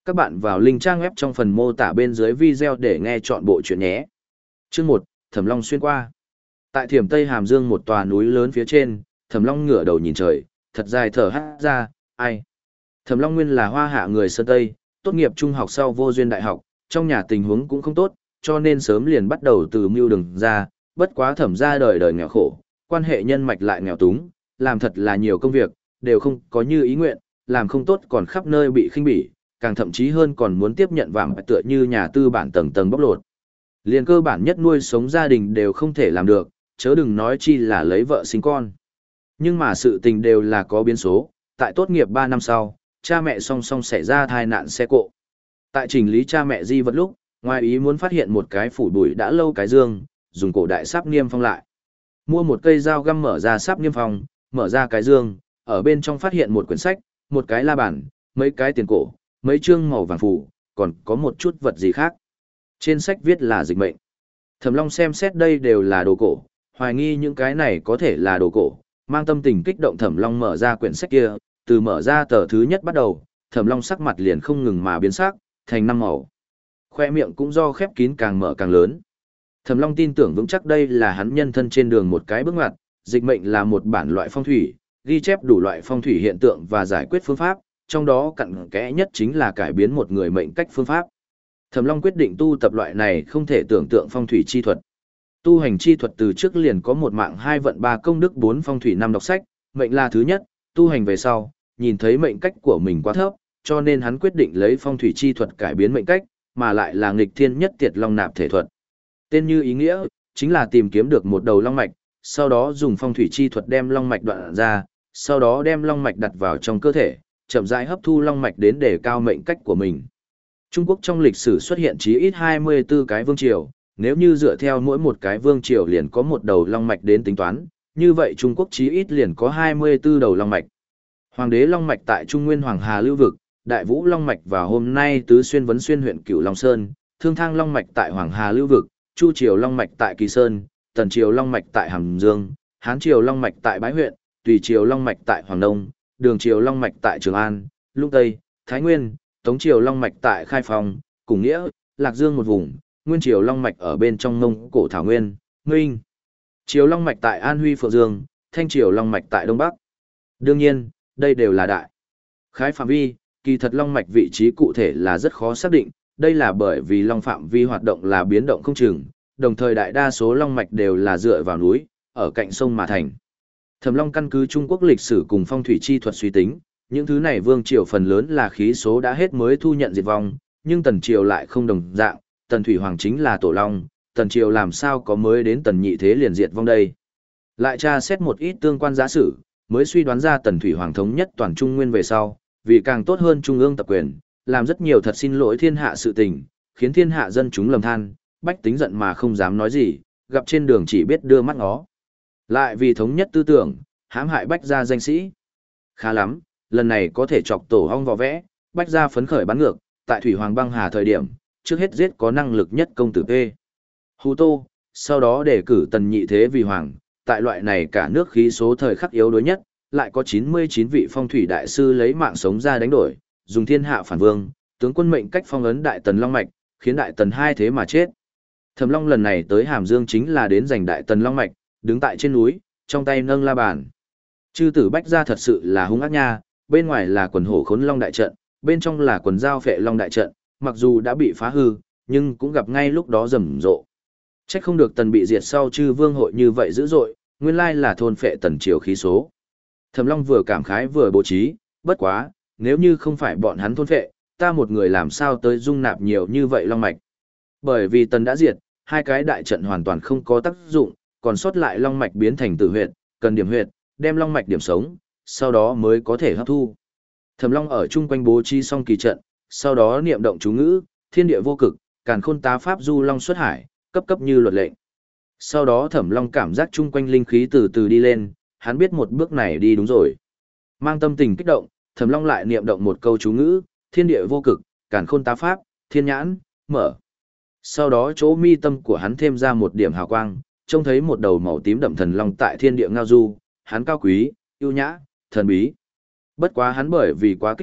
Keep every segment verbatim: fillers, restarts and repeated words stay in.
Các bạn vào link trang web trong phần mô tả bên dưới video để nghe chọn bộ chuyện nhé. Chương một, Thẩm Long xuyên qua. Tại Thiểm Tây Hàm Dương một tòa núi lớn phía trên, Thẩm Long ngửa đầu nhìn trời, thật dài thở hắt ra, ai. Thẩm Long nguyên là Hoa Hạ người Sơn Tây, tốt nghiệp trung học sau vô duyên đại học, trong nhà tình huống cũng không tốt, cho nên sớm liền bắt đầu từ mưu đường ra, bất quá Thẩm gia đời đời nghèo khổ, quan hệ nhân mạch lại nghèo túng, làm thật là nhiều công việc, đều không có như ý nguyện, làm không tốt còn khắp nơi bị khinh bỉ, càng thậm chí hơn còn muốn tiếp nhận vàng tựa như nhà tư bản tầng tầng bóc lột. Liền cơ bản nhất nuôi sống gia đình đều không thể làm được, chớ đừng nói chi là lấy vợ sinh con. Nhưng mà sự tình đều là có biến số, tại tốt nghiệp ba năm sau, cha mẹ song song xảy ra tai nạn xe cộ. Tại chỉnh lý cha mẹ di vật lúc, ngoài ý muốn phát hiện một cái phủ bụi đã lâu cái dương, dùng cổ đại sáp niêm phong lại. Mua một cây dao găm mở ra sáp niêm phong, mở ra cái dương, ở bên trong phát hiện một quyển sách, một cái la bàn, mấy cái tiền cổ, mấy chương màu vàng phủ, còn có một chút vật gì khác. Trên sách viết là dịch mệnh. Thẩm Long xem xét đây đều là đồ cổ, hoài nghi những cái này có thể là đồ cổ, mang tâm tình kích động Thẩm Long mở ra quyển sách kia, từ mở ra tờ thứ nhất bắt đầu, Thẩm Long sắc mặt liền không ngừng mà biến sắc, thành năm màu. Khoe miệng cũng do khép kín càng mở càng lớn. Thẩm Long tin tưởng vững chắc đây là hắn nhân thân trên đường một cái bước ngoặt, dịch mệnh là một bản loại phong thủy, ghi chép đủ loại phong thủy hiện tượng và giải quyết phương pháp, trong đó cặn kẽ nhất chính là cải biến một người mệnh cách phương pháp. Thẩm Long quyết định tu tập loại này không thể tưởng tượng phong thủy chi thuật. Tu hành chi thuật từ trước liền có một mạng hai vận ba công đức bốn phong thủy năm đọc sách, mệnh là thứ nhất, tu hành về sau, nhìn thấy mệnh cách của mình quá thấp, cho nên hắn quyết định lấy phong thủy chi thuật cải biến mệnh cách, mà lại là nghịch thiên nhất tiệt long nạp thể thuật. Tên như ý nghĩa, chính là tìm kiếm được một đầu long mạch, sau đó dùng phong thủy chi thuật đem long mạch đoạn ra, sau đó đem long mạch đặt vào trong cơ thể, chậm rãi hấp thu long mạch đến để cao mệnh cách của mình. Trung Quốc trong lịch sử xuất hiện chí ít hai mươi tư cái vương triều, nếu như dựa theo mỗi một cái vương triều liền có một đầu long mạch đến tính toán, như vậy Trung Quốc chí ít liền có hai mươi tư đầu long mạch. Hoàng đế long mạch tại Trung Nguyên Hoàng Hà lưu vực, Đại Vũ long mạch và hôm nay Tứ Xuyên Vấn Xuyên huyện Cửu Long Sơn, Thương Thang long mạch tại Hoàng Hà lưu vực, Chu triều long mạch tại Kỳ Sơn, Tần triều long mạch tại Hàm Dương, Hán triều long mạch tại Bái huyện, Tùy triều long mạch tại Hoàng Đông, Đường triều long mạch tại Trường An, Lũng Tây, Thái Nguyên, Tống triều long mạch tại Khai Phong, Cùng Nghĩa, Lạc Dương một vùng, Nguyên triều long mạch ở bên trong Mông Cổ Thảo Nguyên, Minh triều long mạch tại An Huy Phượng Dương, Thanh triều long mạch tại Đông Bắc. Đương nhiên, đây đều là đại khái phạm vi, kỳ thật long mạch vị trí cụ thể là rất khó xác định, đây là bởi vì long phạm vi hoạt động là biến động không chừng, đồng thời đại đa số long mạch đều là dựa vào núi, ở cạnh sông mà thành. Thẩm Long căn cứ Trung Quốc lịch sử cùng phong thủy chi thuật suy tính, những thứ này vương triều phần lớn là khí số đã hết mới thu nhận diệt vong, nhưng Tần triều lại không đồng dạng, Tần Thủy Hoàng chính là tổ long, Tần triều làm sao có mới đến Tần Nhị Thế liền diệt vong đây. Lại tra xét một ít tương quan giả sử, mới suy đoán ra Tần Thủy Hoàng thống nhất toàn Trung Nguyên về sau, vì càng tốt hơn Trung ương tập quyền, làm rất nhiều thật xin lỗi thiên hạ sự tình, khiến thiên hạ dân chúng lầm than, bách tính giận mà không dám nói gì, gặp trên đường chỉ biết đưa mắt ngó. Lại vì thống nhất tư tưởng, hãm hại Bách gia danh sĩ. Khá lắm, lần này có thể chọc tổ hong vò vẽ, Bách gia phấn khởi bắn ngược, tại Thủy Hoàng băng hà thời điểm, trước hết giết có năng lực nhất công tử P. Hú Tô, sau đó để cử Tần Nhị Thế vì Hoàng, tại loại này cả nước khí số thời khắc yếu đối nhất, lại có chín mươi chín vị phong thủy đại sư lấy mạng sống ra đánh đổi, dùng thiên hạ phản vương, tướng quân mệnh cách phong ấn Đại Tần Long Mạch, khiến Đại Tần hai thế mà chết. Thẩm Long lần này tới Hàm Dương chính là đến giành Đại Tần Long Mạch, đứng tại trên núi, trong tay nâng la bàn. Chư tử Bách gia thật sự là hung ác nha, bên ngoài là quần hổ khốn long đại trận, bên trong là quần dao phệ long đại trận, mặc dù đã bị phá hư, nhưng cũng gặp ngay lúc đó rầm rộ. Trách không được Tần bị diệt sau chư vương hội như vậy dữ dội, nguyên lai là thôn phệ Tần triều khí số. Thẩm Long vừa cảm khái vừa bố trí, bất quá, nếu như không phải bọn hắn thôn phệ, ta một người làm sao tới dung nạp nhiều như vậy long mạch. Bởi vì Tần đã diệt, hai cái đại trận hoàn toàn không có tác dụng, còn sót lại long mạch biến thành tử huyệt, cần điểm huyệt, đem long mạch điểm sống, sau đó mới có thể hấp thu. Thẩm Long ở chung quanh bố trí xong kỳ trận, sau đó niệm động chú ngữ, thiên địa vô cực, càn khôn tá pháp du long xuất hải, cấp cấp như luật lệnh. Sau đó Thẩm Long cảm giác chung quanh linh khí từ từ đi lên, hắn biết một bước này đi đúng rồi. Mang tâm tình kích động, Thẩm Long lại niệm động một câu chú ngữ, thiên địa vô cực, càn khôn tá pháp, thiên nhãn, mở. Sau đó chỗ mi tâm của hắn thêm ra một điểm hào quang, trông thấy một đầu màu tím đậm thần long tại thiên địa ngao du, hắn cao quý, yêu nhã, thần bí. Bất quá hắn bởi vì quá kích động,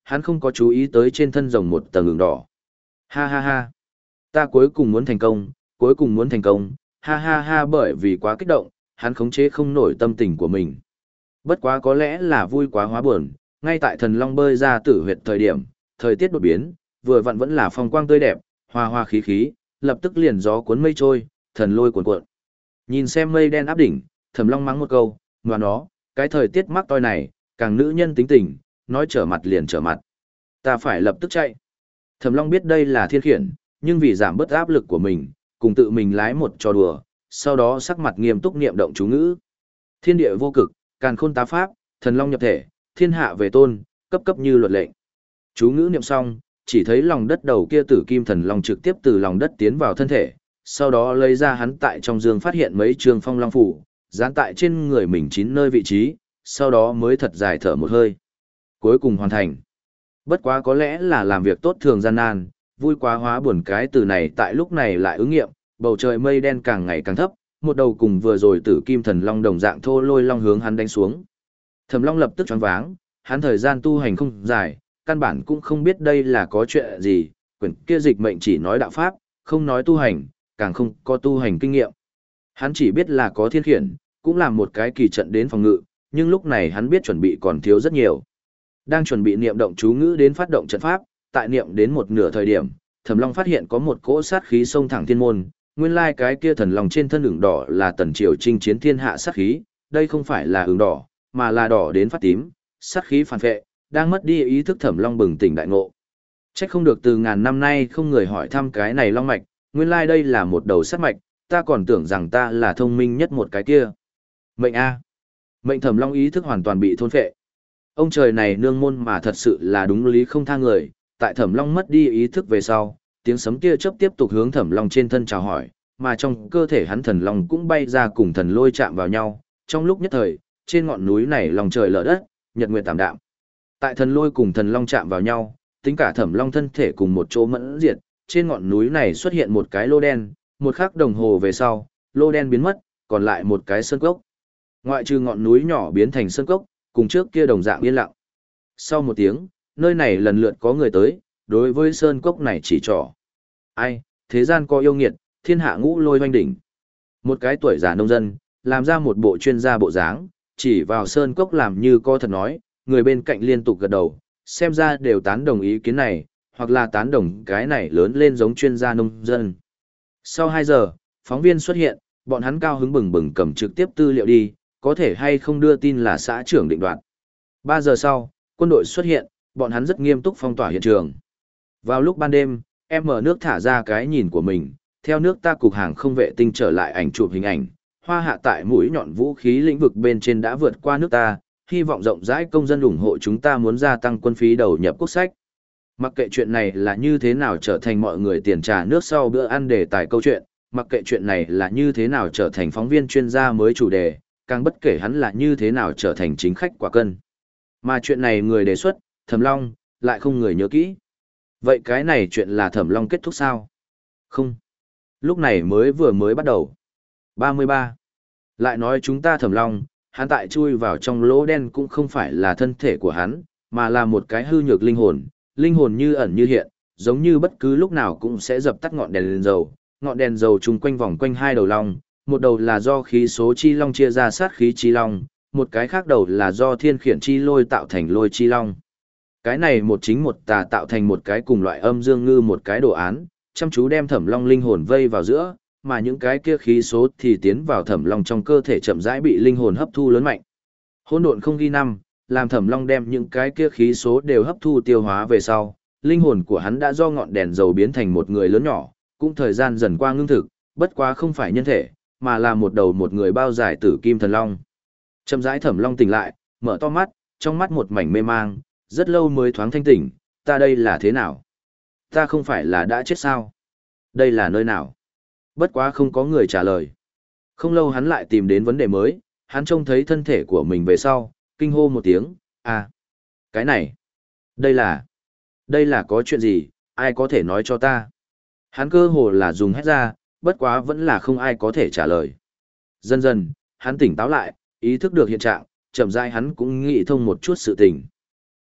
hắn không có chú ý tới trên thân rồng một tầng ửng đỏ. Ha ha ha, ta cuối cùng muốn thành công, cuối cùng muốn thành công, ha ha ha, bởi vì quá kích động, hắn khống chế không nổi tâm tình của mình. Bất quá có lẽ là vui quá hóa buồn, ngay tại thần long bơi ra tử huyệt thời điểm, thời tiết đột biến, vừa vặn vẫn là phong quang tươi đẹp, hoa hoa khí khí, lập tức liền gió cuốn mây trôi, thần lôi cuồn cuộn. Nhìn xem mây đen áp đỉnh, Thẩm Long mắng một câu, "Ngoà nó, cái thời tiết mắc toi này, càng nữ nhân tính tình, nói trở mặt liền trở mặt. Ta phải lập tức chạy." Thẩm Long biết đây là thiên khiển, nhưng vì giảm bớt áp lực của mình, cùng tự mình lái một trò đùa, sau đó sắc mặt nghiêm túc niệm động chú ngữ. Thiên địa vô cực, càn khôn tá pháp, thần long nhập thể, thiên hạ về tôn, cấp cấp như luật lệnh. Chú ngữ niệm xong, chỉ thấy lòng đất đầu kia tử kim thần long trực tiếp từ lòng đất tiến vào thân thể, sau đó lấy ra hắn tại trong dương phát hiện mấy trường phong long phủ, dán tại trên người mình chín nơi vị trí, sau đó mới thật dài thở một hơi. Cuối cùng hoàn thành. Bất quá có lẽ là làm việc tốt thường gian nan, vui quá hóa buồn cái từ này tại lúc này lại ứng nghiệm, bầu trời mây đen càng ngày càng thấp, một đầu cùng vừa rồi tử kim thần long đồng dạng thô lôi long hướng hắn đánh xuống. Thẩm Long lập tức choáng váng, hắn thời gian tu hành không dài, căn bản cũng không biết đây là có chuyện gì, quyển kia dịch mệnh chỉ nói đạo pháp, không nói tu hành, càng không có tu hành kinh nghiệm. Hắn chỉ biết là có thiên khiển, cũng là một cái kỳ trận đến phòng ngự, nhưng lúc này hắn biết chuẩn bị còn thiếu rất nhiều. Đang chuẩn bị niệm động chú ngữ đến phát động trận pháp, tại niệm đến một nửa thời điểm, Thẩm Long phát hiện có một cỗ sát khí xông thẳng thiên môn, nguyên lai cái kia thần long trên thân ửng đỏ là tần triều chinh chiến thiên hạ sát khí, đây không phải là ửng đỏ, mà là đỏ đến phát tím, sát khí phản vệ, đang mất đi ý thức. Thẩm Long bừng tỉnh đại ngộ. Chắc không được từ ngàn năm nay không người hỏi thăm cái này long mạch, nguyên lai đây là một đầu sát mạch, ta còn tưởng rằng ta là thông minh nhất một cái kia. Mệnh A. Mệnh Thẩm Long ý thức hoàn toàn bị thôn phệ. Ông trời này nương môn mà thật sự là đúng lý không tha người, tại Thẩm Long mất đi ý thức về sau, tiếng sấm kia chớp tiếp tục hướng Thẩm Long trên thân chào hỏi, mà trong cơ thể hắn thần long cũng bay ra cùng thần lôi chạm vào nhau, trong lúc nhất thời, trên ngọn núi này lòng trời lở đất, nhật nguyệt tạm đạm. Tại thần lôi cùng thần long chạm vào nhau, tính cả Thẩm Long thân thể cùng một chỗ mẫn diệt, trên ngọn núi này xuất hiện một cái lô đen, một khắc đồng hồ về sau, lô đen biến mất, còn lại một cái sơn cốc. Ngoại trừ ngọn núi nhỏ biến thành sơn cốc, cùng trước kia đồng dạng yên lặng. Sau một tiếng, nơi này lần lượt có người tới, đối với sơn cốc này chỉ trỏ. Ai, thế gian có yêu nghiệt, thiên hạ ngũ lôi hoanh đỉnh. Một cái tuổi già nông dân, làm ra một bộ chuyên gia bộ dáng, chỉ vào sơn cốc làm như co thật nói, người bên cạnh liên tục gật đầu, xem ra đều tán đồng ý kiến này, hoặc là tán đồng cái này lớn lên giống chuyên gia nông dân. Sau hai giờ, phóng viên xuất hiện, bọn hắn cao hứng bừng bừng cầm trực tiếp tư liệu đi, có thể hay không đưa tin là xã trưởng định đoạt. Ba giờ sau, quân đội xuất hiện, bọn hắn rất nghiêm túc phong tỏa hiện trường. Vào lúc ban đêm, em mở nước thả ra cái nhìn của mình, theo nước ta cục hàng không vệ tinh trở lại ảnh chụp hình ảnh, hoa hạ tại mũi nhọn vũ khí lĩnh vực bên trên đã vượt qua nước ta, hy vọng rộng rãi công dân ủng hộ chúng ta muốn gia tăng quân phí đầu nhập quốc sách. Mặc kệ chuyện này là như thế nào trở thành mọi người tiền trà nước sau bữa ăn đề tài câu chuyện, mặc kệ chuyện này là như thế nào trở thành phóng viên chuyên gia mới chủ đề, càng bất kể hắn là như thế nào trở thành chính khách quả cân. Mà chuyện này người đề xuất, Thẩm Long, lại không người nhớ kỹ. Vậy cái này chuyện là Thẩm Long kết thúc sao? Không. Lúc này mới vừa mới bắt đầu. ba mươi ba. Lại nói chúng ta Thẩm Long, hắn tại chui vào trong lỗ đen cũng không phải là thân thể của hắn, mà là một cái hư nhược linh hồn, linh hồn như ẩn như hiện, giống như bất cứ lúc nào cũng sẽ dập tắt ngọn đèn lên dầu. Ngọn đèn dầu chung quanh vòng quanh hai đầu long, một đầu là do khí số chi long chia ra sát khí chi long, một cái khác đầu là do thiên khiển chi lôi tạo thành lôi chi long. Cái này một chính một tà tạo thành một cái cùng loại âm dương ngư một cái đồ án, chăm chú đem Thẩm Long linh hồn vây vào giữa, mà những cái kia khí số thì tiến vào Thẩm Long trong cơ thể chậm rãi bị linh hồn hấp thu lớn mạnh. Hỗn độn không ghi năm, làm Thẩm Long đem những cái kia khí số đều hấp thu tiêu hóa về sau, linh hồn của hắn đã do ngọn đèn dầu biến thành một người lớn nhỏ, cũng thời gian dần qua ngưng thực, bất quá không phải nhân thể, mà là một đầu một người bao giải tử kim thần long. Chậm rãi Thẩm Long tỉnh lại, mở to mắt, trong mắt một mảnh mê mang, rất lâu mới thoáng thanh tỉnh, ta đây là thế nào? Ta không phải là đã chết sao? Đây là nơi nào? Bất quá không có người trả lời. Không lâu hắn lại tìm đến vấn đề mới, hắn trông thấy thân thể của mình về sau, kinh hô một tiếng, à, cái này, đây là, đây là có chuyện gì, ai có thể nói cho ta? Hắn cơ hồ là dùng hết ra, bất quá vẫn là không ai có thể trả lời. Dần dần, hắn tỉnh táo lại, ý thức được hiện trạng, chậm rãi hắn cũng nghĩ thông một chút sự tình.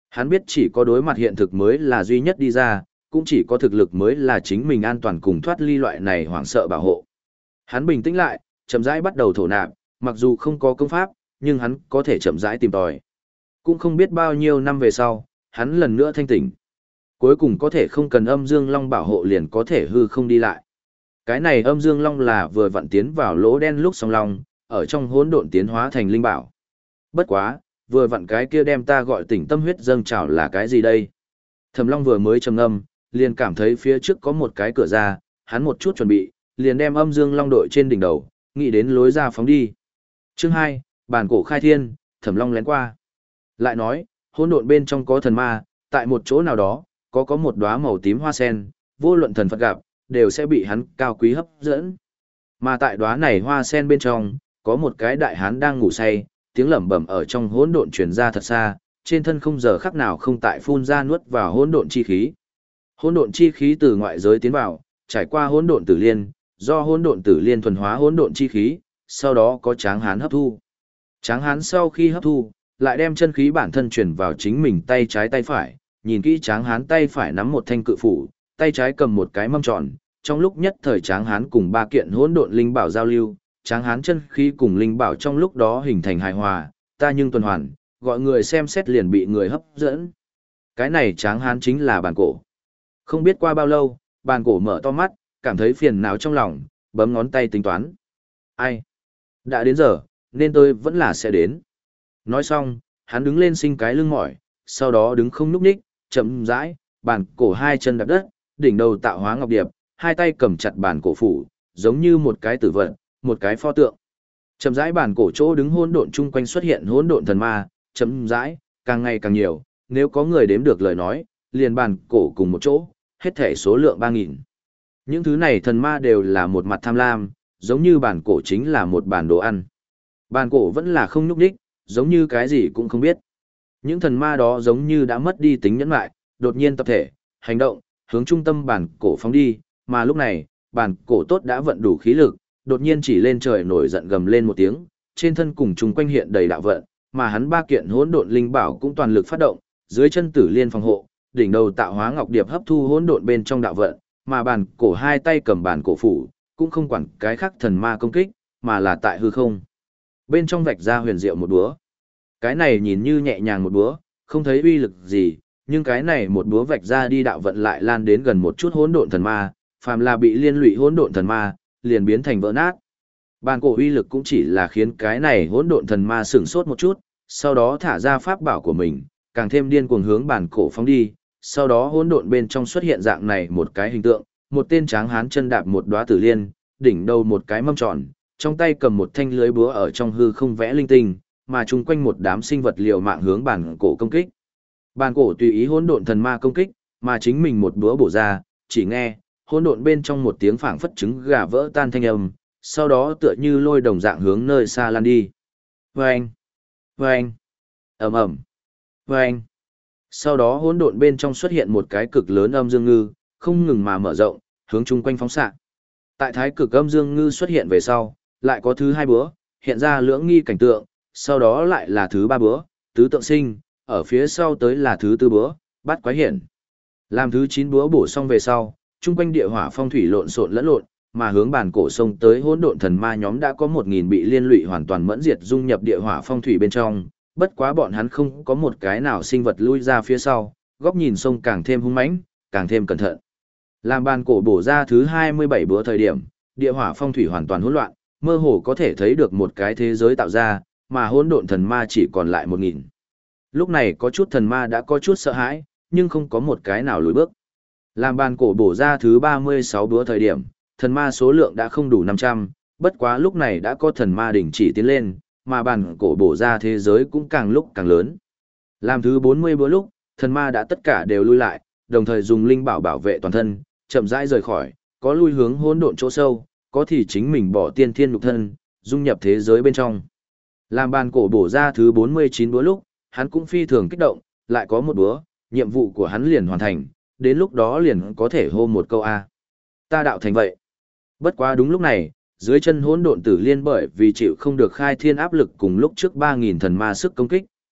Hắn biết chỉ có đối mặt hiện thực mới là duy nhất đi ra, cũng chỉ có thực lực mới là chính mình an toàn cùng thoát ly loại này hoảng sợ bảo hộ. Hắn bình tĩnh lại, chậm rãi bắt đầu thổ nạp, mặc dù không có công pháp, nhưng hắn có thể chậm rãi tìm tòi. Cũng không biết bao nhiêu năm về sau, hắn lần nữa thanh tỉnh. Cuối cùng có thể không cần âm dương long bảo hộ liền có thể hư không đi lại. Cái này âm dương long là vừa vặn tiến vào lỗ đen lúc song long, ở trong hỗn độn tiến hóa thành linh bảo. Bất quá, vừa vặn cái kia đem ta gọi tỉnh tâm huyết dâng trào là cái gì đây? Thẩm Long vừa mới trầm ngâm, liền cảm thấy phía trước có một cái cửa ra, hắn một chút chuẩn bị, liền đem âm dương long đội trên đỉnh đầu, nghĩ đến lối ra phóng đi. Chương hai, bản cổ khai thiên, Thẩm Long lén qua. Lại nói, hỗn độn bên trong có thần ma, tại một chỗ nào đó, có có một đóa màu tím hoa sen, vô luận thần Phật gặp, đều sẽ bị hắn cao quý hấp dẫn. Mà tại đóa này hoa sen bên trong, có một cái đại hán đang ngủ say, tiếng lẩm bẩm ở trong hỗn độn truyền ra thật xa, trên thân không giờ khắc nào không tại phun ra nuốt vào hỗn độn chi khí. Hỗn độn chi khí từ ngoại giới tiến vào, trải qua hỗn độn tử liên, do hỗn độn tử liên thuần hóa hỗn độn chi khí, sau đó có Tráng Hán hấp thu. Tráng Hán sau khi hấp thu, lại đem chân khí bản thân truyền vào chính mình tay trái tay phải, nhìn kỹ Tráng Hán tay phải nắm một thanh cự phủ, tay trái cầm một cái mâm tròn, trong lúc nhất thời Tráng Hán cùng ba kiện hỗn độn linh bảo giao lưu, Tráng Hán chân khí cùng linh bảo trong lúc đó hình thành hài hòa, ta nhưng tuần hoàn, gọi người xem xét liền bị người hấp dẫn. Cái này Tráng Hán chính là Bàn Cổ. Không biết qua bao lâu, Bàn Cổ mở to mắt, cảm thấy phiền não trong lòng, bấm ngón tay tính toán. Ai? Đã đến giờ, nên tôi vẫn là sẽ đến. Nói xong, hắn đứng lên sinh cái lưng mỏi, sau đó đứng không nhúc nhích, chậm rãi, Bàn Cổ hai chân đạp đất, đỉnh đầu tạo hóa ngọc điệp, hai tay cầm chặt Bàn Cổ phủ, giống như một cái tử vật, một cái pho tượng. Chậm rãi Bàn Cổ chỗ đứng hỗn độn chung quanh xuất hiện hỗn độn thần ma, chậm rãi, càng ngày càng nhiều, nếu có người đếm được lời nói, liền Bàn Cổ cùng một chỗ, hết thể số lượng ba nghìn. Những thứ này thần ma đều là một mặt tham lam, giống như Bàn Cổ chính là một bàn đồ ăn. Bàn Cổ vẫn là không nhúc nhích, giống như cái gì cũng không biết. Những thần ma đó giống như đã mất đi tính nhẫn lại, đột nhiên tập thể, hành động, hướng trung tâm Bàn Cổ phóng đi, mà lúc này, Bàn Cổ tốt đã vận đủ khí lực, đột nhiên chỉ lên trời nổi giận gầm lên một tiếng, trên thân cùng chung quanh hiện đầy đạo vận, mà hắn ba kiện hỗn độn linh bảo cũng toàn lực phát động, dưới chân Tử Liên phòng hộ, đỉnh đầu tạo hóa ngọc điệp hấp thu hỗn độn bên trong đạo vận, mà Bàn Cổ hai tay cầm Bàn Cổ phủ, cũng không quản cái khác thần ma công kích, mà là tại hư không. Bên trong vạch ra huyền diệu một búa. Cái này nhìn như nhẹ nhàng một búa, không thấy uy lực gì, nhưng cái này một búa vạch ra đi đạo vận lại lan đến gần một chút hỗn độn thần ma, phàm là bị liên lụy hỗn độn thần ma, liền biến thành vỡ nát. Bàn Cổ uy lực cũng chỉ là khiến cái này hỗn độn thần ma sửng sốt một chút, sau đó thả ra pháp bảo của mình, càng thêm điên cuồng hướng Bàn Cổ phóng đi, sau đó hỗn độn bên trong xuất hiện dạng này một cái hình tượng, một tên tráng hán chân đạp một đóa tử liên, đỉnh đầu một cái mâm tròn, trong tay cầm một thanh lưới búa ở trong hư không vẽ linh tinh, mà chung quanh một đám sinh vật liều mạng hướng Bàn Cổ công kích. Bàn Cổ tùy ý hỗn độn thần ma công kích, mà chính mình một búa bổ ra, chỉ nghe hỗn độn bên trong một tiếng phảng phất trứng gà vỡ tan thanh âm, sau đó tựa như lôi đồng dạng hướng nơi xa lan đi. Vâng! Vâng! ầm ầm, vâng! Sau đó hỗn độn bên trong xuất hiện một cái cực lớn âm dương ngư, không ngừng mà mở rộng, hướng chung quanh phóng xạ. Tại thái cực âm dương ngư xuất hiện về sau, lại có thứ hai búa, hiện ra lưỡng nghi cảnh tượng, sau đó lại là thứ ba búa, tứ tượng sinh, ở phía sau tới là thứ tư búa, bát quái hiển. Làm thứ chín búa bổ xong về sau, chung quanh địa hỏa phong thủy lộn xộn lẫn lộn, mà hướng Bàn Cổ sông tới hỗn độn thần ma nhóm đã có một nghìn bị liên lụy hoàn toàn mẫn diệt dung nhập địa hỏa phong thủy bên trong, bất quá bọn hắn không có một cái nào sinh vật lui ra phía sau, góc nhìn sông càng thêm hung mãnh, càng thêm cẩn thận. Làm Bàn Cổ bổ ra thứ hai mươi bảy búa thời điểm, địa hỏa phong thủy hoàn toàn hỗn loạn, mơ hồ có thể thấy được một cái thế giới tạo ra, mà hỗn độn thần ma chỉ còn lại một nghìn. Lúc này có chút thần ma đã có chút sợ hãi, nhưng không có một cái nào lùi bước. Làm Bàn Cổ bổ ra thứ ba mươi sáu búa thời điểm, thần ma số lượng đã không đủ năm trăm, bất quá lúc này đã có thần ma đỉnh chỉ tiến lên, mà Bàn Cổ bổ ra thế giới cũng càng lúc càng lớn. Làm thứ bốn mươi búa lúc, thần ma đã tất cả đều lui lại, đồng thời dùng linh bảo bảo vệ toàn thân, chậm rãi rời khỏi, có lui hướng hỗn độn chỗ sâu, có thì chính mình bỏ tiên thiên nhục thân, dung nhập thế giới bên trong. Làm Bàn Cổ bổ ra thứ bốn mươi chín búa lúc, hắn cũng phi thường kích động, lại có một búa, nhiệm vụ của hắn liền hoàn thành, đến lúc đó liền có thể hô một câu A. Ta đạo thành vậy. Bất quá đúng lúc này, dưới chân hỗn độn tử liên bởi vì chịu không được khai thiên áp lực cùng lúc trước ba nghìn thần ma sức công kích,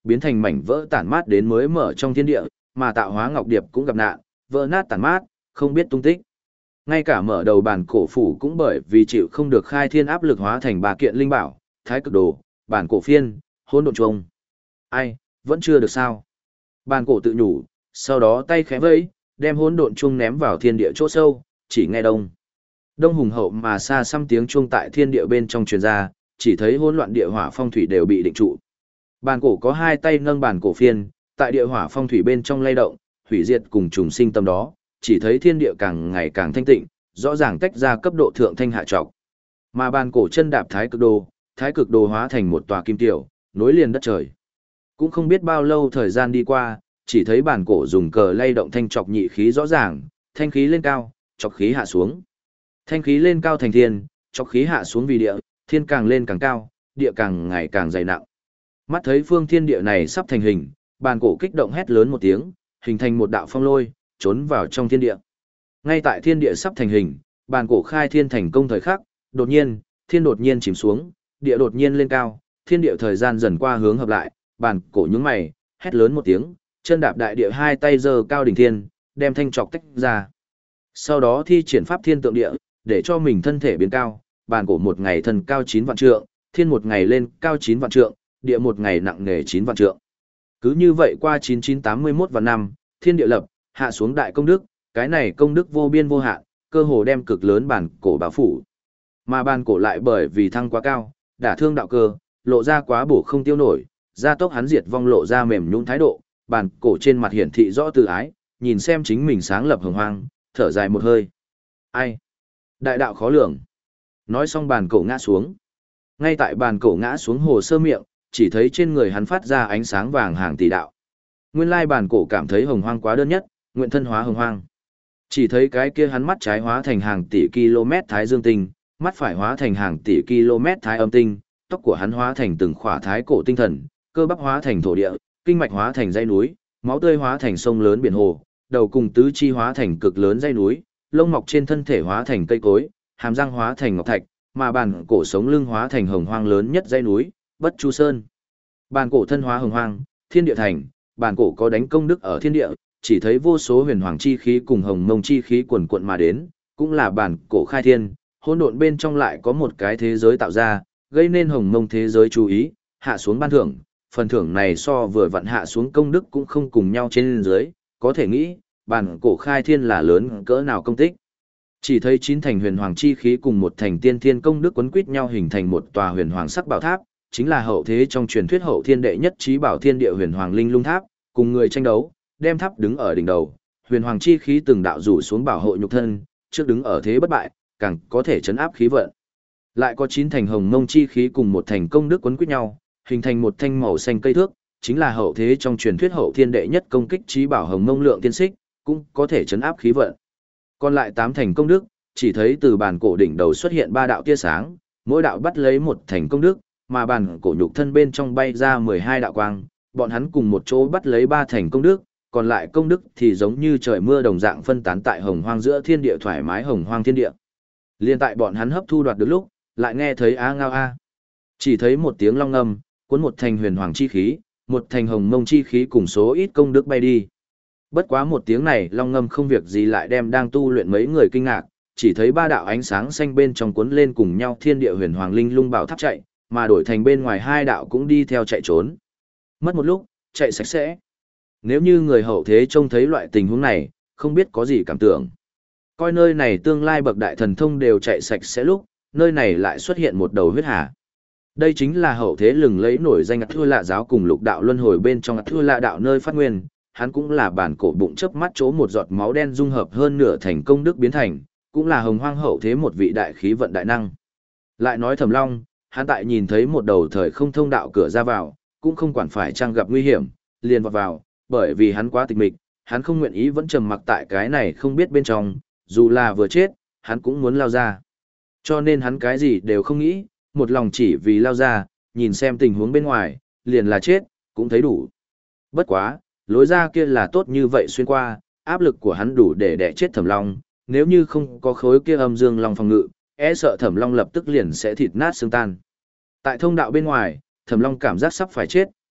biến thành mảnh vỡ tản mát đến mới mở trong thiên địa, mà tạo hóa ngọc điệp cũng gặp nạn, vỡ nát tản mát, không biết tung tích. Ngay cả mở đầu bản cổ phủ cũng bởi vì chịu không được khai thiên áp lực hóa thành ba kiện linh bảo, thái cực đồ, bản cổ phiên, hỗn độn chuông. Ai, vẫn chưa được sao? Bản cổ tự nhủ, sau đó tay khẽ vẫy, đem hỗn độn chuông ném vào thiên địa chỗ sâu, chỉ nghe đông. Đông hùng hậu mà xa xăm tiếng chuông tại thiên địa bên trong truyền ra, chỉ thấy hỗn loạn địa hỏa phong thủy đều bị định trụ. Bản cổ có hai tay nâng bản cổ phiên, tại địa hỏa phong thủy bên trong lay động, hủy diệt cùng trùng sinh tâm đó, chỉ thấy thiên địa càng ngày càng thanh tịnh, rõ ràng tách ra cấp độ thượng thanh hạ trọc. Mà bản cổ chân đạp thái cực đồ, thái cực đồ hóa thành một tòa kim tiểu, nối liền đất trời. Cũng không biết bao lâu thời gian đi qua, chỉ thấy bản cổ dùng cờ lay động thanh trọc nhị khí rõ ràng, thanh khí lên cao, trọc khí hạ xuống. Thanh khí lên cao thành thiên, trọc khí hạ xuống vì địa, thiên càng lên càng cao, địa càng ngày càng dày nặng. Mắt thấy phương thiên địa này sắp thành hình, bản cổ kích động hét lớn một tiếng, hình thành một đạo phong lôi, trốn vào trong thiên địa. Ngay tại thiên địa sắp thành hình, bản cổ khai thiên thành công thời khắc, đột nhiên, thiên đột nhiên chìm xuống, địa đột nhiên lên cao, thiên địa thời gian dần qua hướng hợp lại, bản cổ nhướng mày, hét lớn một tiếng, chân đạp đại địa hai tay giơ cao đỉnh thiên, đem thanh trọc tách ra. Sau đó thi triển pháp thiên tượng địa, để cho mình thân thể biến cao, bản cổ một ngày thần cao chín vạn trượng, thiên một ngày lên cao chín vạn trượng, địa một ngày nặng nề chín vạn trượng. Cứ như vậy qua chín chín tám mươi mốt vạn năm, thiên địa lập, hạ xuống đại công đức, cái này công đức vô biên vô hạn, cơ hồ đem cực lớn bản cổ bao phủ. Mà bản cổ lại bởi vì thăng quá cao, đả thương đạo cơ, lộ ra quá bổ không tiêu nổi, gia tốc hắn diệt vong lộ ra mềm nhũn thái độ, bản cổ trên mặt hiển thị rõ từ ái, nhìn xem chính mình sáng lập hồng hoang, thở dài một hơi. Ai? Đại đạo khó lường. Nói xong bản cổ ngã xuống. Ngay tại bản cổ ngã xuống hồ sơ miệng, chỉ thấy trên người hắn phát ra ánh sáng vàng hàng tỷ đạo. Nguyên lai bản cổ cảm thấy hồng hoang quá đơn nhất, nguyện thân hóa hồng hoang. Chỉ thấy cái kia hắn mắt trái hóa thành hàng tỷ km thái dương tinh, mắt phải hóa thành hàng tỷ km thái âm tinh, tóc của hắn hóa thành từng khỏa thái cổ tinh thần, cơ bắp hóa thành thổ địa, kinh mạch hóa thành dãy núi, máu tươi hóa thành sông lớn biển hồ, đầu cùng tứ chi hóa thành cực lớn dãy núi, lông mọc trên thân thể hóa thành cây cối, hàm răng hóa thành ngọc thạch, mà bản cổ sống lưng hóa thành hồng hoang lớn nhất dãy núi, Bất Chu Sơn. Bản cổ thân hóa hồng hoang, thiên địa thành, bản cổ có đánh công đức ở thiên địa, chỉ thấy vô số huyền hoàng chi khí cùng hồng mông chi khí quần quận mà đến, cũng là bản cổ khai thiên, hỗn độn bên trong lại có một cái thế giới tạo ra, gây nên hồng mông thế giới chú ý, hạ xuống ban thưởng, phần thưởng này so vừa vặn hạ xuống công đức cũng không cùng nhau trên dưới, có thể nghĩ, bản cổ khai thiên là lớn cỡ nào công tích. Chỉ thấy chín thành huyền hoàng chi khí cùng một thành tiên thiên công đức quấn quýt nhau hình thành một tòa huyền hoàng sắc bảo tháp, chính là hậu thế trong truyền thuyết hậu thiên đệ nhất trí bảo thiên địa huyền hoàng linh lung tháp, cùng người tranh đấu, đem tháp đứng ở đỉnh đầu, huyền hoàng chi khí từng đạo rủ xuống bảo hộ nhục thân, trước đứng ở thế bất bại, càng có thể chấn áp khí vận. Lại có chín thành hồng mông chi khí cùng một thành công đức quấn quýt nhau, hình thành một thanh màu xanh cây thước, chính là hậu thế trong truyền thuyết hậu thiên đệ nhất công kích trí bảo hồng mông lượng tiên xích, cũng có thể chấn áp khí vận. Còn lại tám thành công đức, chỉ thấy từ bàn cổ đỉnh đầu xuất hiện ba đạo tia sáng, mỗi đạo bắt lấy một thành công đức, mà bàn cổ nhục thân bên trong bay ra mười hai đạo quang, bọn hắn cùng một chỗ bắt lấy ba thành công đức, còn lại công đức thì giống như trời mưa đồng dạng phân tán tại hồng hoang giữa thiên địa thoải mái hồng hoang thiên địa. Liên tại bọn hắn hấp thu đoạt được lúc, lại nghe thấy a ngao a. Chỉ thấy một tiếng long ngâm, cuốn một thành huyền hoàng chi khí, một thành hồng mông chi khí cùng số ít công đức bay đi. Bất quá một tiếng này long ngâm không việc gì lại đem đang tu luyện mấy người kinh ngạc, chỉ thấy ba đạo ánh sáng xanh bên trong cuốn lên cùng nhau thiên địa huyền hoàng linh lung bảo tháp chạy, mà đổi thành bên ngoài hai đạo cũng đi theo chạy trốn. Mất một lúc, chạy sạch sẽ. Nếu như người hậu thế trông thấy loại tình huống này, không biết có gì cảm tưởng. Coi nơi này tương lai bậc đại thần thông đều chạy sạch sẽ lúc, nơi này lại xuất hiện một đầu huyết hà. Đây chính là hậu thế lừng lấy nổi danh Ắt Thua Lạ giáo cùng lục đạo luân hồi bên trong Ắt Thua Lạ đạo nơi phát nguyên, hắn cũng là bản cổ bụng chớp mắt chỗ một giọt máu đen dung hợp hơn nửa thành công đức biến thành, cũng là hồng hoang hậu thế một vị đại khí vận đại năng. Lại nói Thẩm Long, hắn tại nhìn thấy một đầu thời không thông đạo cửa ra vào, cũng không quản phải chăng gặp nguy hiểm, liền vọt vào, bởi vì hắn quá tịch mịch, hắn không nguyện ý vẫn trầm mặc tại cái này không biết bên trong, dù là vừa chết, hắn cũng muốn lao ra. Cho nên hắn cái gì đều không nghĩ, một lòng chỉ vì lao ra, nhìn xem tình huống bên ngoài, liền là chết, cũng thấy đủ. Bất quá, lối ra kia là tốt như vậy xuyên qua, áp lực của hắn đủ để đè chết Thẩm Long, nếu như không có khối kia âm dương long phòng ngự, e sợ Thẩm Long lập tức liền sẽ thịt nát xương tan. Tại thông đạo bên ngoài, Thẩm Long cảm giác sắp phải chết,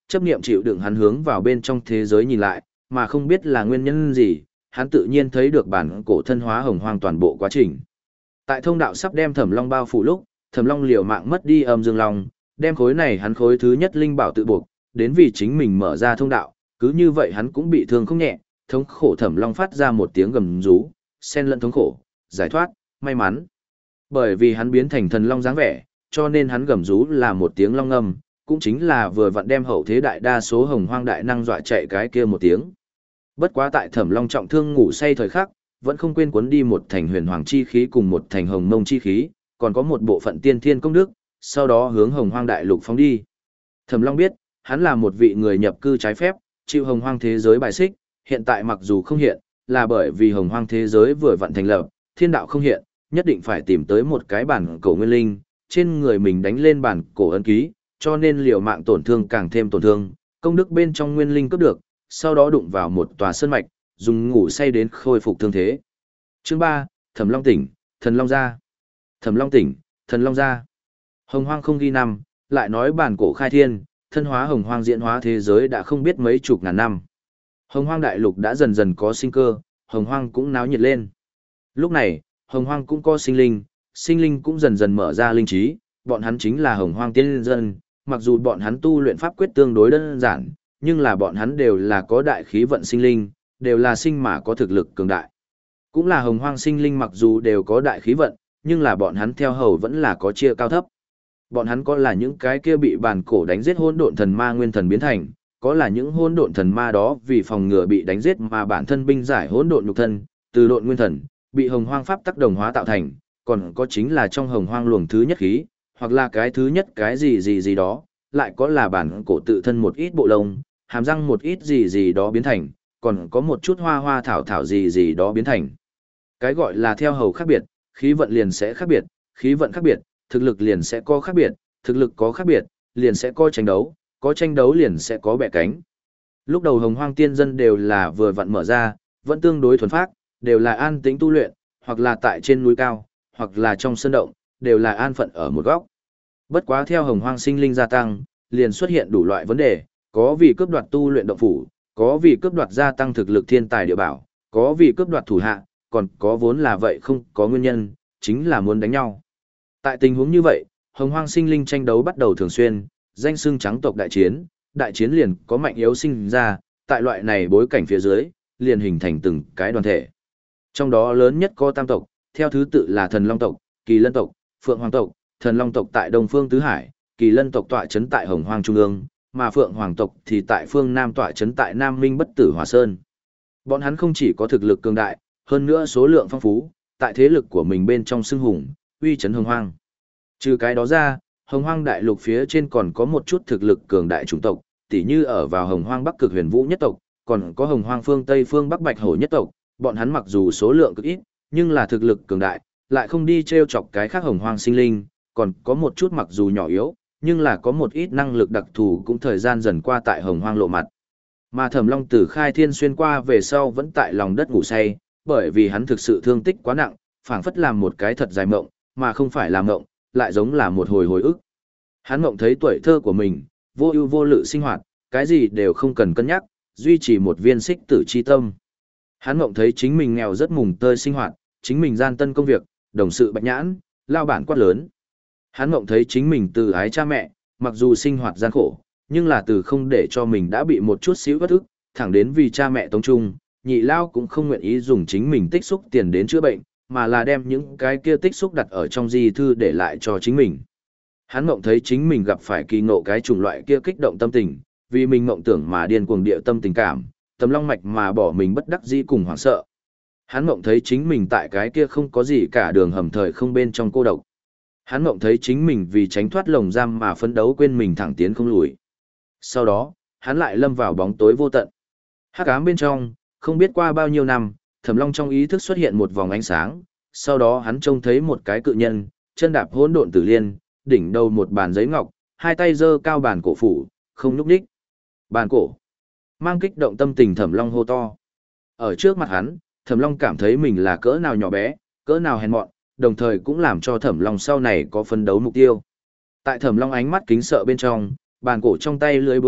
chấp niệm chịu đựng hắn hướng vào bên trong thế giới nhìn lại, mà không biết là nguyên nhân gì, hắn tự nhiên thấy được bản cổ thân hóa hồng hoang toàn bộ quá trình. Tại thông đạo sắp đem Thẩm Long bao phủ lúc, Thẩm Long liều mạng mất đi âm dương long, đem khối này hắn khối thứ nhất linh bảo tự buộc, đến vì chính mình mở ra thông đạo, cứ như vậy hắn cũng bị thương không nhẹ, thống khổ Thẩm Long phát ra một tiếng gầm rú, xen lẫn thống khổ, giải thoát, may mắn. Bởi vì hắn biến thành thần long dáng vẻ, cho nên hắn gầm rú là một tiếng long ngâm, cũng chính là vừa vặn đem hậu thế đại đa số hồng hoang đại năng dọa chạy cái kia một tiếng. Bất quá tại Thẩm Long trọng thương ngủ say thời khắc, vẫn không quên cuốn đi một thành huyền hoàng chi khí cùng một thành hồng mông chi khí, còn có một bộ phận tiên thiên công đức, sau đó hướng hồng hoang đại lục phóng đi. Thẩm Long biết, hắn là một vị người nhập cư trái phép, chịu hồng hoang thế giới bài xích, hiện tại mặc dù không hiện, là bởi vì hồng hoang thế giới vừa vặn thành lập, thiên đạo không hiện, nhất định phải tìm tới một cái bản cổ nguyên linh, trên người mình đánh lên bản cổ ấn ký, cho nên liều mạng tổn thương càng thêm tổn thương, công đức bên trong nguyên linh cấp được, sau đó đụng vào một tòa sơn mạch, dùng ngủ say đến khôi phục thương thế. Chương ba, Thẩm Long tỉnh, Thần Long ra. Thẩm Long tỉnh, Thần Long ra. Hồng hoang không ghi năm, lại nói bản cổ khai thiên, thân hóa hồng hoang diễn hóa thế giới đã không biết mấy chục ngàn năm. Hồng hoang đại lục đã dần dần có sinh cơ, hồng hoang cũng náo nhiệt lên. Lúc này, hồng hoang cũng có sinh linh, sinh linh cũng dần dần mở ra linh trí, bọn hắn chính là hồng hoang tiên dân, mặc dù bọn hắn tu luyện pháp quyết tương đối đơn giản, nhưng là bọn hắn đều là có đại khí vận sinh linh, đều là sinh mà có thực lực cường đại. Cũng là hồng hoang sinh linh mặc dù đều có đại khí vận, nhưng là bọn hắn theo hầu vẫn là có chia cao thấp. Bọn hắn có là những cái kia bị bản cổ đánh giết hỗn độn thần ma nguyên thần biến thành, có là những hỗn độn thần ma đó vì phòng ngừa bị đánh giết mà bản thân binh giải hỗn độn nhục thân, từ độn nguyên thần, bị hồng hoang pháp tắc đồng hóa tạo thành, còn có chính là trong hồng hoang luồng thứ nhất khí, hoặc là cái thứ nhất cái gì gì gì đó, lại có là bản cổ tự thân một ít bộ lông, hàm răng một ít gì gì đó biến thành, còn có một chút hoa hoa thảo thảo gì gì đó biến thành. Cái gọi là theo hầu khác biệt, khí vận liền sẽ khác biệt, khí vận khác biệt, thực lực liền sẽ có khác biệt, thực lực có khác biệt, liền sẽ có tranh đấu, có tranh đấu liền sẽ có bẻ cánh. Lúc đầu hồng hoang tiên dân đều là vừa vặn mở ra, vẫn tương đối thuần phác, đều là an tĩnh tu luyện, hoặc là tại trên núi cao, hoặc là trong sân động, đều là an phận ở một góc. Bất quá theo hồng hoang sinh linh gia tăng, liền xuất hiện đủ loại vấn đề, có vì cướp đoạt tu luyện động phủ, có vì cướp đoạt gia tăng thực lực thiên tài địa bảo, có vì cướp đoạt thủ hạ, còn có vốn là vậy không có nguyên nhân, chính là muốn đánh nhau. Tại tình huống như vậy, hồng hoang sinh linh tranh đấu bắt đầu thường xuyên, danh xưng trắng tộc đại chiến, đại chiến liền có mạnh yếu sinh ra, tại loại này bối cảnh phía dưới, liền hình thành từng cái đoàn thể. Trong đó lớn nhất có tam tộc, theo thứ tự là thần long tộc, kỳ lân tộc, phượng hoàng tộc, thần long tộc tại đông phương tứ hải, kỳ lân tộc tọa trấn tại hồng hoang trung ương, mà phượng hoàng tộc thì tại phương nam tọa trấn tại nam minh bất tử hòa sơn. Bọn hắn không chỉ có thực lực cường đại, hơn nữa số lượng phong phú, tại thế lực của mình bên trong xưng hùng, uy chấn hồng hoang. Trừ cái đó ra, hồng hoang đại lục phía trên còn có một chút thực lực cường đại chủng tộc, tỉ như ở vào hồng hoang bắc cực huyền vũ nhất tộc, còn có hồng hoang phương tây phương bắc bạch hổ nhất tộc, bọn hắn mặc dù số lượng cực ít, nhưng là thực lực cường đại, lại không đi treo chọc cái khác hồng hoang sinh linh, còn có một chút mặc dù nhỏ yếu, nhưng là có một ít năng lực đặc thù cũng thời gian dần qua tại hồng hoang lộ mặt. Mà Thẩm Long từ khai thiên xuyên qua về sau vẫn tại lòng đất ngủ say, bởi vì hắn thực sự thương tích quá nặng, phảng phất làm một cái thật dài mộng, mà không phải là mộng, lại giống là một hồi hồi ức. Hắn mộng thấy tuổi thơ của mình, vô ưu vô lự sinh hoạt, cái gì đều không cần cân nhắc, duy trì một viên xích tử chi tâm. Hắn mộng thấy chính mình nghèo rất mùng tơi sinh hoạt, chính mình gian tân công việc, đồng sự bạch nhãn, lao bản quát lớn. Hắn mộng thấy chính mình từ ái cha mẹ, mặc dù sinh hoạt gian khổ, nhưng là từ không để cho mình đã bị một chút xíu bất ức, thẳng đến vì cha mẹ tống trung, nhị lao cũng không nguyện ý dùng chính mình tích xúc tiền đến chữa bệnh, mà là đem những cái kia tích xúc đặt ở trong di thư để lại cho chính mình. Hắn mộng thấy chính mình gặp phải kỳ ngộ cái chủng loại kia kích động tâm tình, vì mình mộng tưởng mà điên cuồng địa tâm tình cảm, tấm long mạch mà bỏ mình bất đắc dĩ cùng hoảng sợ. Hắn mộng thấy chính mình tại cái kia không có gì cả đường hầm thời không bên trong cô độc. Hắn mộng thấy chính mình vì tránh thoát lồng giam mà phấn đấu quên mình thẳng tiến không lùi. Sau đó, hắn lại lâm vào bóng tối vô tận. Hắc ám bên trong, không biết qua bao nhiêu năm, Thẩm Long trong ý thức xuất hiện một vòng ánh sáng, sau đó hắn trông thấy một cái cự nhân, chân đạp hỗn độn tử liên, đỉnh đầu một bàn giấy ngọc, hai tay giơ cao bàn cổ phủ, không nhúc nhích. Bàn cổ. Mang kích động tâm tình Thẩm Long hô to. Ở trước mặt hắn, Thẩm Long cảm thấy mình là cỡ nào nhỏ bé, cỡ nào hèn mọn, đồng thời cũng làm cho Thẩm Long sau này có phấn đấu mục tiêu. Tại Thẩm Long ánh mắt kính sợ bên trong, bàn cổ trong tay lưới búa động,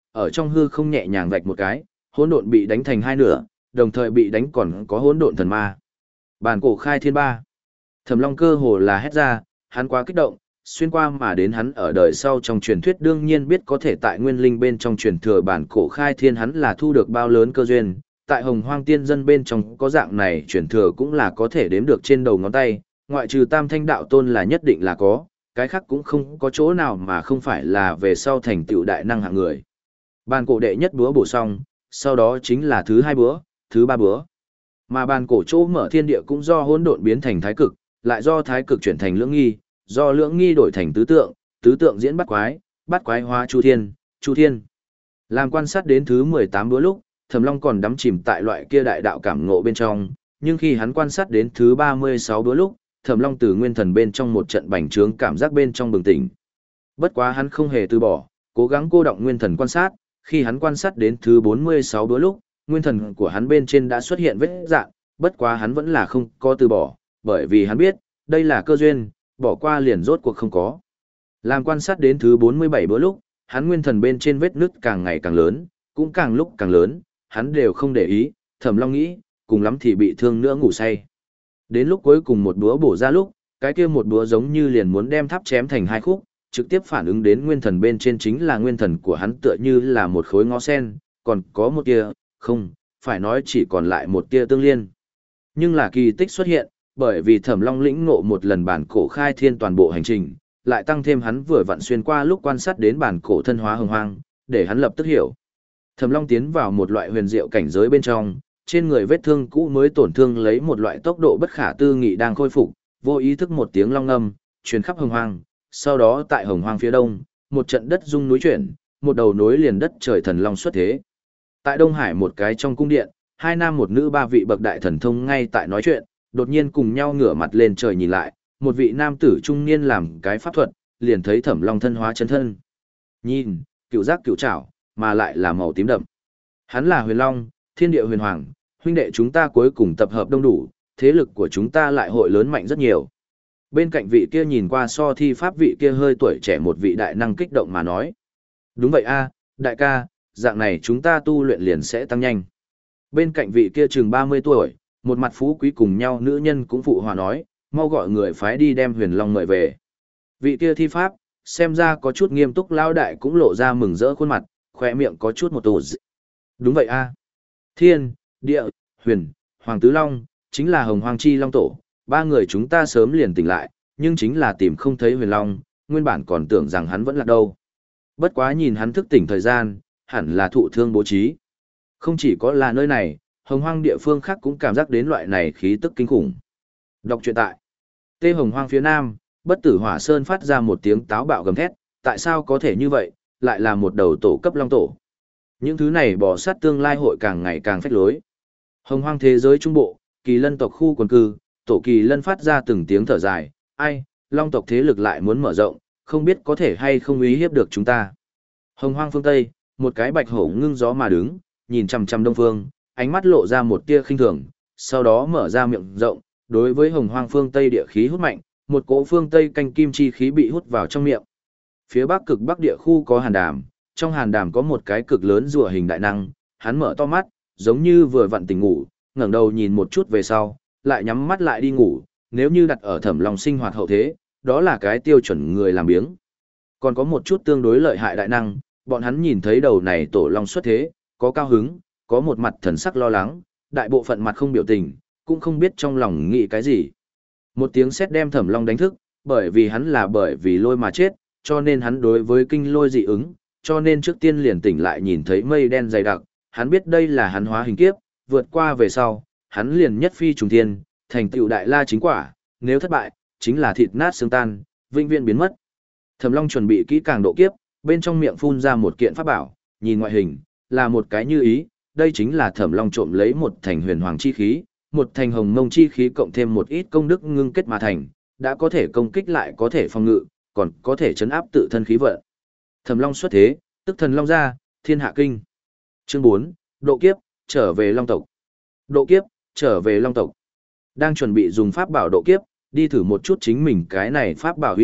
ở trong hư không nhẹ nhàng vạch một cái, hỗn độn bị đánh thành hai nửa, đồng thời bị đánh còn có hỗn độn thần ma. Bản cổ khai thiên ba. Thẩm Long cơ hồ là hét ra, hắn quá kích động, xuyên qua mà đến hắn ở đời sau trong truyền thuyết đương nhiên biết có thể tại nguyên linh bên trong truyền thừa bản cổ khai thiên hắn là thu được bao lớn cơ duyên, tại Hồng Hoang tiên dân bên trong có dạng này truyền thừa cũng là có thể đếm được trên đầu ngón tay, ngoại trừ Tam Thanh đạo tôn là nhất định là có, cái khác cũng không có chỗ nào mà không phải là về sau thành tựu đại năng hạng người. Bản cổ đệ nhất búa bổ xong, sau đó chính là thứ hai búa, thứ ba búa. Mà bản cổ chỗ mở thiên địa cũng do hỗn độn biến thành thái cực, lại do thái cực chuyển thành lưỡng nghi, do lưỡng nghi đổi thành tứ tượng, tứ tượng diễn bát quái, bát quái hóa chu thiên, chu thiên. Làm quan sát đến thứ mười tám búa lúc, Thẩm Long còn đắm chìm tại loại kia đại đạo cảm ngộ bên trong, nhưng khi hắn quan sát đến thứ ba mươi sáu búa lúc, Thẩm Long từ nguyên thần bên trong một trận bành trướng cảm giác bên trong bừng tỉnh. Bất quá hắn không hề từ bỏ, cố gắng cô động nguyên thần quan sát, khi hắn quan sát đến thứ bốn mươi sáu búa lúc, nguyên thần của hắn bên trên đã xuất hiện vết rạn, bất quá hắn vẫn là không có từ bỏ, bởi vì hắn biết, đây là cơ duyên, bỏ qua liền rốt cuộc không có. Làm quan sát đến thứ bốn mươi bảy bữa lúc, hắn nguyên thần bên trên vết nứt càng ngày càng lớn, cũng càng lúc càng lớn, hắn đều không để ý, Thẩm Long nghĩ, cùng lắm thì bị thương nữa ngủ say. Đến lúc cuối cùng một búa bổ ra lúc, cái kia một búa giống như liền muốn đem tháp chém thành hai khúc, trực tiếp phản ứng đến nguyên thần bên trên chính là nguyên thần của hắn tựa như là một khối ngó sen, còn có một tia, không, phải nói chỉ còn lại một tia tương liên. Nhưng là kỳ tích xuất hiện, bởi vì Thẩm Long lĩnh ngộ một lần bản cổ khai thiên toàn bộ hành trình, lại tăng thêm hắn vừa vặn xuyên qua lúc quan sát đến bản cổ thân hóa hồng hoang, để hắn lập tức hiểu. Thẩm Long tiến vào một loại huyền diệu cảnh giới bên trong, trên người vết thương cũ mới tổn thương lấy một loại tốc độ bất khả tư nghị đang khôi phục, vô ý thức một tiếng long ngâm, truyền khắp hồng hoang, sau đó tại hồng hoang phía đông, một trận đất rung núi chuyển, một đầu nối liền đất trời thần long xuất thế. Tại Đông Hải một cái trong cung điện, hai nam một nữ ba vị bậc đại thần thông ngay tại nói chuyện, đột nhiên cùng nhau ngửa mặt lên trời nhìn lại, một vị nam tử trung niên làm cái pháp thuật, liền thấy Thẩm Long thân hóa chân thân. Nhìn, cựu giác cựu trảo, mà lại là màu tím đậm. Hắn là Huyền Long, thiên địa huyền hoàng, huynh đệ chúng ta cuối cùng tập hợp đông đủ, thế lực của chúng ta lại hội lớn mạnh rất nhiều. Bên cạnh vị kia nhìn qua so thi pháp vị kia hơi tuổi trẻ một vị đại năng kích động mà nói. Đúng vậy a, đại ca, dạng này chúng ta tu luyện liền sẽ tăng nhanh. Bên cạnh vị kia chừng ba mươi tuổi, một mặt phú quý cùng nhau nữ nhân cũng phụ hòa nói, mau gọi người phái đi đem Huyền Long mời về. Vị kia thi pháp, xem ra có chút nghiêm túc lao đại cũng lộ ra mừng rỡ khuôn mặt, khỏe miệng có chút một tù dị. Đúng vậy a, thiên, địa, huyền, hoàng tứ long, chính là hồng hoang chi long tổ, ba người chúng ta sớm liền tỉnh lại, nhưng chính là tìm không thấy Huyền Long, nguyên bản còn tưởng rằng hắn vẫn là đâu. Bất quá nhìn hắn thức tỉnh thời gian, hẳn là thụ thương bố trí. Không chỉ có là nơi này, hồng hoang địa phương khác cũng cảm giác đến loại này khí tức kinh khủng. Đọc truyện tại Tê Hồng Hoang phía nam, Bất Tử Hỏa Sơn phát ra một tiếng táo bạo gầm thét, tại sao có thể như vậy, lại là một đầu tổ cấp long tổ. Những thứ này bỏ sát tương lai hội càng ngày càng phách lối. Hồng Hoang thế giới trung bộ, Kỳ Lân tộc khu quần cư, tổ Kỳ Lân phát ra từng tiếng thở dài, ai, long tộc thế lực lại muốn mở rộng, không biết có thể hay không uy hiếp được chúng ta. Hồng Hoang phương Tây, một cái bạch hổ ngưng gió mà đứng, nhìn chằm chằm đông phương, ánh mắt lộ ra một tia khinh thường, sau đó mở ra miệng rộng, đối với Hồng Hoang phương Tây địa khí hút mạnh, một cỗ phương Tây canh kim chi khí bị hút vào trong miệng. Phía bắc cực bắc địa khu có hàn đàm, trong hàn đàm có một cái cực lớn rùa hình đại năng, hắn mở to mắt, giống như vừa vặn tỉnh ngủ, ngẩng đầu nhìn một chút về sau, lại nhắm mắt lại đi ngủ, nếu như đặt ở Thẩm Long sinh hoạt hậu thế, đó là cái tiêu chuẩn người làm biếng. Còn có một chút tương đối lợi hại đại năng, bọn hắn nhìn thấy đầu này tổ long xuất thế, có cao hứng, có một mặt thần sắc lo lắng, đại bộ phận mặt không biểu tình, cũng không biết trong lòng nghĩ cái gì. Một tiếng sét đem Thẩm Long đánh thức, bởi vì hắn là bởi vì lôi mà chết, cho nên hắn đối với kinh lôi dị ứng, cho nên trước tiên liền tỉnh lại nhìn thấy mây đen dày đặc, hắn biết đây là hắn hóa hình kiếp, vượt qua về sau, hắn liền nhất phi trùng thiên, thành tựu đại la chính quả, nếu thất bại, chính là thịt nát xương tan, vĩnh viễn biến mất. Thẩm Long chuẩn bị kỹ càng độ kiếp, bên trong miệng phun ra một kiện pháp bảo, nhìn ngoại hình, là một cái như ý, đây chính là Thẩm Long trộm lấy một thành huyền hoàng chi khí, một thành hồng mông chi khí cộng thêm một ít công đức ngưng kết mà thành, đã có thể công kích lại có thể phòng ngự, còn có thể chấn áp tự thân khí vận. Thẩm Long xuất thế, tức thần long ra, thiên hạ kinh. Chương bốn, độ kiếp, trở về long tộc. Độ kiếp, trở về long tộc. Đang chuẩn bị dùng pháp bảo độ kiếp, đi thử một chút chính mình cái này pháp bảo uy lực,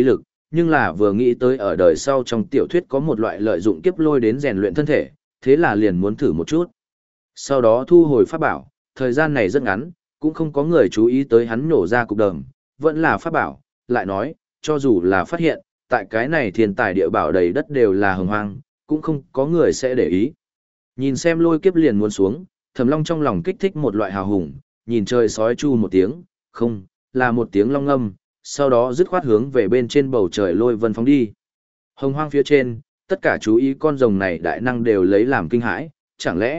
nhưng là vừa nghĩ tới ở đời sau trong tiểu thuyết có một loại lợi dụng kiếp lôi đến rèn luyện thân thể, thế là liền muốn thử một chút. Sau đó thu hồi pháp bảo, thời gian này rất ngắn, cũng không có người chú ý tới hắn nổ ra cục đờm, vẫn là pháp bảo, lại nói, cho dù là phát hiện, tại cái này thiên tài địa bảo đầy đất đều là hồng hoang, cũng không có người sẽ để ý. Nhìn xem lôi kiếp liền muốn xuống, Thẩm Long trong lòng kích thích một loại hào hùng, nhìn trời sói chu một tiếng, không, là một tiếng long ngâm, sau đó dứt khoát hướng về bên trên bầu trời lôi vân phóng đi. Hồng hoang phía trên, tất cả chú ý con rồng này đại năng đều lấy làm kinh hãi, chẳng lẽ,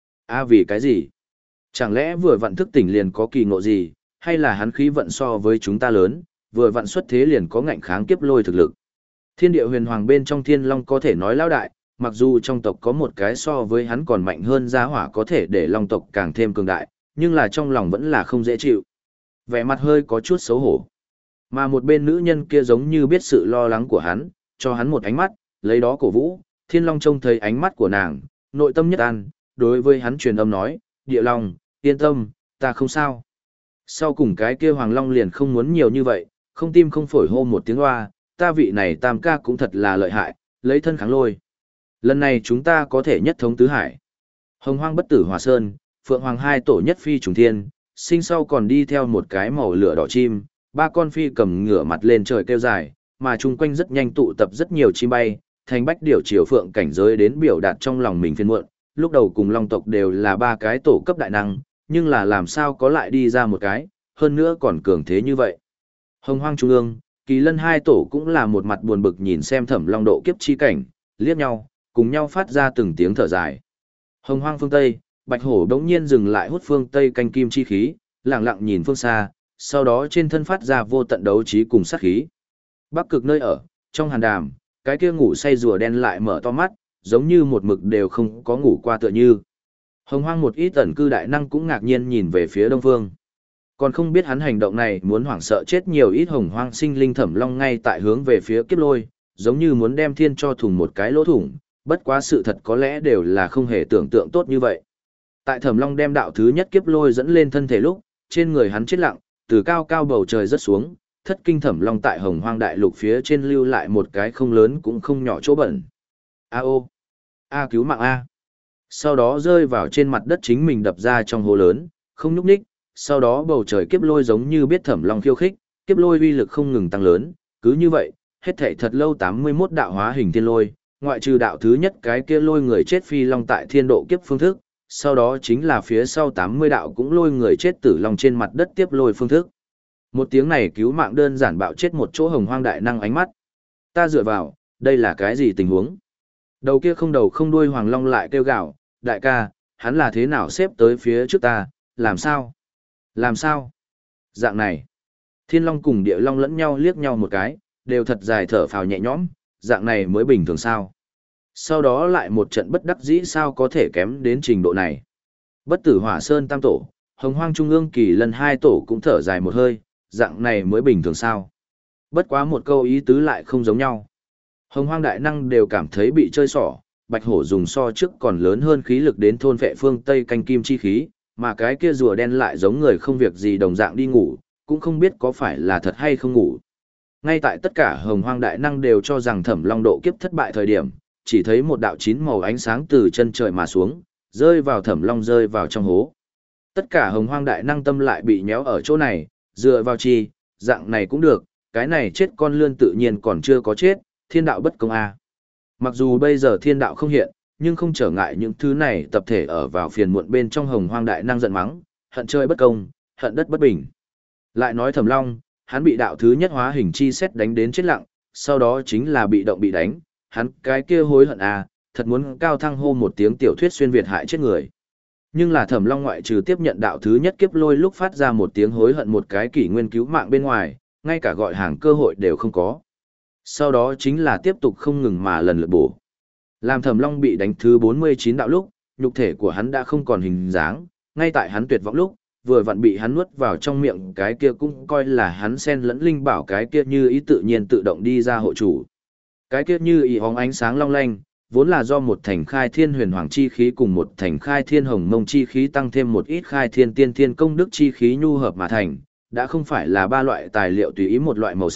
a vì cái gì? Chẳng lẽ vừa vặn thức tỉnh liền có kỳ ngộ gì, hay là hắn khí vận so với chúng ta lớn, vừa vặn xuất thế liền có ngạnh kháng kiếp lôi thực lực. Thiên địa huyền hoàng bên trong thiên long có thể nói lão đại, mặc dù trong tộc có một cái so với hắn còn mạnh hơn gia hỏa có thể để long tộc càng thêm cường đại, nhưng là trong lòng vẫn là không dễ chịu. Vẻ mặt hơi có chút xấu hổ. Mà một bên nữ nhân kia giống như biết sự lo lắng của hắn, cho hắn một ánh mắt, lấy đó cổ vũ, thiên long trông thấy ánh mắt của nàng, nội tâm nhất an, đối với hắn truyền âm nói, địa long, yên tâm, ta không sao. Sau cùng cái kia hoàng long liền không muốn nhiều như vậy, không tim không phổi hô một tiếng hoa, ta vị này tam ca cũng thật là lợi hại, lấy thân kháng lôi. Lần này chúng ta có thể nhất thống tứ hải. Hồng hoang bất tử hòa sơn, phượng hoàng hai tổ nhất phi trùng thiên, sinh sau còn đi theo một cái màu lửa đỏ chim, ba con phi cầm ngửa mặt lên trời kêu dài, mà chung quanh rất nhanh tụ tập rất nhiều chim bay, thành bách điểu chiều phượng cảnh giới đến biểu đạt trong lòng mình phiền muộn. Lúc đầu cùng long tộc đều là ba cái tổ cấp đại năng, nhưng là làm sao có lại đi ra một cái, hơn nữa còn cường thế như vậy. Hồng hoang trung ương, kỳ lân hai tổ cũng là một mặt buồn bực nhìn xem thẩm long độ kiếp chi cảnh, liếc nhau, cùng nhau phát ra từng tiếng thở dài. Hồng hoang phương Tây, bạch hổ đống nhiên dừng lại hút phương Tây canh kim chi khí, lặng lặng nhìn phương xa, sau đó trên thân phát ra vô tận đấu trí cùng sát khí. Bắc cực nơi ở, trong hàn đàm, cái kia ngủ say rùa đen lại mở to mắt, giống như một mực đều không có ngủ qua tựa như. Hồng hoang một ít ẩn cư đại năng cũng ngạc nhiên nhìn về phía đông phương. Còn không biết hắn hành động này muốn hoảng sợ chết nhiều ít hồng hoang sinh linh thẩm long ngay tại hướng về phía kiếp lôi, giống như muốn đem thiên cho thùng một cái lỗ thủng, bất quá sự thật có lẽ đều là không hề tưởng tượng tốt như vậy. Tại thẩm long đem đạo thứ nhất kiếp lôi dẫn lên thân thể lúc, trên người hắn chết lặng, từ cao cao bầu trời rớt xuống, thất kinh thẩm long tại hồng hoang đại lục phía trên lưu lại một cái không lớn cũng không nhỏ chỗ bẩn. A ô! A cứu mạng A! Sau đó rơi vào trên mặt đất chính mình đập ra trong hố lớn, không nhúc nhích, sau đó bầu trời kiếp lôi giống như biết thẩm long khiêu khích, kiếp lôi uy lực không ngừng tăng lớn, cứ như vậy, hết thảy thật lâu tám mươi mốt đạo hóa hình thiên lôi, ngoại trừ đạo thứ nhất cái kia lôi người chết phi long tại thiên độ kiếp phương thức, sau đó chính là phía sau tám mươi đạo cũng lôi người chết tử long trên mặt đất tiếp lôi phương thức. Một tiếng này cứu mạng đơn giản bạo chết một chỗ hồng hoang đại năng ánh mắt. Ta dựa vào, đây là cái gì tình huống? Đầu kia không đầu không đuôi hoàng long lại kêu gào, đại ca, hắn là thế nào xếp tới phía trước ta, làm sao? Làm sao? Dạng này. Thiên long cùng địa long lẫn nhau liếc nhau một cái, đều thật dài thở phào nhẹ nhõm, dạng này mới bình thường sao? Sau đó lại một trận bất đắc dĩ sao có thể kém đến trình độ này. Bất tử hỏa sơn tam tổ, hồng hoang trung ương kỳ lần hai tổ cũng thở dài một hơi, dạng này mới bình thường sao. Bất quá một câu ý tứ lại không giống nhau. Hồng hoang đại năng đều cảm thấy bị chơi xỏ, bạch hổ dùng so trước còn lớn hơn khí lực đến thôn vệ phương Tây canh kim chi khí, mà cái kia rùa đen lại giống người không việc gì đồng dạng đi ngủ, cũng không biết có phải là thật hay không ngủ. Ngay tại tất cả hồng hoang đại năng đều cho rằng thẩm long độ kiếp thất bại thời điểm, chỉ thấy một đạo chín màu ánh sáng từ chân trời mà xuống, rơi vào thẩm long rơi vào trong hố. Tất cả hồng hoang đại năng tâm lại bị nhéo ở chỗ này, dựa vào chi, dạng này cũng được, cái này chết con lươn tự nhiên còn chưa có chết, thiên đạo bất công a. À. Mặc dù bây giờ thiên đạo không hiện, nhưng không trở ngại những thứ này tập thể ở vào phiền muộn bên trong hồng hoang đại năng giận mắng, hận trời bất công, hận đất bất bình. Lại nói thẩm long, hắn bị đạo thứ nhất hóa hình chi xét đánh đến chết lặng, sau đó chính là bị động bị đánh, hắn cái kia hối hận à, thật muốn cao thăng hô một tiếng tiểu thuyết xuyên việt hại chết người. Nhưng là thẩm long ngoại trừ tiếp nhận đạo thứ nhất kiếp lôi lúc phát ra một tiếng hối hận một cái kỷ nguyên cứu mạng bên ngoài, ngay cả gọi hàng cơ hội đều không có. Sau đó chính là tiếp tục không ngừng mà lần lượt bổ. Làm thẩm long bị đánh thứ bốn mươi chín đạo lúc, nhục thể của hắn đã không còn hình dáng, ngay tại hắn tuyệt vọng lúc, vừa vặn bị hắn nuốt vào trong miệng cái kia cũng coi là hắn sen lẫn linh bảo cái kia như ý tự nhiên tự động đi ra hộ chủ. Cái kia như ý hóng ánh sáng long lanh, vốn là do một thành khai thiên huyền hoàng chi khí cùng một thành khai thiên hồng mông chi khí tăng thêm một ít khai thiên tiên thiên công đức chi khí nhu hợp mà thành, đã không phải là ba loại tài liệu tùy ý một loại màu sắc,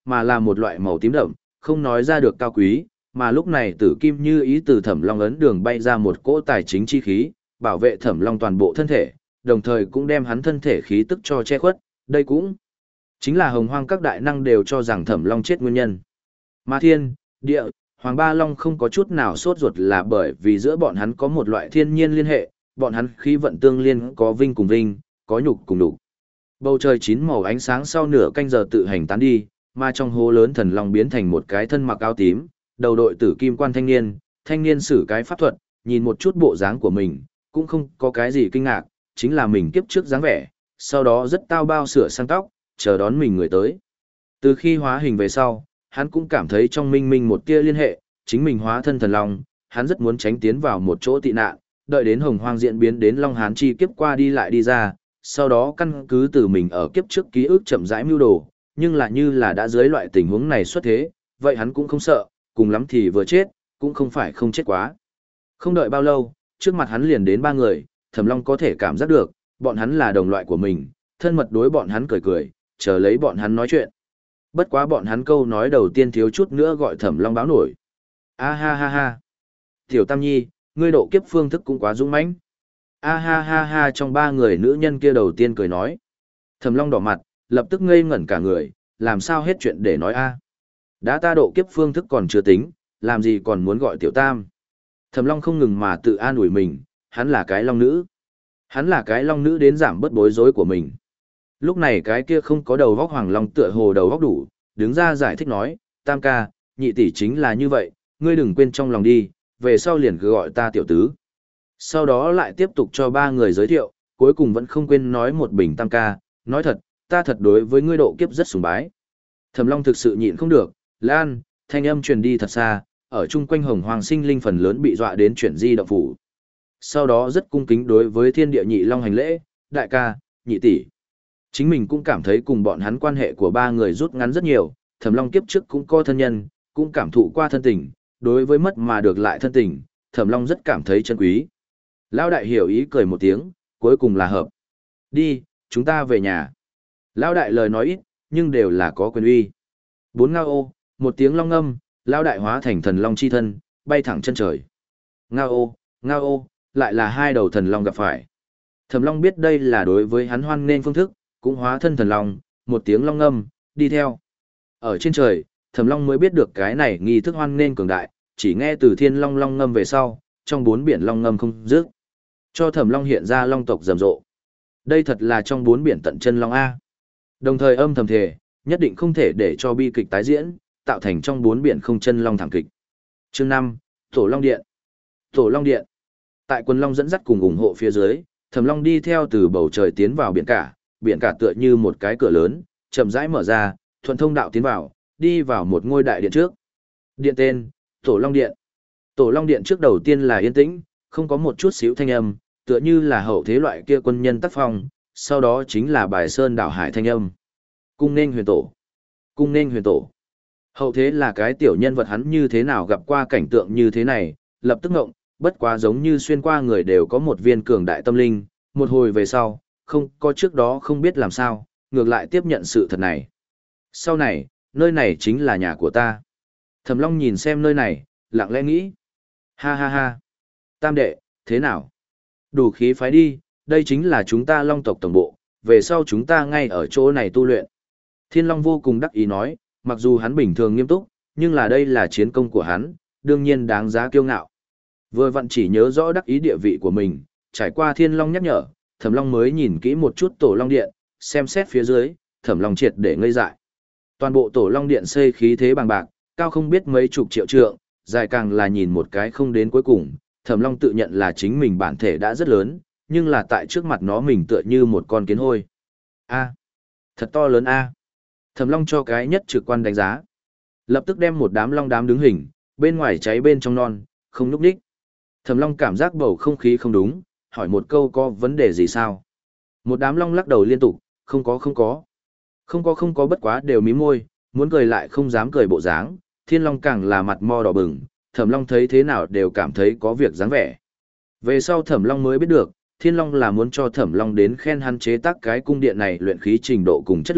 mà là một loại màu tím đậm, không nói ra được cao quý, mà lúc này tử kim như ý từ Thẩm Long ấn đường bay ra một cỗ tài chính chi khí, bảo vệ Thẩm Long toàn bộ thân thể, đồng thời cũng đem hắn thân thể khí tức cho che khuất, đây cũng chính là hồng hoang các đại năng đều cho rằng Thẩm Long chết nguyên nhân. Mà thiên, địa, Hoàng Ba Long không có chút nào sốt ruột là bởi vì giữa bọn hắn có một loại thiên nhiên liên hệ, bọn hắn khí vận tương liên có vinh cùng vinh, có nhục cùng đục. Bầu trời chín màu ánh sáng sau nửa canh giờ tự hành tán đi, mà trong hố lớn thần long biến thành một cái thân mặc áo tím, đầu đội tử kim quan thanh niên, thanh niên sử cái pháp thuật, nhìn một chút bộ dáng của mình, cũng không có cái gì kinh ngạc, chính là mình kiếp trước dáng vẻ, sau đó rất tao bao sửa sang tóc, chờ đón mình người tới. Từ khi hóa hình về sau, hắn cũng cảm thấy trong minh minh một tia liên hệ, chính mình hóa thân thần long, hắn rất muốn tránh tiến vào một chỗ tị nạn, đợi đến hồng hoang diễn biến đến long hán chi kiếp qua đi lại đi ra, sau đó căn cứ từ mình ở kiếp trước ký ức chậm rãi mưu đồ, nhưng là như là đã dưới loại tình huống này xuất thế, vậy hắn cũng không sợ, cùng lắm thì vừa chết, cũng không phải không chết quá. Không đợi bao lâu, trước mặt hắn liền đến ba người, Thẩm Long có thể cảm giác được, bọn hắn là đồng loại của mình, thân mật đối bọn hắn cười cười, chờ lấy bọn hắn nói chuyện. Bất quá bọn hắn câu nói đầu tiên thiếu chút nữa gọi Thẩm Long báo nổi. A ha ha ha. Tiểu Tam Nhi, ngươi độ kiếp phương thức cũng quá dũng mãnh. A ha ha ha trong ba người nữ nhân kia đầu tiên cười nói. Thẩm Long đỏ mặt, lập tức ngây ngẩn cả người, làm sao hết chuyện để nói a? Đã ta độ kiếp phương thức còn chưa tính, làm gì còn muốn gọi Tiểu Tam? Thẩm Long không ngừng mà tự an ủi mình, hắn là cái long nữ. Hắn là cái long nữ đến giảm bớt bối rối của mình. Lúc này cái kia không có đầu vóc hoàng long tựa hồ đầu vóc đủ, đứng ra giải thích nói, Tam ca, nhị tỷ chính là như vậy, ngươi đừng quên trong lòng đi, về sau liền cứ gọi ta tiểu tứ. Sau đó lại tiếp tục cho ba người giới thiệu, cuối cùng vẫn không quên nói một bình Tam ca, nói thật, ta thật đối với ngươi độ kiếp rất sùng bái. Thẩm Long thực sự nhịn không được, lan, thanh âm truyền đi thật xa, ở chung quanh hồng hoàng sinh linh phần lớn bị dọa đến chuyển di động phủ. Sau đó rất cung kính đối với thiên địa nhị long hành lễ, đại ca, nhị tỷ. Chính mình cũng cảm thấy cùng bọn hắn quan hệ của ba người rút ngắn rất nhiều, Thẩm Long kiếp trước cũng có thân nhân, cũng cảm thụ qua thân tình, đối với mất mà được lại thân tình, Thẩm Long rất cảm thấy chân quý. Lão đại hiểu ý cười một tiếng, cuối cùng là hợp. Đi, chúng ta về nhà. Lão đại lời nói ít, nhưng đều là có quyền uy. Bốn ngao ô, một tiếng long ngâm, Lão đại hóa thành thần long chi thân, bay thẳng chân trời. Ngao ô, ngao ô, lại là hai đầu thần long gặp phải. Thẩm Long biết đây là đối với hắn hoan nên phương thức, cũng hóa thân thần long, một tiếng long ngâm, đi theo. Ở trên trời, Thẩm Long mới biết được cái này nghi thức hoan nên cường đại, chỉ nghe từ thiên long long ngâm về sau, trong bốn biển long ngâm không dứt. Cho Thẩm Long hiện ra long tộc rầm rộ. Đây thật là trong bốn biển tận chân long A. Đồng thời âm thầm thề, nhất định không thể để cho bi kịch tái diễn, tạo thành trong bốn biển không chân long thảm kịch. Chương năm, Tổ Long Điện. Tổ Long Điện. Tại Quần Long dẫn dắt cùng ủng hộ phía dưới, Thẩm Long đi theo từ bầu trời tiến vào biển cả, biển cả tựa như một cái cửa lớn, chậm rãi mở ra, thuận thông đạo tiến vào, đi vào một ngôi đại điện trước. Điện tên, Tổ Long Điện. Tổ Long Điện trước đầu tiên là yên tĩnh, không có một chút xíu thanh âm, tựa như là hậu thế loại kia quân nhân tác phong, sau đó chính là bài sơn đảo hải thanh âm. Cung nên huyền tổ. Cung nên huyền tổ. Hậu thế là cái tiểu nhân vật hắn như thế nào gặp qua cảnh tượng như thế này, lập tức ngộng, bất quá giống như xuyên qua người đều có một viên cường đại tâm linh, một hồi về sau, không có trước đó không biết làm sao, ngược lại tiếp nhận sự thật này. Sau này, nơi này chính là nhà của ta. Thẩm Long nhìn xem nơi này, lặng lẽ nghĩ. Ha ha ha. Tam đệ, thế nào? Đủ khí phái đi, đây chính là chúng ta Long tộc tổng bộ, về sau chúng ta ngay ở chỗ này tu luyện. Thiên Long vô cùng đắc ý nói, mặc dù hắn bình thường nghiêm túc, nhưng là đây là chiến công của hắn, đương nhiên đáng giá kiêu ngạo. Vừa vặn chỉ nhớ rõ đắc ý địa vị của mình, trải qua Thiên Long nhắc nhở, Thẩm Long mới nhìn kỹ một chút Tổ Long Điện, xem xét phía dưới, Thẩm Long triệt để ngây dại. Toàn bộ Tổ Long Điện xây khí thế bằng bạc, cao không biết mấy chục triệu trượng, dài càng là nhìn một cái không đến cuối cùng. Thẩm Long tự nhận là chính mình bản thể đã rất lớn, nhưng là tại trước mặt nó mình tựa như một con kiến hôi. A, thật to lớn a. Thẩm Long cho cái nhất trực quan đánh giá. Lập tức đem một đám long đám đứng hình, bên ngoài cháy bên trong non, không nhúc nhích. Thẩm Long cảm giác bầu không khí không đúng, hỏi một câu có vấn đề gì sao? Một đám long lắc đầu liên tục, không có không có. Không có không có bất quá đều mím môi, muốn cười lại không dám cười bộ dáng, Thiên Long càng là mặt mo đỏ bừng, Thẩm Long thấy thế nào đều cảm thấy có việc dáng vẻ. Về sau Thẩm Long mới biết được, Thiên Long là muốn cho Thẩm Long đến khen hắn chế tác cái cung điện này luyện khí trình độ cùng chất lượng,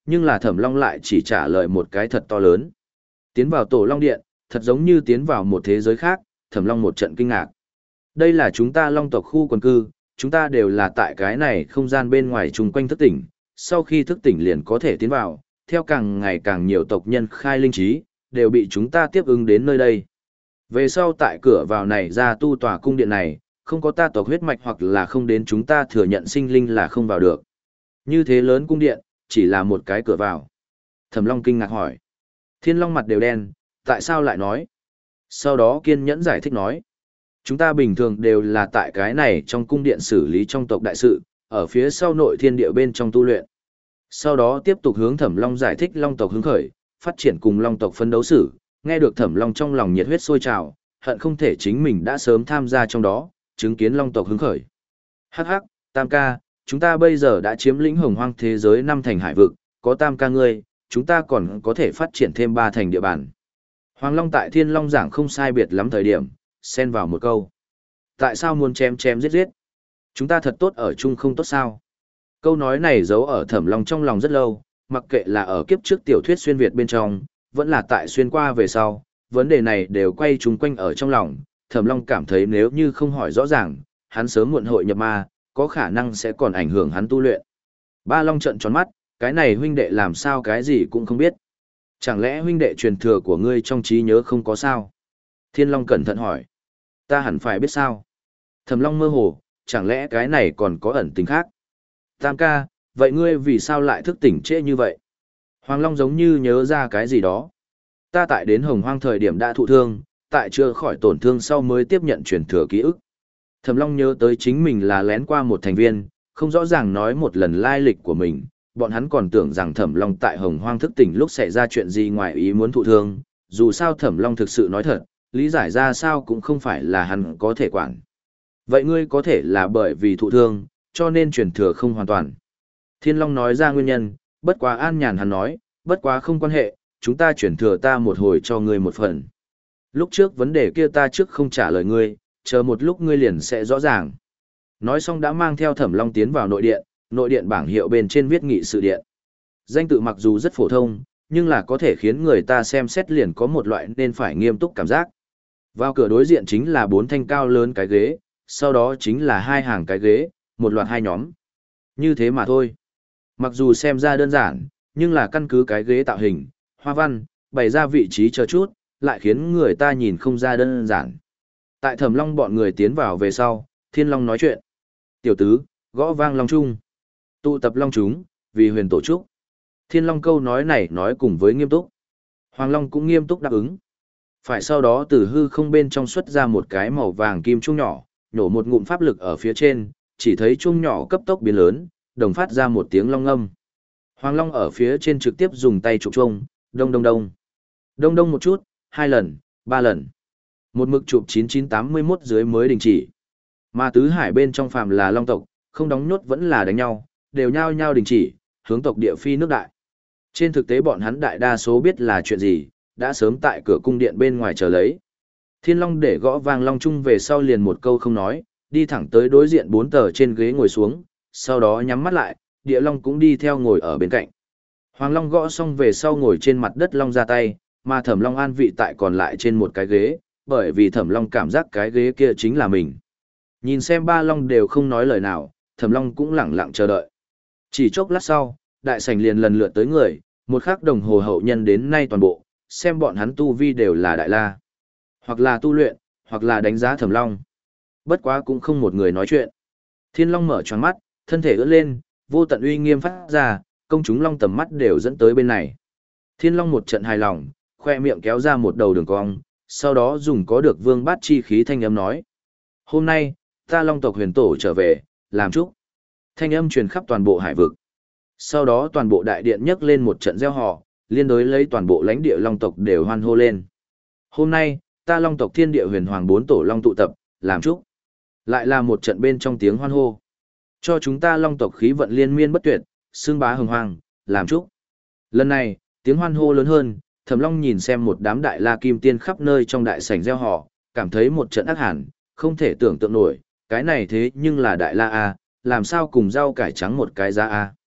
nhưng là Thẩm Long lại chỉ trả lời một cái thật to lớn. Tiến vào Tổ Long Điện, thật giống như tiến vào một thế giới khác, Thẩm Long một trận kinh ngạc. Đây là chúng ta Long tộc khu quần cư, chúng ta đều là tại cái này không gian bên ngoài chung quanh thức tỉnh, sau khi thức tỉnh liền có thể tiến vào, theo càng ngày càng nhiều tộc nhân khai linh trí, đều bị chúng ta tiếp ứng đến nơi đây. Về sau tại cửa vào này ra tu tòa cung điện này, không có ta tộc huyết mạch hoặc là không đến chúng ta thừa nhận sinh linh là không vào được. Như thế lớn cung điện, chỉ là một cái cửa vào. Thẩm Long kinh ngạc hỏi. Thiên Long mặt đều đen, tại sao lại nói? Sau đó kiên nhẫn giải thích nói. Chúng ta bình thường đều là tại cái này trong cung điện xử lý trong tộc đại sự, ở phía sau nội thiên địa bên trong tu luyện. Sau đó tiếp tục hướng Thẩm Long giải thích Long tộc hứng khởi, phát triển cùng Long tộc phân đấu xử, nghe được Thẩm Long trong lòng nhiệt huyết sôi trào, hận không thể chính mình đã sớm tham gia trong đó, chứng kiến Long tộc hứng khởi. Hắc hắc, Tam ca, chúng ta bây giờ đã chiếm lĩnh hồng hoang thế giới năm thành hải vực, có Tam ca ngươi, chúng ta còn có thể phát triển thêm ba thành địa bàn. Hoàng Long tại Thiên Long giảng không sai biệt lắm thời điểm, xen vào một câu. Tại sao muốn chém chém giết giết? Chúng ta thật tốt ở chung không tốt sao? Câu nói này giấu ở Thẩm Long trong lòng rất lâu, mặc kệ là ở kiếp trước tiểu thuyết xuyên Việt bên trong, vẫn là tại xuyên qua về sau, vấn đề này đều quay chung quanh ở trong lòng. Thẩm Long cảm thấy nếu như không hỏi rõ ràng, hắn sớm muộn hội nhập ma, có khả năng sẽ còn ảnh hưởng hắn tu luyện. Ba Long trợn tròn mắt, cái này huynh đệ làm sao cái gì cũng không biết. Chẳng lẽ huynh đệ truyền thừa của ngươi trong trí nhớ không có sao? Thiên Long cẩn thận hỏi. Ta hẳn phải biết sao? Thẩm Long mơ hồ, chẳng lẽ cái này còn có ẩn tình khác? Tam ca, vậy ngươi vì sao lại thức tỉnh trễ như vậy? Hoàng Long giống như nhớ ra cái gì đó. Ta tại đến Hồng Hoang thời điểm đã thụ thương, tại chưa khỏi tổn thương sau mới tiếp nhận truyền thừa ký ức. Thẩm Long nhớ tới chính mình là lén qua một thành viên, không rõ ràng nói một lần lai lịch của mình, bọn hắn còn tưởng rằng Thẩm Long tại Hồng Hoang thức tỉnh lúc xảy ra chuyện gì ngoài ý muốn thụ thương, dù sao Thẩm Long thực sự nói thật, lý giải ra sao cũng không phải là hắn có thể quản. Vậy ngươi có thể là bởi vì thụ thương, cho nên truyền thừa không hoàn toàn. Thiên Long nói ra nguyên nhân, bất quá an nhàn hắn nói, bất quá không quan hệ, chúng ta truyền thừa ta một hồi cho ngươi một phần. Lúc trước vấn đề kia ta trước không trả lời ngươi, chờ một lúc ngươi liền sẽ rõ ràng. Nói xong đã mang theo Thẩm Long tiến vào nội điện, nội điện bảng hiệu bên trên viết nghị sự điện. Danh tự mặc dù rất phổ thông, nhưng là có thể khiến người ta xem xét liền có một loại nên phải nghiêm túc cảm giác. Vào cửa đối diện chính là bốn thanh cao lớn cái ghế, sau đó chính là hai hàng cái ghế, một loạt hai nhóm. Như thế mà thôi. Mặc dù xem ra đơn giản, nhưng là căn cứ cái ghế tạo hình, hoa văn, bày ra vị trí chờ chút, lại khiến người ta nhìn không ra đơn giản. Tại Thẩm Long bọn người tiến vào về sau, Thiên Long nói chuyện. Tiểu tứ, gõ vang long trung. Tụ tập long chúng, vì huyền tổ trúc. Thiên Long câu nói này nói cùng với nghiêm túc. Hoàng Long cũng nghiêm túc đáp ứng. Phải sau đó từ hư không bên trong xuất ra một cái màu vàng kim chuông nhỏ, nhổ một ngụm pháp lực ở phía trên, chỉ thấy chuông nhỏ cấp tốc biến lớn, đồng phát ra một tiếng long ngâm. Hoàng Long ở phía trên trực tiếp dùng tay chụp chuông, đông đông đông. Đông đông một chút, hai lần, ba lần. Một mực chụp chín chín tám mươi mốt dưới mới đình chỉ. Mà tứ hải bên trong phàm là long tộc, không đóng nhốt vẫn là đánh nhau, đều nhao nhao đình chỉ, hướng tộc địa phi nước đại. Trên thực tế bọn hắn đại đa số biết là chuyện gì, đã sớm tại cửa cung điện bên ngoài chờ lấy. Thiên Long để gõ vang long chung về sau liền một câu không nói, đi thẳng tới đối diện bốn tờ trên ghế ngồi xuống, sau đó nhắm mắt lại, Địa Long cũng đi theo ngồi ở bên cạnh. Hoàng Long gõ xong về sau ngồi trên mặt đất Long ra tay, mà Thẩm Long an vị tại còn lại trên một cái ghế, bởi vì Thẩm Long cảm giác cái ghế kia chính là mình. Nhìn xem ba Long đều không nói lời nào, Thẩm Long cũng lẳng lặng chờ đợi. Chỉ chốc lát sau, đại sảnh liền lần lượt tới người, một khắc đồng hồ hậu nhân đến nay toàn bộ, xem bọn hắn tu vi đều là đại la. Hoặc là tu luyện, hoặc là đánh giá Thẩm Long. Bất quá cũng không một người nói chuyện. Thiên Long mở tròn mắt, thân thể ưỡn lên, vô tận uy nghiêm phát ra, công chúng Long tầm mắt đều dẫn tới bên này. Thiên Long một trận hài lòng, khoe miệng kéo ra một đầu đường cong, sau đó dùng có được vương bát chi khí thanh âm nói. Hôm nay, ta Long tộc huyền tổ trở về, làm chúc. Thanh âm truyền khắp toàn bộ hải vực. Sau đó toàn bộ đại điện nhấc lên một trận reo hò, liên đối lấy toàn bộ lãnh địa Long tộc đều hoan hô lên. Hôm nay, ta Long tộc thiên địa huyền hoàng bốn tổ Long tụ tập, làm chúc. Lại là một trận bên trong tiếng hoan hô. Cho chúng ta Long tộc khí vận liên miên bất tuyệt, xương bá hồng hoàng, làm chúc. Lần này, tiếng hoan hô lớn hơn, Thẩm Long nhìn xem một đám đại la kim tiên khắp nơi trong đại sảnh reo hò, cảm thấy một trận ác hẳn, không thể tưởng tượng nổi, cái này thế nhưng là đại la A, làm sao cùng rau cải trắng một cái giá A.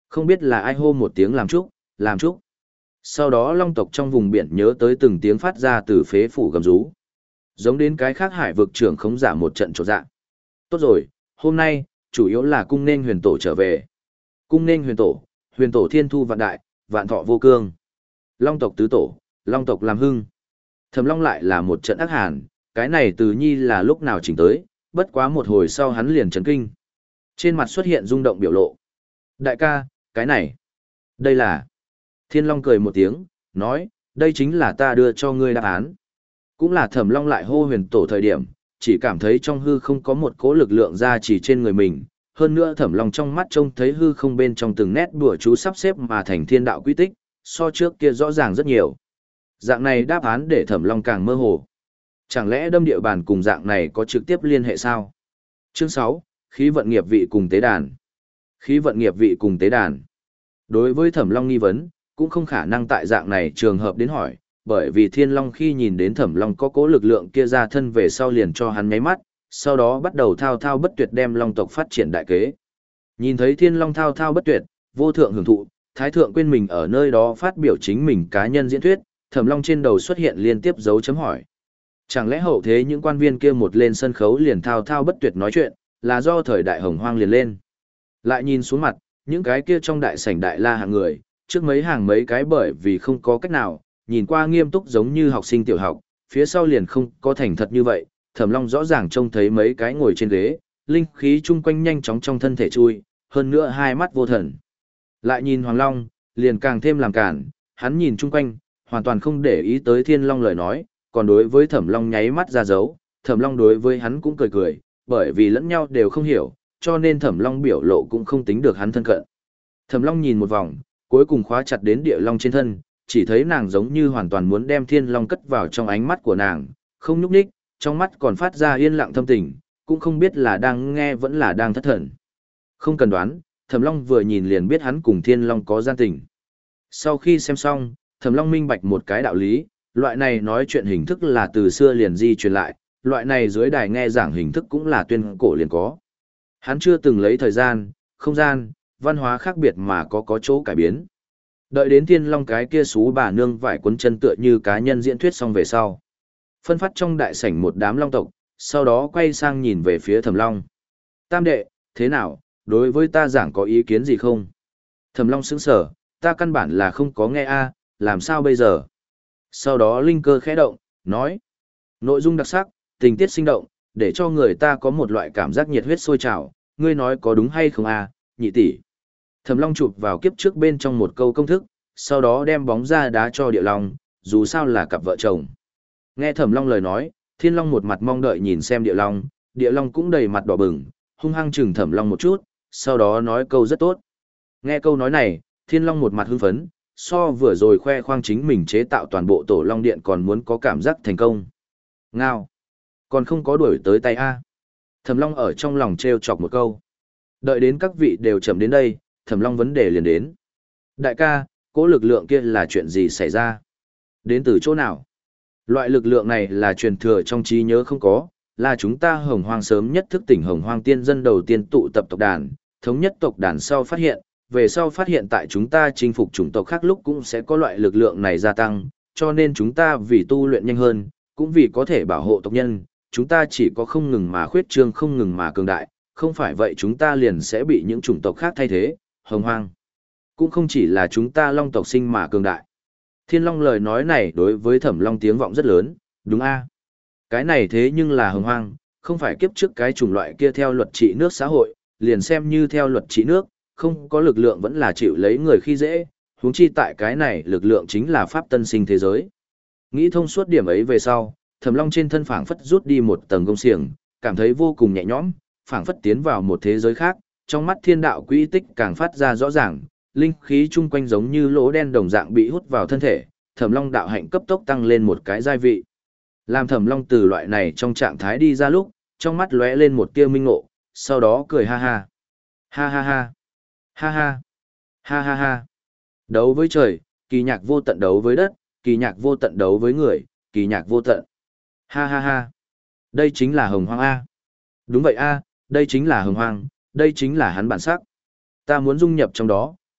Không biết là ai hô một tiếng làm chúc, làm chúc. Sau đó long tộc trong vùng biển nhớ tới từng tiếng phát ra từ phế phủ gầm rú. Giống đến cái khác hải vực trưởng khống giả một trận trột dạ. Tốt rồi, hôm nay, chủ yếu là cung nên huyền tổ trở về. Cung nên huyền tổ, huyền tổ thiên thu vạn đại, vạn thọ vô cương. Long tộc tứ tổ, long tộc làm hưng. Thẩm Long lại là một trận ác hàn, cái này từ nhi là lúc nào chỉnh tới, bất quá một hồi sau hắn liền chấn kinh. Trên mặt xuất hiện rung động biểu lộ. Đại ca, cái này, đây là... Thiên Long cười một tiếng, nói, đây chính là ta đưa cho ngươi đáp án. Cũng là Thẩm Long lại hô huyền tổ thời điểm, chỉ cảm thấy trong hư không có một cỗ lực lượng ra chỉ trên người mình. Hơn nữa Thẩm Long trong mắt trông thấy hư không bên trong từng nét bùa chú sắp xếp mà thành thiên đạo quy tích, so trước kia rõ ràng rất nhiều. Dạng này đáp án để Thẩm Long càng mơ hồ. Chẳng lẽ đâm địa bàn cùng dạng này có trực tiếp liên hệ sao? Chương sáu, khí vận nghiệp vị cùng tế đàn. Khí vận nghiệp vị cùng tế đàn. Đối với Thẩm Long nghi vấn, cũng không khả năng tại dạng này trường hợp đến hỏi, bởi vì Thiên Long khi nhìn đến Thẩm Long có cố lực lượng kia ra thân về sau liền cho hắn nháy mắt, sau đó bắt đầu thao thao bất tuyệt đem Long tộc phát triển đại kế. Nhìn thấy Thiên Long thao thao bất tuyệt, vô thượng hưởng thụ, Thái thượng quên mình ở nơi đó phát biểu chính mình cá nhân diễn thuyết, Thẩm Long trên đầu xuất hiện liên tiếp dấu chấm hỏi. Chẳng lẽ hậu thế những quan viên kia một lên sân khấu liền thao thao bất tuyệt nói chuyện, là do thời đại hồng hoang liền lên. Lại nhìn xuống mặt, những cái kia trong đại sảnh đại la hạng người, trước mấy hàng mấy cái bởi vì không có cách nào, nhìn qua nghiêm túc giống như học sinh tiểu học, phía sau liền không có thành thật như vậy, Thẩm Long rõ ràng trông thấy mấy cái ngồi trên ghế, linh khí chung quanh nhanh chóng trong thân thể chui, hơn nữa hai mắt vô thần. Lại nhìn Hoàng Long, liền càng thêm làm cản, hắn nhìn chung quanh, hoàn toàn không để ý tới Thiên Long lời nói, còn đối với Thẩm Long nháy mắt ra dấu, Thẩm Long đối với hắn cũng cười cười, bởi vì lẫn nhau đều không hiểu, cho nên Thẩm Long biểu lộ cũng không tính được hắn thân cận. Thẩm Long nhìn một vòng, cuối cùng khóa chặt đến Địa Long trên thân, chỉ thấy nàng giống như hoàn toàn muốn đem Thiên Long cất vào trong ánh mắt của nàng, không nhúc nhích, trong mắt còn phát ra yên lặng thâm tình, cũng không biết là đang nghe vẫn là đang thất thần. Không cần đoán, Thẩm Long vừa nhìn liền biết hắn cùng Thiên Long có gian tình. Sau khi xem xong, Thẩm Long minh bạch một cái đạo lý, loại này nói chuyện hình thức là từ xưa liền di truyền lại, loại này dưới đài nghe giảng hình thức cũng là tuyên cổ liền có. Hắn chưa từng lấy thời gian, không gian, văn hóa khác biệt mà có có chỗ cải biến. Đợi đến Thiên Long cái kia xú bà nương vải cuốn chân tựa như cá nhân diễn thuyết xong về sau. Phân phát trong đại sảnh một đám long tộc, sau đó quay sang nhìn về phía Thẩm Long. Tam đệ, thế nào, đối với ta giảng có ý kiến gì không? Thẩm Long sững sờ, ta căn bản là không có nghe a, làm sao bây giờ? Sau đó linh cơ khẽ động, nói. Nội dung đặc sắc, tình tiết sinh động, để cho người ta có một loại cảm giác nhiệt huyết sôi trào, ngươi nói có đúng hay không a, nhị tỷ? Thẩm Long chụp vào kiếp trước bên trong một câu công thức, sau đó đem bóng ra đá cho Địa Long, dù sao là cặp vợ chồng. Nghe Thẩm Long lời nói, Thiên Long một mặt mong đợi nhìn xem Địa Long, Địa Long cũng đầy mặt đỏ bừng, hung hăng chừng Thẩm Long một chút, sau đó nói câu rất tốt. Nghe câu nói này, Thiên Long một mặt hưng phấn, so vừa rồi khoe khoang chính mình chế tạo toàn bộ tổ Long Điện còn muốn có cảm giác thành công. Ngao! Còn không có đuổi tới tay A. Thẩm Long ở trong lòng trêu chọc một câu. Đợi đến các vị đều chậm đến đây, Thẩm Long vấn đề liền đến. Đại ca, cỗ lực lượng kia là chuyện gì xảy ra? Đến từ chỗ nào? Loại lực lượng này là truyền thừa trong trí nhớ không có, là chúng ta Hồng Hoang sớm nhất thức tỉnh Hồng Hoang tiên dân đầu tiên tụ tập tộc đàn, thống nhất tộc đàn sau phát hiện, về sau phát hiện tại chúng ta chinh phục chủng tộc khác lúc cũng sẽ có loại lực lượng này gia tăng, cho nên chúng ta vì tu luyện nhanh hơn, cũng vì có thể bảo hộ tộc nhân, chúng ta chỉ có không ngừng mà khuyết trương không ngừng mà cường đại, không phải vậy chúng ta liền sẽ bị những chủng tộc khác thay thế, Hồng Hoang. Cũng không chỉ là chúng ta Long tộc sinh mà cường đại. Thiên Long lời nói này đối với Thẩm Long tiếng vọng rất lớn, đúng a? Cái này thế nhưng là Hồng Hoang, không phải kiếp trước cái chủng loại kia theo luật trị nước xã hội, liền xem như theo luật trị nước, không có lực lượng vẫn là chịu lấy người khi dễ, huống chi tại cái này lực lượng chính là pháp tân sinh thế giới. Nghĩ thông suốt điểm ấy về sau, Thẩm Long trên thân phảng phất rút đi một tầng gông xiềng, cảm thấy vô cùng nhẹ nhõm, phảng phất tiến vào một thế giới khác, trong mắt thiên đạo quỹ tích càng phát ra rõ ràng, linh khí chung quanh giống như lỗ đen đồng dạng bị hút vào thân thể, Thẩm Long đạo hạnh cấp tốc tăng lên một cái giai vị. Làm Thẩm Long từ loại này trong trạng thái đi ra lúc, trong mắt lóe lên một tia minh ngộ, sau đó cười ha ha. Ha ha ha. Ha ha. Ha ha ha. Đấu với trời, kỳ nhạc vô tận đấu với đất, kỳ nhạc vô tận đấu với người, kỳ nhạc vô tận. Ha ha ha. Đây chính là Hồng Hoang A. Đúng vậy A, đây chính là Hồng Hoang, đây chính là hắn bản sắc. Ta muốn dung nhập trong đó,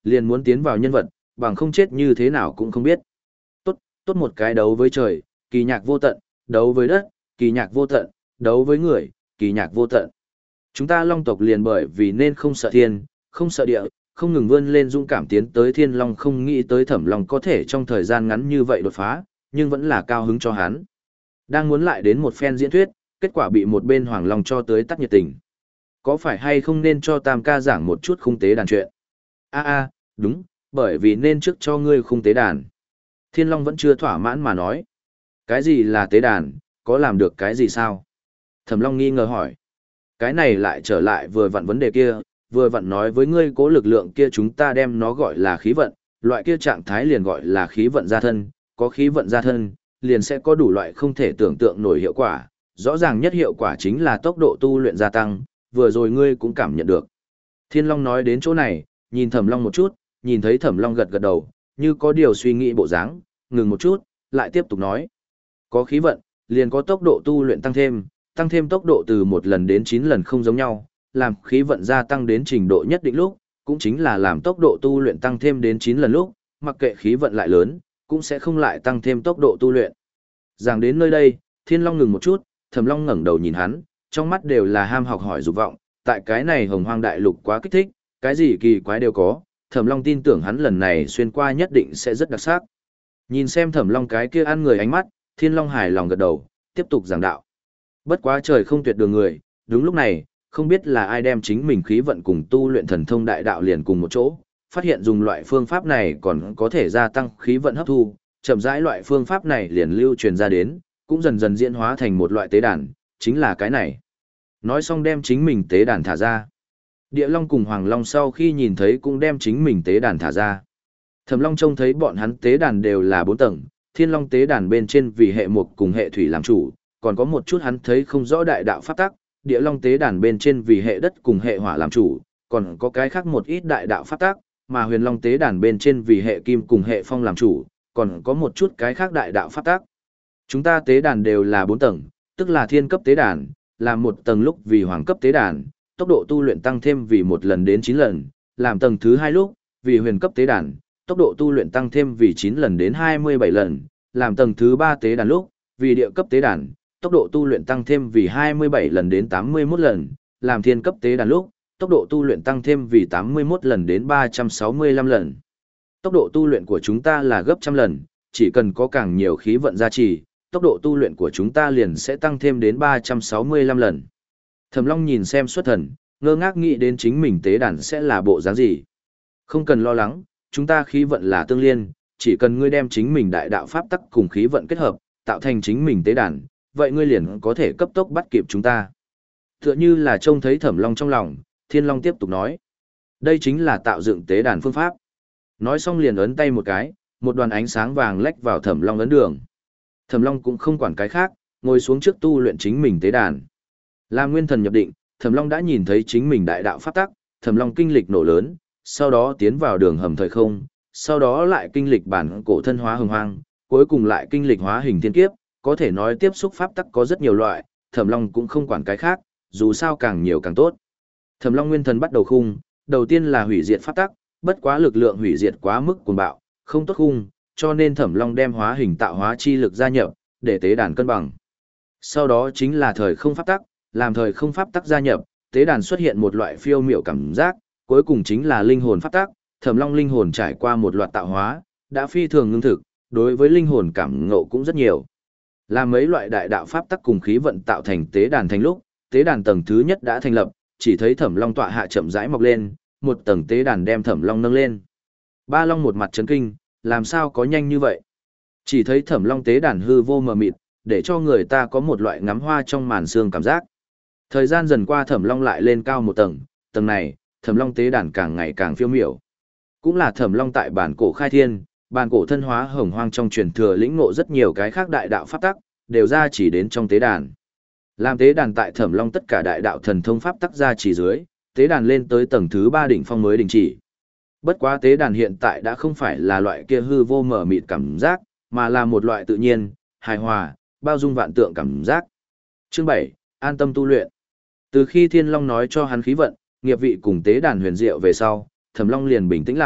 liền muốn tiến vào nhân vật, bằng không chết như thế nào cũng không biết. Tốt, tốt một cái đấu với trời, kỳ nhạc vô tận, đấu với đất, kỳ nhạc vô tận, đấu với người, kỳ nhạc vô tận. Chúng ta Long tộc liền bởi vì nên không sợ thiên, không sợ địa, không ngừng vươn lên dũng cảm tiến tới Thiên Long, không nghĩ tới Thẩm Long có thể trong thời gian ngắn như vậy đột phá, nhưng vẫn là cao hứng cho hắn. Đang muốn lại đến một phen diễn thuyết, kết quả bị một bên Hoàng Long cho tới tắt nhiệt tình. Có phải hay không nên cho Tam ca giảng một chút khung tế đàn chuyện? A a, đúng, bởi vì nên trước cho ngươi khung tế đàn. Thiên Long vẫn chưa thỏa mãn mà nói. Cái gì là tế đàn, có làm được cái gì sao? Thẩm Long nghi ngờ hỏi. Cái này lại trở lại vừa vặn vấn đề kia, vừa vặn nói với ngươi cố lực lượng kia chúng ta đem nó gọi là khí vận, loại kia trạng thái liền gọi là khí vận gia thân, có khí vận gia thân, liền sẽ có đủ loại không thể tưởng tượng nổi hiệu quả, rõ ràng nhất hiệu quả chính là tốc độ tu luyện gia tăng, vừa rồi ngươi cũng cảm nhận được. Thiên Long nói đến chỗ này, nhìn Thẩm Long một chút, nhìn thấy Thẩm Long gật gật đầu, như có điều suy nghĩ bộ dáng, ngừng một chút, lại tiếp tục nói. Có khí vận, liền có tốc độ tu luyện tăng thêm, tăng thêm tốc độ từ một lần đến chín lần không giống nhau, làm khí vận gia tăng đến trình độ nhất định lúc, cũng chính là làm tốc độ tu luyện tăng thêm đến chín lần lúc, mặc kệ khí vận lại lớn, cũng sẽ không lại tăng thêm tốc độ tu luyện. Giảng đến nơi đây, Thiên Long ngừng một chút, Thẩm Long ngẩng đầu nhìn hắn, trong mắt đều là ham học hỏi dục vọng, tại cái này hồng hoang đại lục quá kích thích, cái gì kỳ quái đều có, Thẩm Long tin tưởng hắn lần này xuyên qua nhất định sẽ rất đặc sắc. Nhìn xem Thẩm Long cái kia ăn người ánh mắt, Thiên Long hài lòng gật đầu, tiếp tục giảng đạo. Bất quá trời không tuyệt đường người, đúng lúc này, không biết là ai đem chính mình khí vận cùng tu luyện thần thông đại đạo liền cùng một chỗ, phát hiện dùng loại phương pháp này còn có thể gia tăng khí vận hấp thu, chậm rãi loại phương pháp này liền lưu truyền ra đến, cũng dần dần diễn hóa thành một loại tế đàn, chính là cái này. Nói xong đem chính mình tế đàn thả ra. Địa Long cùng Hoàng Long sau khi nhìn thấy cũng đem chính mình tế đàn thả ra. Thẩm Long trông thấy bọn hắn tế đàn đều là bốn tầng, Thiên Long tế đàn bên trên vì hệ mộc cùng hệ thủy làm chủ, còn có một chút hắn thấy không rõ đại đạo pháp tắc, Địa Long tế đàn bên trên vì hệ đất cùng hệ hỏa làm chủ, còn có cái khác một ít đại đạo pháp tắc, mà Huyền Long tế đàn bên trên vì hệ kim cùng hệ phong làm chủ, còn có một chút cái khác đại đạo pháp tắc. Chúng ta tế đàn đều là bốn tầng, tức là thiên cấp tế đàn, làm một tầng lúc vì hoàng cấp tế đàn, tốc độ tu luyện tăng thêm vì một lần đến chín lần, làm tầng thứ hai lúc, vì huyền cấp tế đàn, tốc độ tu luyện tăng thêm vì chín lần đến hai mươi bảy lần, làm tầng thứ ba tế đàn lúc, vì địa cấp tế đàn, tốc độ tu luyện tăng thêm vì hai mươi bảy lần đến tám mươi mốt lần, làm thiên cấp tế đàn lúc, tốc độ tu luyện tăng thêm vì tám mươi mốt lần đến ba trăm sáu mươi lăm lần. Tốc độ tu luyện của chúng ta là gấp trăm lần, chỉ cần có càng nhiều khí vận gia trì, tốc độ tu luyện của chúng ta liền sẽ tăng thêm đến ba trăm sáu mươi lăm lần. Thẩm Long nhìn xem xuất thần, ngơ ngác nghĩ đến chính mình tế đàn sẽ là bộ dáng gì. Không cần lo lắng, chúng ta khí vận là tương liên, chỉ cần ngươi đem chính mình đại đạo pháp tắc cùng khí vận kết hợp, tạo thành chính mình tế đàn, vậy ngươi liền có thể cấp tốc bắt kịp chúng ta. Tựa như là trông thấy Thẩm Long trong lòng, Thiên Long tiếp tục nói. Đây chính là tạo dựng tế đàn phương pháp. Nói xong liền ấn tay một cái, một đoàn ánh sáng vàng lách vào Thẩm Long ấn đường. Thẩm Long cũng không quản cái khác, ngồi xuống trước tu luyện chính mình tế đàn. Làm nguyên thần nhập định, Thẩm Long đã nhìn thấy chính mình đại đạo pháp tắc, Thẩm Long kinh lịch nổ lớn, sau đó tiến vào đường hầm thời không, sau đó lại kinh lịch bản cổ thân hóa hồng hoang, cuối cùng lại kinh lịch hóa hình thiên kiếp, có thể nói tiếp xúc pháp tắc có rất nhiều loại, Thẩm Long cũng không quản cái khác, dù sao càng nhiều càng tốt. Thẩm Long nguyên thần bắt đầu khung, đầu tiên là hủy diệt pháp tắc, bất quá lực lượng hủy diệt quá mức cuồng bạo, không tốt khung, cho nên Thẩm Long đem hóa hình tạo hóa chi lực gia nhập, để tế đàn cân bằng. Sau đó chính là thời không pháp tắc, làm thời không pháp tắc gia nhập, tế đàn xuất hiện một loại phiêu miểu cảm giác, cuối cùng chính là linh hồn pháp tắc, Thẩm Long linh hồn trải qua một loạt tạo hóa, đã phi thường ngưng thực, đối với linh hồn cảm ngộ cũng rất nhiều. Làm mấy loại đại đạo pháp tắc cùng khí vận tạo thành tế đàn thành lúc, tế đàn tầng thứ nhất đã thành lập, chỉ thấy Thẩm Long tọa hạ chậm rãi mọc lên, một tầng tế đàn đem Thẩm Long nâng lên. Ba Long một mặt chấn kinh, làm sao có nhanh như vậy? Chỉ thấy Thẩm Long tế đàn hư vô mờ mịt, để cho người ta có một loại ngắm hoa trong màn sương cảm giác. Thời gian dần qua Thẩm Long lại lên cao một tầng, tầng này, Thẩm Long tế đàn càng ngày càng phiêu miểu. Cũng là Thẩm Long tại bản cổ khai thiên, bản cổ thân hóa hồng hoang trong truyền thừa lĩnh ngộ rất nhiều cái khác đại đạo pháp tắc, đều ra chỉ đến trong tế đàn. Làm tế đàn tại Thẩm Long tất cả đại đạo thần thông pháp tắc ra chỉ dưới, tế đàn lên tới tầng thứ ba đỉnh phong mới đình chỉ. Bất quá tế đàn hiện tại đã không phải là loại kia hư vô mở mịt cảm giác, mà là một loại tự nhiên, hài hòa, bao dung vạn tượng cảm giác. Chương bảy, an tâm tu luyện. Từ khi Thiên Long nói cho hắn khí vận, nghiệp vị cùng tế đàn huyền diệu về sau, Thẩm Long liền bình tĩnh lại,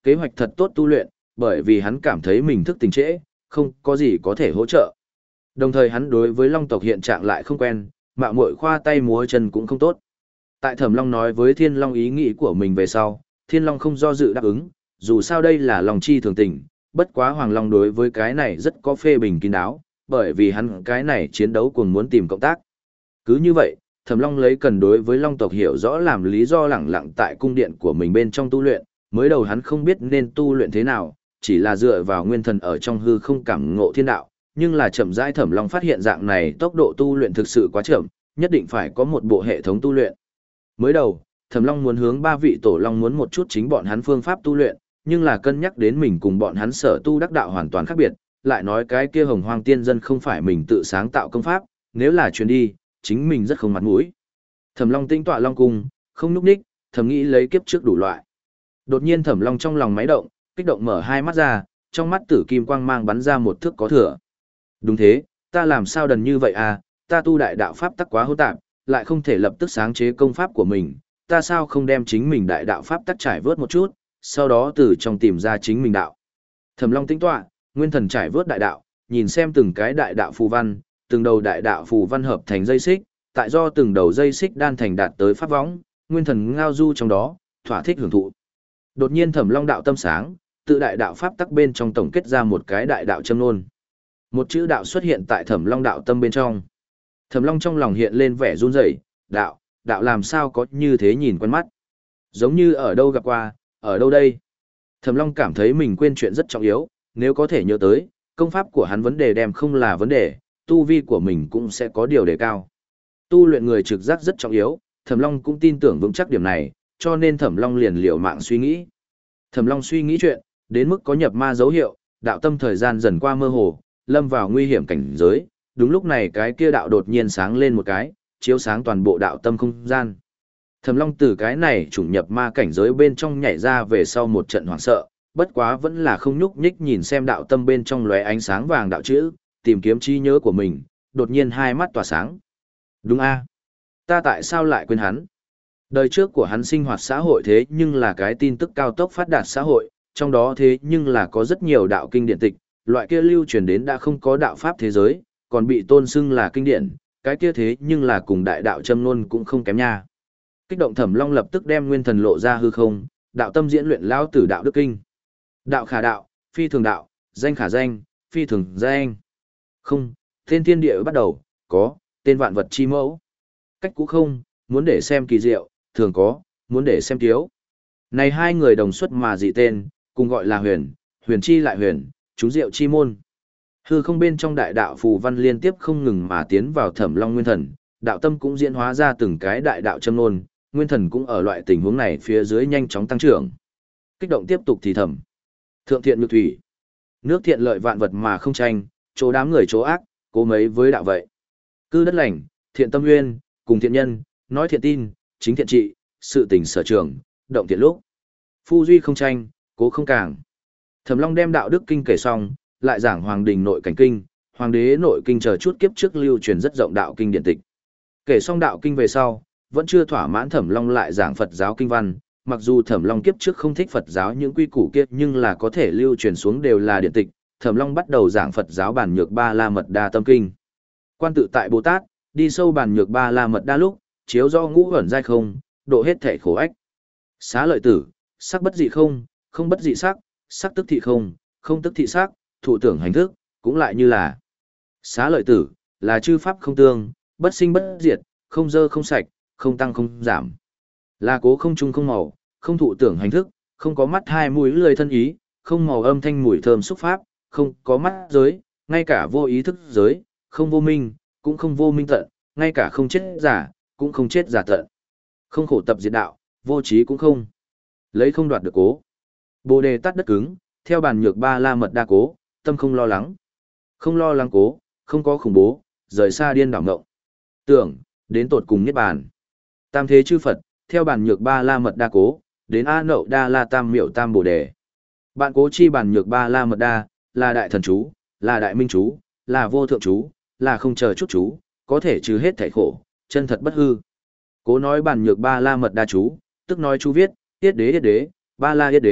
kế hoạch thật tốt tu luyện, bởi vì hắn cảm thấy mình thức tỉnh trễ, không có gì có thể hỗ trợ. Đồng thời hắn đối với Long tộc hiện trạng lại không quen, mạo muội khoa tay múa chân cũng không tốt. Tại Thẩm Long nói với Thiên Long ý nghĩ của mình về sau, Thiên Long không do dự đáp ứng, dù sao đây là lòng chi thường tình, bất quá Hoàng Long đối với cái này rất có phê bình kín đáo, bởi vì hắn cái này chiến đấu cùng muốn tìm cộng tác. Cứ như vậy, Thẩm Long lấy cần đối với Long tộc hiểu rõ làm lý do lẳng lặng tại cung điện của mình bên trong tu luyện, mới đầu hắn không biết nên tu luyện thế nào, chỉ là dựa vào nguyên thần ở trong hư không cảm ngộ thiên đạo, nhưng là chậm rãi Thẩm Long phát hiện dạng này tốc độ tu luyện thực sự quá chậm, nhất định phải có một bộ hệ thống tu luyện. Mới đầu, Thẩm Long muốn hướng ba vị tổ long muốn một chút chính bọn hắn phương pháp tu luyện, nhưng là cân nhắc đến mình cùng bọn hắn sở tu đắc đạo hoàn toàn khác biệt, lại nói cái kia Hồng Hoang tiên dân không phải mình tự sáng tạo công pháp, nếu là truyền đi, chính mình rất không mặt mũi. Thẩm Long tinh tọa long cung, không núp ních, thầm nghĩ lấy kiếp trước đủ loại. Đột nhiên Thẩm Long trong lòng máy động, kích động mở hai mắt ra, trong mắt tử kim quang mang bắn ra một thước có thừa. Đúng thế, ta làm sao đần như vậy à, ta tu đại đạo pháp tắc quá hỗn tạp, lại không thể lập tức sáng chế công pháp của mình, ta sao không đem chính mình đại đạo pháp tắc trải vớt một chút, sau đó từ trong tìm ra chính mình đạo. Thẩm Long tính tọa, nguyên thần trải vớt đại đạo, nhìn xem từng cái đại đạo phù văn, từng đầu đại đạo phù văn hợp thành dây xích, tại do từng đầu dây xích đan thành đạt tới pháp võng, nguyên thần ngao du trong đó, thỏa thích hưởng thụ. Đột nhiên Thẩm Long đạo tâm sáng, tự đại đạo pháp tắc bên trong tổng kết ra một cái đại đạo châm nôn. Một chữ đạo xuất hiện tại Thẩm Long đạo tâm bên trong. Thẩm Long trong lòng hiện lên vẻ run rẩy, đạo, đạo làm sao có như thế nhìn quen mắt. Giống như ở đâu gặp qua, ở đâu đây? Thẩm Long cảm thấy mình quên chuyện rất trọng yếu, nếu có thể nhớ tới, công pháp của hắn vấn đề đem không là vấn đề, tu vi của mình cũng sẽ có điều đề cao. Tu luyện người trực giác rất trọng yếu, Thẩm Long cũng tin tưởng vững chắc điểm này, cho nên Thẩm Long liền liều mạng suy nghĩ. Thẩm Long suy nghĩ chuyện, đến mức có nhập ma dấu hiệu, đạo tâm thời gian dần qua mơ hồ, lâm vào nguy hiểm cảnh giới, đúng lúc này cái kia đạo đột nhiên sáng lên một cái, chiếu sáng toàn bộ đạo tâm không gian. Thẩm Long từ cái này chủng nhập ma cảnh giới bên trong nhảy ra về sau một trận hoảng sợ, bất quá vẫn là không nhúc nhích nhìn xem đạo tâm bên trong lóe ánh sáng vàng đạo chữ, tìm kiếm trí nhớ của mình, đột nhiên hai mắt tỏa sáng. Đúng a, ta tại sao lại quên hắn? Đời trước của hắn sinh hoạt xã hội thế nhưng là cái tin tức cao tốc phát đạt xã hội, trong đó thế nhưng là có rất nhiều đạo kinh điển tịch, loại kia lưu truyền đến đã không có đạo pháp thế giới, còn bị tôn xưng là kinh điển, cái kia thế nhưng là cùng đại đạo châm nôn cũng không kém nha. Kích động Thẩm Long lập tức đem nguyên thần lộ ra hư không, đạo tâm diễn luyện lao tử đạo đức kinh. Đạo khả đạo, phi thường đạo, danh khả danh, phi thường danh. Không, tên thiên địa bắt đầu, có, tên vạn vật chi mẫu. Cách cũ không, muốn để xem kỳ diệu, thường có, muốn để xem tiếu. Này hai người đồng xuất mà dị tên, cùng gọi là huyền, huyền chi lại huyền, chúng diệu chi môn. Hư không bên trong đại đạo phù văn liên tiếp không ngừng mà tiến vào Thẩm Long nguyên thần, đạo tâm cũng diễn hóa ra từng cái đại đạo châm nôn, nguyên thần cũng ở loại tình huống này phía dưới nhanh chóng tăng trưởng. Kích động tiếp tục thì thầm. Thượng thiện nhược thủy. Nước thiện lợi vạn vật mà không tranh, chỗ đám người chỗ ác, cố mấy với đạo vậy. Cư đất lành, thiện tâm nguyên, cùng thiện nhân, nói thiện tin, chính thiện trị, sự tình sở trường, động thiện lúc. Phu duy không tranh, cố không càng. Thẩm Long đem đạo đức kinh kể xong, lại giảng hoàng đình nội cảnh kinh, hoàng đế nội kinh chờ chút kiếp trước lưu truyền rất rộng đạo kinh điện tịch. Kể xong đạo kinh về sau, vẫn chưa thỏa mãn Thẩm Long lại giảng Phật giáo kinh văn, mặc dù Thẩm Long kiếp trước không thích Phật giáo những quy củ kia nhưng là có thể lưu truyền xuống đều là điện tịch, Thẩm Long bắt đầu giảng Phật giáo bản nhược ba la mật đa tâm kinh. Quan tự tại Bồ Tát, đi sâu bản nhược ba la mật đa lúc, chiếu do ngũ ẩn giai không, độ hết thể khổ ách. Xá lợi tử, sắc bất dị không, không bất dị sắc, sắc tức thị không, không tức thị sắc, thụ tưởng hành thức, cũng lại như là. Xá lợi tử, là chư pháp không tương, bất sinh bất diệt, không dơ không sạch, không tăng không giảm. Là cố không trung không màu, không thụ tưởng hành thức, không có mắt hai mũi lười thân ý, không màu âm thanh mùi thơm xúc pháp, không có mắt giới, ngay cả vô ý thức giới, không vô minh, cũng không vô minh tận, ngay cả không chết giả, cũng không chết giả tận. Không khổ tập diệt đạo, vô trí cũng không. Lấy không đoạt được cố. Bồ đề tát đất cứng, theo bản nhược ba la mật đa cố, tâm không lo lắng. Không lo lắng cố, không có khủng bố, rời xa điên đảo ngộng. Tưởng, đến tột cùng niết bàn. Tam thế chư Phật, theo bản nhược ba la mật đa cố, đến A Nậu Đa La Tam Miệu Tam Bồ Đề. Bạn cố chi bản nhược ba la mật đa, là đại thần chú, là đại minh chú, là vô thượng chú, là không chờ chút chú, có thể trừ hết thảy khổ, chân thật bất hư. Cố nói bản nhược ba la mật đa chú, tức nói chú viết, yết đế yết đế, ba la yết đế,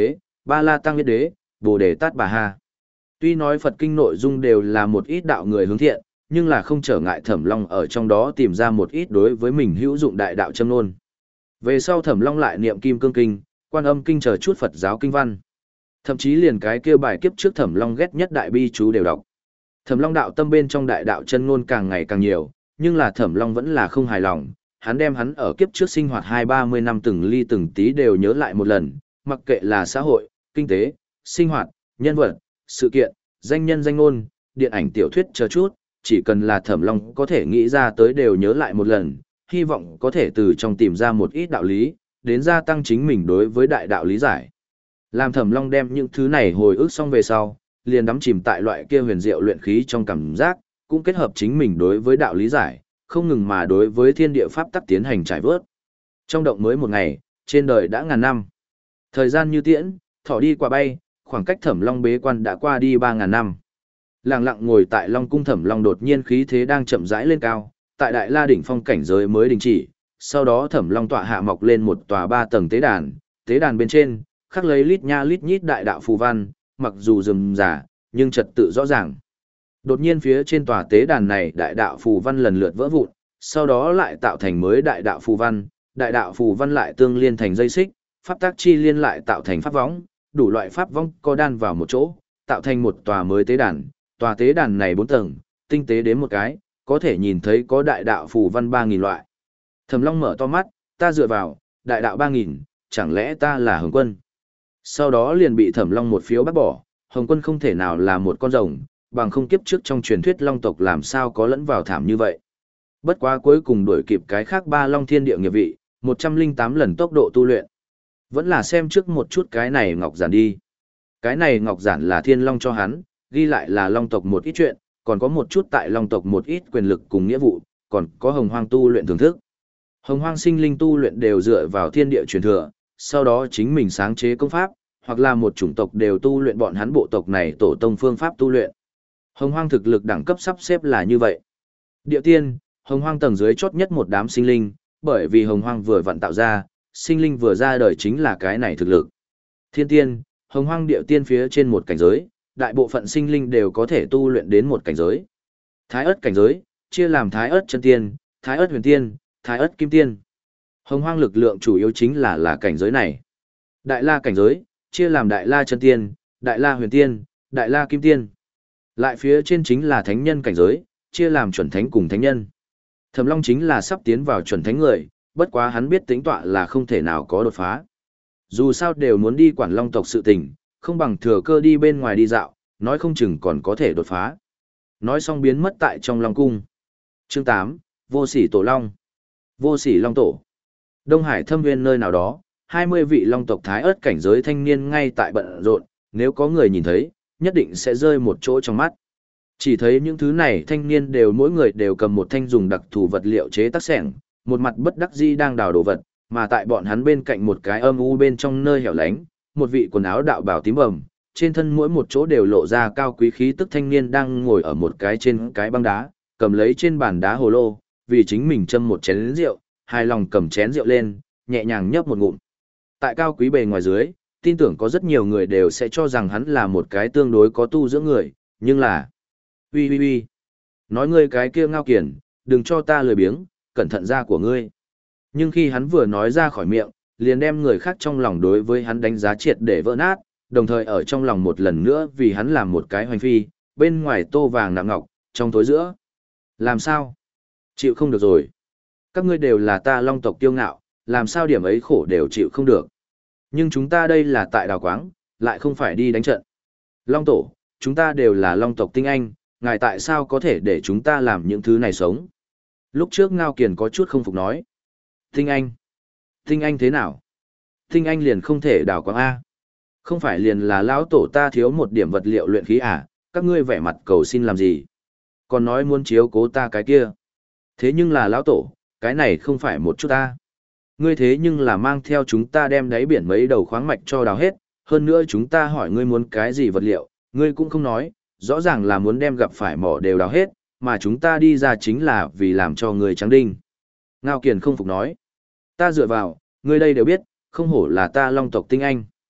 Ba La Tăng Nhất Đế, Bồ Đề Tát Bà Ha. Tuy nói Phật kinh nội dung đều là một ít đạo người hướng thiện, nhưng là không trở ngại Thẩm Long ở trong đó tìm ra một ít đối với mình hữu dụng đại đạo châm nôn. Về sau Thẩm Long lại niệm Kim Cương Kinh, Quan Âm Kinh chờ chút Phật giáo kinh văn. Thậm chí liền cái kia bài kiếp trước Thẩm Long ghét nhất đại bi chú đều đọc. Thẩm Long đạo tâm bên trong đại đạo chân ngôn càng ngày càng nhiều, nhưng là Thẩm Long vẫn là không hài lòng, hắn đem hắn ở kiếp trước sinh hoạt hai ba mươi năm từng ly từng tí đều nhớ lại một lần, mặc kệ là xã hội, kinh tế, sinh hoạt, nhân vật, sự kiện, danh nhân danh ngôn, điện ảnh tiểu thuyết chờ chút, chỉ cần là Thẩm Long có thể nghĩ ra tới đều nhớ lại một lần, hy vọng có thể từ trong tìm ra một ít đạo lý, đến gia tăng chính mình đối với đại đạo lý giải. Làm Thẩm Long đem những thứ này hồi ức xong về sau, liền đắm chìm tại loại kia huyền diệu luyện khí trong cảm giác, cũng kết hợp chính mình đối với đạo lý giải, không ngừng mà đối với thiên địa pháp tắc tiến hành trải vớt. Trong động mới một ngày, trên đời đã ngàn năm. Thời gian như tiễn, thỏ đi qua bay, khoảng cách Thẩm Long bế quan đã qua đi ba ngàn năm. Lặng lặng ngồi tại Long cung Thẩm Long đột nhiên khí thế đang chậm rãi lên cao, tại Đại La đỉnh phong cảnh giới mới đình chỉ, sau đó Thẩm Long tọa hạ mọc lên một tòa ba tầng tế đàn, tế đàn bên trên khắc lấy lít nha lít nhít đại đạo phù văn, mặc dù rườm rà, nhưng trật tự rõ ràng. Đột nhiên phía trên tòa tế đàn này đại đạo phù văn lần lượt vỡ vụn, sau đó lại tạo thành mới đại đạo phù văn, đại đạo phù văn lại tương liên thành dây xích, pháp tác chi liên lại tạo thành pháp võng, đủ loại pháp võng co đan vào một chỗ, tạo thành một tòa mới tế đàn. Tòa tế đàn này bốn tầng, tinh tế đến một cái, có thể nhìn thấy có đại đạo phù văn ba nghìn loại. Thẩm Long mở to mắt, ta dựa vào, đại đạo ba nghìn, chẳng lẽ ta là Hồng Quân? Sau đó liền bị Thẩm Long một phiếu bắt bỏ, Hồng Quân không thể nào là một con rồng, bằng không kiếp trước trong truyền thuyết Long tộc làm sao có lẫn vào thảm như vậy. Bất quá cuối cùng đuổi kịp cái khác ba Long thiên địa nghiệp vị, một trăm lẻ tám lần tốc độ tu luyện. Vẫn là xem trước một chút cái này ngọc giản đi. Cái này ngọc giản là Thiên Long cho hắn, ghi lại là Long tộc một ít chuyện, còn có một chút tại Long tộc một ít quyền lực cùng nghĩa vụ, còn có Hồng Hoang tu luyện thưởng thức. Hồng Hoang sinh linh tu luyện đều dựa vào thiên địa truyền thừa, sau đó chính mình sáng chế công pháp, hoặc là một chủng tộc đều tu luyện bọn hắn bộ tộc này tổ tông phương pháp tu luyện. Hồng Hoang thực lực đẳng cấp sắp xếp là như vậy. Địa tiên, Hồng Hoang tầng dưới chót nhất một đám sinh linh, bởi vì Hồng Hoang vừa vặn tạo ra, sinh linh vừa ra đời chính là cái này thực lực. Thiên tiên, Hồng Hoang địa tiên phía trên một cảnh giới, đại bộ phận sinh linh đều có thể tu luyện đến một cảnh giới. Thái ớt cảnh giới, chia làm Thái ớt chân tiên, Thái ớt huyền tiên, Thái ớt kim tiên. Hồng Hoang lực lượng chủ yếu chính là là cảnh giới này. Đại La cảnh giới, chia làm Đại La chân tiên, Đại La huyền tiên, Đại La kim tiên. Lại phía trên chính là thánh nhân cảnh giới, chia làm chuẩn thánh cùng thánh nhân. Thẩm Long chính là sắp tiến vào chuẩn thánh người, bất quá hắn biết tính tọa là không thể nào có đột phá. Dù sao đều muốn đi quản Long tộc sự tình, không bằng thừa cơ đi bên ngoài đi dạo, nói không chừng còn có thể đột phá. Nói xong biến mất tại trong Long cung. Chương tám, Vô Sỉ Tổ Long. Vô Sỉ Long Tổ. Đông Hải thâm nguyên nơi nào đó, hai mươi vị Long tộc Thái ớt cảnh giới thanh niên ngay tại bận rộn, nếu có người nhìn thấy, nhất định sẽ rơi một chỗ trong mắt. Chỉ thấy những thứ này thanh niên đều mỗi người đều cầm một thanh dùng đặc thù vật liệu chế tác xẻng, một mặt bất đắc dĩ đang đào đồ vật, mà tại bọn hắn bên cạnh một cái âm u bên trong nơi hẻo lánh, một vị quần áo đạo bào tím bầm, trên thân mỗi một chỗ đều lộ ra cao quý khí tức thanh niên đang ngồi ở một cái trên cái băng đá, cầm lấy trên bàn đá hồ lô, vì chính mình châm một chén rượu, hài lòng cầm chén rượu lên, nhẹ nhàng nhấp một ngụm. Tại cao quý bề ngoài dưới, tin tưởng có rất nhiều người đều sẽ cho rằng hắn là một cái tương đối có tu dưỡng người, nhưng là... Ui ui ui! Nói ngươi cái kia Ngao Kiền, đừng cho ta lười biếng, cẩn thận da của ngươi. Nhưng khi hắn vừa nói ra khỏi miệng, liền đem người khác trong lòng đối với hắn đánh giá triệt để vỡ nát, đồng thời ở trong lòng một lần nữa vì hắn làm một cái hoành phi, bên ngoài tô vàng nạm ngọc, trong tối giữa. Làm sao? Chịu không được rồi. Các ngươi đều là ta Long tộc tiêu ngạo, làm sao điểm ấy khổ đều chịu không được. Nhưng chúng ta đây là tại đào quáng, lại không phải đi đánh trận. Long tổ, chúng ta đều là Long tộc tinh anh, ngài tại sao có thể để chúng ta làm những thứ này sống? Lúc trước Ngao Kiền có chút không phục nói. Tinh anh? Tinh anh thế nào? Tinh anh liền không thể đào quáng A. Không phải liền là lão tổ ta thiếu một điểm vật liệu luyện khí à, các ngươi vẻ mặt cầu xin làm gì? Còn nói muốn chiếu cố ta cái kia. Thế nhưng là lão tổ, cái này không phải một chút ta. Ngươi thế nhưng là mang theo chúng ta đem đáy biển mấy đầu khoáng mạch cho đào hết, hơn nữa chúng ta hỏi ngươi muốn cái gì vật liệu, ngươi cũng không nói, rõ ràng là muốn đem gặp phải mỏ đều đào hết, mà chúng ta đi ra chính là vì làm cho ngươi trắng đinh. Ngao Kiền không phục nói. Ta dựa vào, ngươi đây đều biết, không hổ là ta Long tộc tinh anh.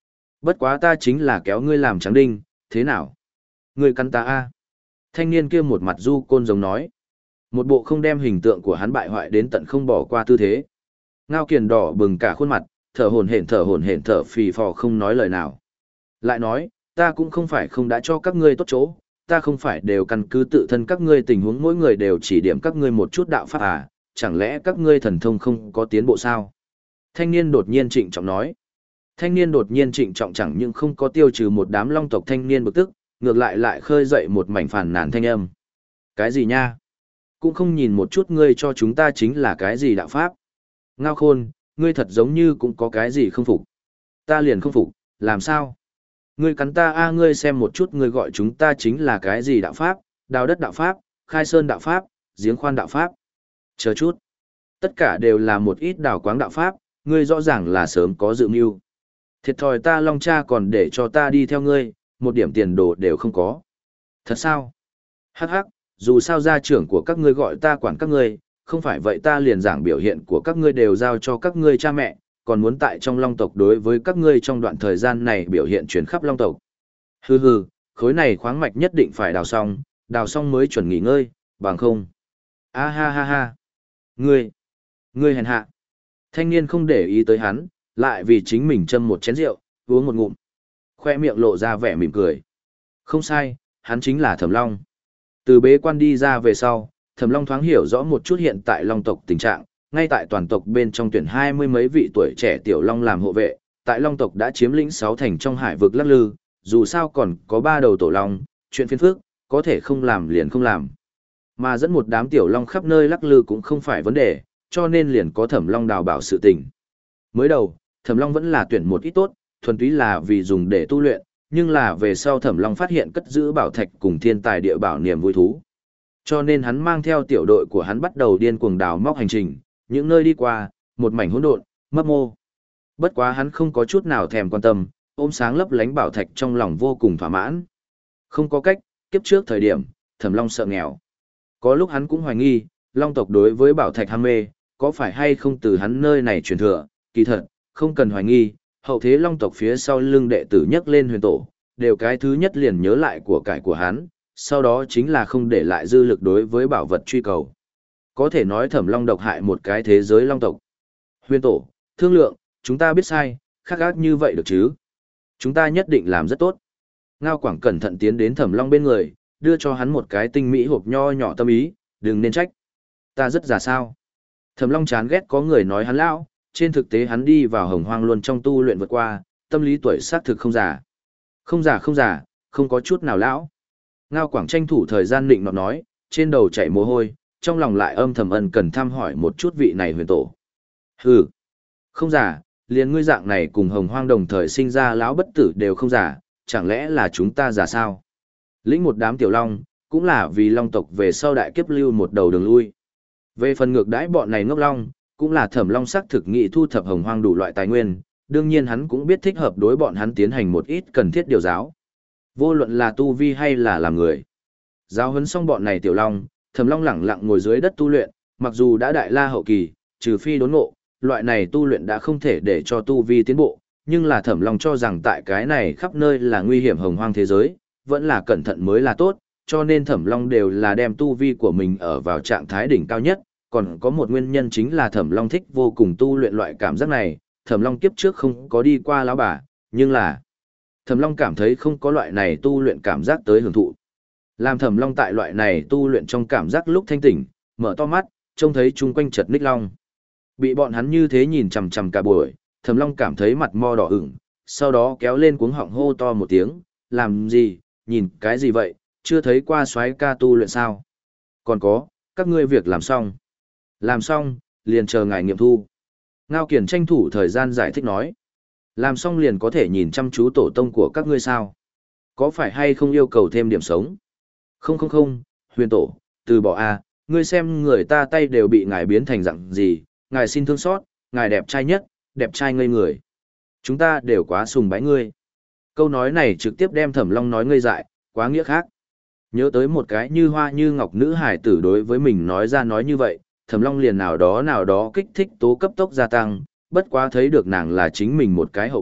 Bất quá ta chính là kéo ngươi làm trắng đinh, thế nào? Ngươi cắn ta a? Thanh niên kia một mặt du côn giống nói. Một bộ không đem hình tượng của hắn bại hoại đến tận không bỏ qua tư thế. Ngao Kiền đỏ bừng cả khuôn mặt, thở hổn hển thở hổn hển thở phì phò không nói lời nào. Lại nói, ta cũng không phải không đã cho các ngươi tốt chỗ, ta không phải đều căn cứ tự thân các ngươi tình huống mỗi người đều chỉ điểm các ngươi một chút đạo pháp à, chẳng lẽ các ngươi thần thông không có tiến bộ sao? Thanh niên đột nhiên trịnh trọng nói. Thanh niên đột nhiên trịnh trọng chẳng những không có tiêu trừ một đám long tộc thanh niên bực tức, ngược lại lại khơi dậy một mảnh phàn nàn thanh âm. Cái gì nha? Cũng không nhìn một chút ngươi cho chúng ta chính là cái gì đạo pháp. Ngao Khôn, ngươi thật giống như cũng có cái gì không phục. Ta liền không phục, làm sao? Ngươi cắn ta a ngươi xem một chút ngươi gọi chúng ta chính là cái gì đạo pháp, đào đất đạo pháp, khai sơn đạo pháp, giếng khoan đạo pháp. Chờ chút. Tất cả đều là một ít đào quáng đạo pháp, ngươi rõ ràng là sớm có dự mưu. Thiệt thòi ta Long Cha còn để cho ta đi theo ngươi, một điểm tiền đồ đều không có. Thật sao? Hắc hắc, dù sao gia trưởng của các ngươi gọi ta quản các ngươi, không phải vậy ta liền giảng biểu hiện của các ngươi đều giao cho các ngươi cha mẹ, còn muốn tại trong Long tộc đối với các ngươi trong đoạn thời gian này biểu hiện chuyển khắp Long tộc. Hừ hừ, khối này khoáng mạch nhất định phải đào xong, đào xong mới chuẩn nghỉ ngơi, bằng không. A ha ha ha. Ngươi, ngươi hèn hạ. Thanh niên không để ý tới hắn, lại vì chính mình châm một chén rượu, uống một ngụm. Khoe miệng lộ ra vẻ mỉm cười. Không sai, hắn chính là Thẩm Long. Từ bế quan đi ra về sau, Thẩm Long thoáng hiểu rõ một chút hiện tại Long tộc tình trạng, ngay tại toàn tộc bên trong tuyển hai mươi mấy vị tuổi trẻ tiểu Long làm hộ vệ, tại Long tộc đã chiếm lĩnh sáu thành trong hải vực lắc lư, dù sao còn có ba đầu tổ Long, chuyện phiền phức, có thể không làm liền không làm. Mà dẫn một đám tiểu Long khắp nơi lắc lư cũng không phải vấn đề, cho nên liền có Thẩm Long đào bảo sự tình. Mới đầu, Thẩm Long vẫn là tuyển một ít tốt, thuần túy là vì dùng để tu luyện, nhưng là về sau Thẩm Long phát hiện cất giữ bảo thạch cùng thiên tài địa bảo niềm vui thú. Cho nên hắn mang theo tiểu đội của hắn bắt đầu điên cuồng đào móc hành trình, những nơi đi qua, một mảnh hỗn độn, mấp mô. Bất quá hắn không có chút nào thèm quan tâm, ôm sáng lấp lánh bảo thạch trong lòng vô cùng thỏa mãn. Không có cách, kiếp trước thời điểm, Thẩm Long sợ nghèo. Có lúc hắn cũng hoài nghi, Long tộc đối với bảo thạch ham mê, có phải hay không từ hắn nơi này truyền thừa, kỳ thật, không cần hoài nghi, hậu thế Long tộc phía sau lưng đệ tử nhắc lên huyền tổ, đều cái thứ nhất liền nhớ lại của cải của hắn, sau đó chính là không để lại dư lực đối với bảo vật truy cầu. Có thể nói Thẩm Long độc hại một cái thế giới Long tộc. Huyền tổ, thương lượng, chúng ta biết sai, khắc ác như vậy được chứ? Chúng ta nhất định làm rất tốt. Ngao Quảng cẩn thận tiến đến Thẩm Long bên người, đưa cho hắn một cái tinh mỹ hộp nho nhỏ tâm ý, đừng nên trách. Ta rất già sao. Thẩm Long chán ghét có người nói hắn lão, trên thực tế hắn đi vào hồng hoang luôn trong tu luyện vượt qua, tâm lý tuổi xác thực không già. Không già không già, không có chút nào lão. Ngao Quảng tranh thủ thời gian định nọt nói, trên đầu chảy mồ hôi, trong lòng lại âm thầm ân cần thăm hỏi một chút vị này huyền tổ. Hừ, không già, liền ngươi dạng này cùng hồng hoang đồng thời sinh ra lão bất tử đều không già, chẳng lẽ là chúng ta già sao? Lĩnh một đám tiểu long, cũng là vì long tộc về sau đại kiếp lưu một đầu đường lui. Về phần ngược đãi bọn này ngốc long, cũng là Thẩm Long sắc thực nghị thu thập hồng hoang đủ loại tài nguyên, đương nhiên hắn cũng biết thích hợp đối bọn hắn tiến hành một ít cần thiết điều giáo. Vô luận là tu vi hay là làm người. Giáo huấn xong bọn này tiểu long, Thẩm Long lẳng lặng ngồi dưới đất tu luyện, mặc dù đã đại la hậu kỳ, trừ phi đốn ngộ, loại này tu luyện đã không thể để cho tu vi tiến bộ, nhưng là Thẩm Long cho rằng tại cái này khắp nơi là nguy hiểm hồng hoang thế giới, vẫn là cẩn thận mới là tốt, cho nên Thẩm Long đều là đem tu vi của mình ở vào trạng thái đỉnh cao nhất, còn có một nguyên nhân chính là Thẩm Long thích vô cùng tu luyện loại cảm giác này, Thẩm Long kiếp trước không có đi qua lão bà, nhưng là Thẩm Long cảm thấy không có loại này tu luyện cảm giác tới hưởng thụ. Làm Thẩm Long tại loại này tu luyện trong cảm giác lúc thanh tỉnh, mở to mắt, trông thấy chung quanh chật ních long. Bị bọn hắn như thế nhìn chằm chằm cả buổi, Thẩm Long cảm thấy mặt mo đỏ ửng, sau đó kéo lên cuống họng hô to một tiếng, làm gì, nhìn cái gì vậy, chưa thấy qua soái ca tu luyện sao? Còn có, các ngươi việc làm xong. Làm xong, liền chờ ngài nghiệm thu. Ngao Kiền tranh thủ thời gian giải thích nói. Làm xong liền có thể nhìn chăm chú tổ tông của các ngươi sao? Có phải hay không yêu cầu thêm điểm sống? Không không không, huyền tổ, từ bỏ a, ngươi xem người ta tay đều bị ngài biến thành dạng gì, ngài xin thương xót, ngài đẹp trai nhất, đẹp trai ngây người. Chúng ta đều quá sùng bái ngươi. Câu nói này trực tiếp đem Thẩm Long nói ngây dại, quá nghĩa khác. Nhớ tới một cái như hoa như ngọc nữ hải tử đối với mình nói ra nói như vậy, Thẩm Long liền nào đó nào đó kích thích tố cấp tốc gia tăng, bất quá thấy được nàng là chính mình một cái hậu bối,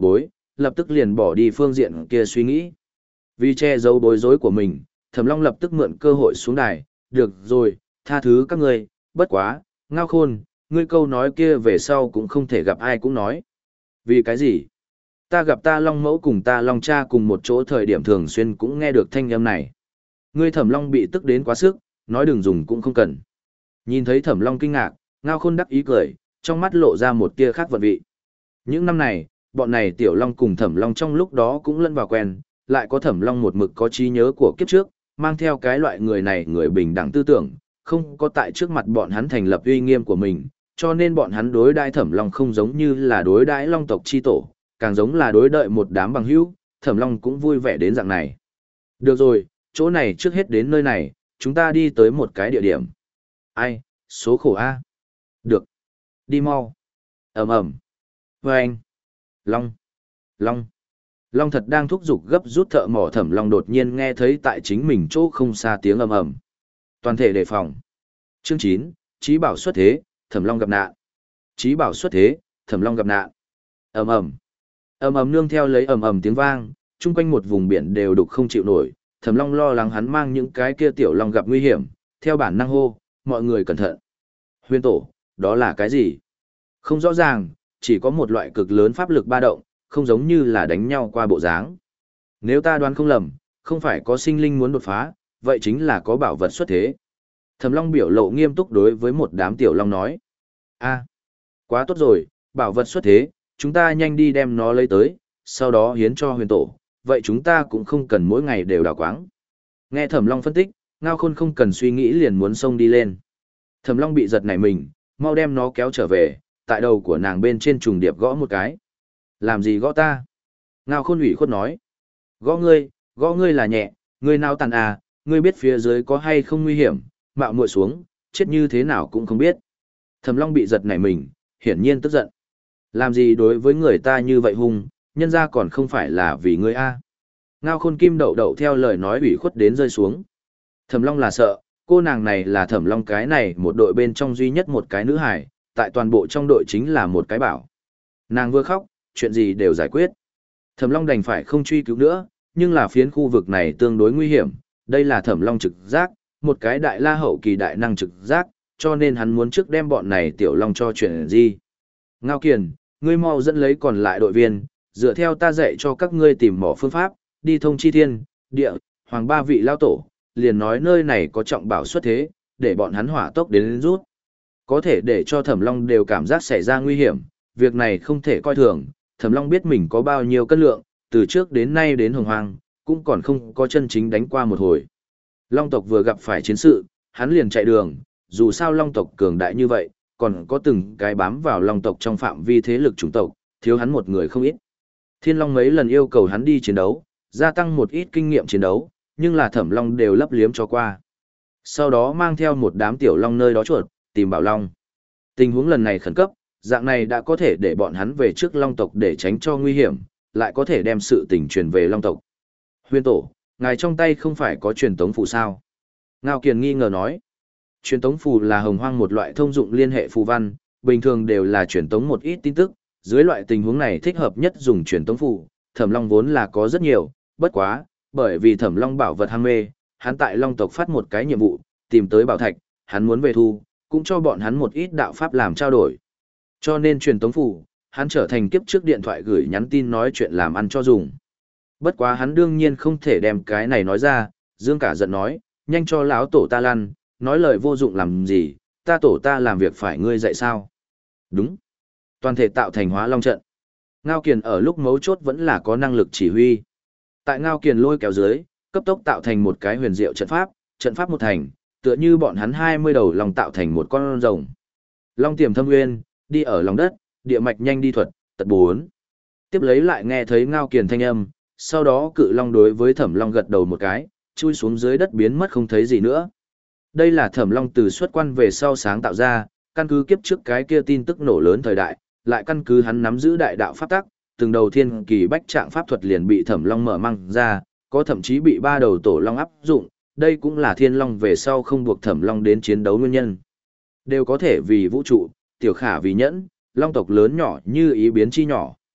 lập tức liền bỏ đi phương diện kia suy nghĩ. Vì che giấu bối rối của mình, Thẩm Long lập tức mượn cơ hội xuống đài, được rồi, tha thứ các ngươi, bất quá, Ngao Khôn, ngươi câu nói kia về sau cũng không thể gặp ai cũng nói. Vì cái gì? Ta gặp ta Long mẫu cùng ta Long cha cùng một chỗ thời điểm thường xuyên cũng nghe được thanh âm này. Ngươi Thẩm Long bị tức đến quá sức, nói đừng dùng cũng không cần. Nhìn thấy Thẩm Long kinh ngạc, Ngao Khôn đắc ý cười, trong mắt lộ ra một tia khác vận vị. Những năm này, bọn này Tiểu Long cùng Thẩm Long trong lúc đó cũng lẫn vào quen, lại có Thẩm Long một mực có trí nhớ của kiếp trước, mang theo cái loại người này người bình đẳng tư tưởng, không có tại trước mặt bọn hắn thành lập uy nghiêm của mình, cho nên bọn hắn đối đãi Thẩm Long không giống như là đối đãi Long tộc chi tổ, càng giống là đối đợi một đám bằng hữu, Thẩm Long cũng vui vẻ đến dạng này. Được rồi, chỗ này trước hết đến nơi này, chúng ta đi tới một cái địa điểm. Ai, số khổ A. Được. Đi mau. Ầm ầm. Vâng. Long. Long. Long thật đang thúc giục gấp rút thợ mỏ Thẩm Long đột nhiên nghe thấy tại chính mình chỗ không xa tiếng ầm ầm. Toàn thể đề phòng. Chương chín, Chí Bảo xuất thế, Thẩm Long gặp nạn. Chí Bảo xuất thế, Thẩm Long gặp nạn. Ầm ầm. Ầm ầm nương theo lấy ầm ầm tiếng vang, chung quanh một vùng biển đều đục không chịu nổi, Thẩm Long lo lắng hắn mang những cái kia tiểu long gặp nguy hiểm, theo bản năng hô, mọi người cẩn thận. Huyền tổ, đó là cái gì? Không rõ ràng, chỉ có một loại cực lớn pháp lực ba động, không giống như là đánh nhau qua bộ dáng. Nếu ta đoán không lầm, không phải có sinh linh muốn đột phá, vậy chính là có bảo vật xuất thế. Thẩm Long biểu lộ nghiêm túc đối với một đám tiểu long nói. A, quá tốt rồi, bảo vật xuất thế, chúng ta nhanh đi đem nó lấy tới, sau đó hiến cho huyền tổ, vậy chúng ta cũng không cần mỗi ngày đều đào quáng. Nghe Thẩm Long phân tích, Ngao Khôn không cần suy nghĩ liền muốn xông đi lên. Thẩm Long bị giật nảy mình, mau đem nó kéo trở về, tại đầu của nàng bên trên trùng điệp gõ một cái. Làm gì gõ ta? Ngao Khôn ủy khuất nói. Gõ ngươi, gõ ngươi là nhẹ, ngươi nào tàn à, ngươi biết phía dưới có hay không nguy hiểm, mạo muội xuống, chết như thế nào cũng không biết. Thẩm Long bị giật nảy mình, hiển nhiên tức giận. Làm gì đối với người ta như vậy hung, nhân ra còn không phải là vì ngươi a. Ngao Khôn kim đậu đậu theo lời nói ủy khuất đến rơi xuống. Thẩm Long là sợ, cô nàng này là Thẩm Long cái này một đội bên trong duy nhất một cái nữ hải, tại toàn bộ trong đội chính là một cái bảo. Nàng vừa khóc, chuyện gì đều giải quyết. Thẩm Long đành phải không truy cứu nữa, nhưng là phiến khu vực này tương đối nguy hiểm, đây là Thẩm Long trực giác, một cái đại la hậu kỳ đại năng trực giác, cho nên hắn muốn trước đem bọn này tiểu long cho chuyện gì. Ngao Kiền, ngươi mau dẫn lấy còn lại đội viên, dựa theo ta dạy cho các ngươi tìm mỏ phương pháp, đi thông chi thiên, địa, hoàng ba vị lao tổ, liền nói nơi này có trọng bảo xuất thế, để bọn hắn hỏa tốc đến, đến rút. Có thể để cho Thẩm Long đều cảm giác xảy ra nguy hiểm, việc này không thể coi thường, Thẩm Long biết mình có bao nhiêu cân lượng, từ trước đến nay đến hồng hoang, cũng còn không có chân chính đánh qua một hồi. Long tộc vừa gặp phải chiến sự, hắn liền chạy đường, dù sao Long tộc cường đại như vậy, còn có từng cái bám vào Long tộc trong phạm vi thế lực chủng tộc, thiếu hắn một người không ít. Thiên Long mấy lần yêu cầu hắn đi chiến đấu, gia tăng một ít kinh nghiệm chiến đấu, nhưng là Thẩm Long đều lấp liếm cho qua. Sau đó mang theo một đám tiểu long nơi đó chuột, tìm Bảo Long. Tình huống lần này khẩn cấp, dạng này đã có thể để bọn hắn về trước Long tộc để tránh cho nguy hiểm, lại có thể đem sự tình truyền về Long tộc. Huyền tổ, ngài trong tay không phải có truyền tống phù sao? Ngao Kiền nghi ngờ nói. Truyền tống phù là hồng hoang một loại thông dụng liên hệ phù văn, bình thường đều là truyền tống một ít tin tức, dưới loại tình huống này thích hợp nhất dùng truyền tống phù, Thẩm Long vốn là có rất nhiều, bất quá, bởi vì Thẩm Long bảo vật ham mê, hắn tại Long tộc phát một cái nhiệm vụ, tìm tới bảo thạch, hắn muốn về thu, cũng cho bọn hắn một ít đạo pháp làm trao đổi. Cho nên truyền tống phù, hắn trở thành kiếp trước điện thoại gửi nhắn tin nói chuyện làm ăn cho dùng. Bất quá hắn đương nhiên không thể đem cái này nói ra, Dương cả giận nói, nhanh cho lão tổ ta lăn, nói lời vô dụng làm gì, ta tổ ta làm việc phải ngươi dạy sao? Đúng. Toàn thể tạo thành hóa long trận. Ngao Kiền ở lúc mấu chốt vẫn là có năng lực chỉ huy. Tại Ngao Kiền lôi kéo dưới, cấp tốc tạo thành một cái huyền diệu trận pháp, trận pháp một thành, tựa như bọn hắn hai mươi đầu long tạo thành một con rồng. Long tiềm thâm nguyên, đi ở lòng đất, địa mạch nhanh đi thuật, tật bốn. Tiếp lấy lại nghe thấy Ngao Kiền thanh âm, sau đó cự long đối với Thẩm Long gật đầu một cái, chui xuống dưới đất biến mất không thấy gì nữa. Đây là Thẩm Long từ xuất quan về sau sáng tạo ra, căn cứ kiếp trước cái kia tin tức nổ lớn thời đại, lại căn cứ hắn nắm giữ đại đạo pháp tắc, từng đầu thiên kỳ bách trạng pháp thuật liền bị Thẩm Long mở mang ra, có thậm chí bị ba đầu tổ long áp dụng, đây cũng là Thiên Long về sau không buộc Thẩm Long đến chiến đấu nguyên nhân. Đều có thể vì vũ trụ, tiểu khả vì nhẫn, long tộc lớn nhỏ như ý biến chi nhỏ.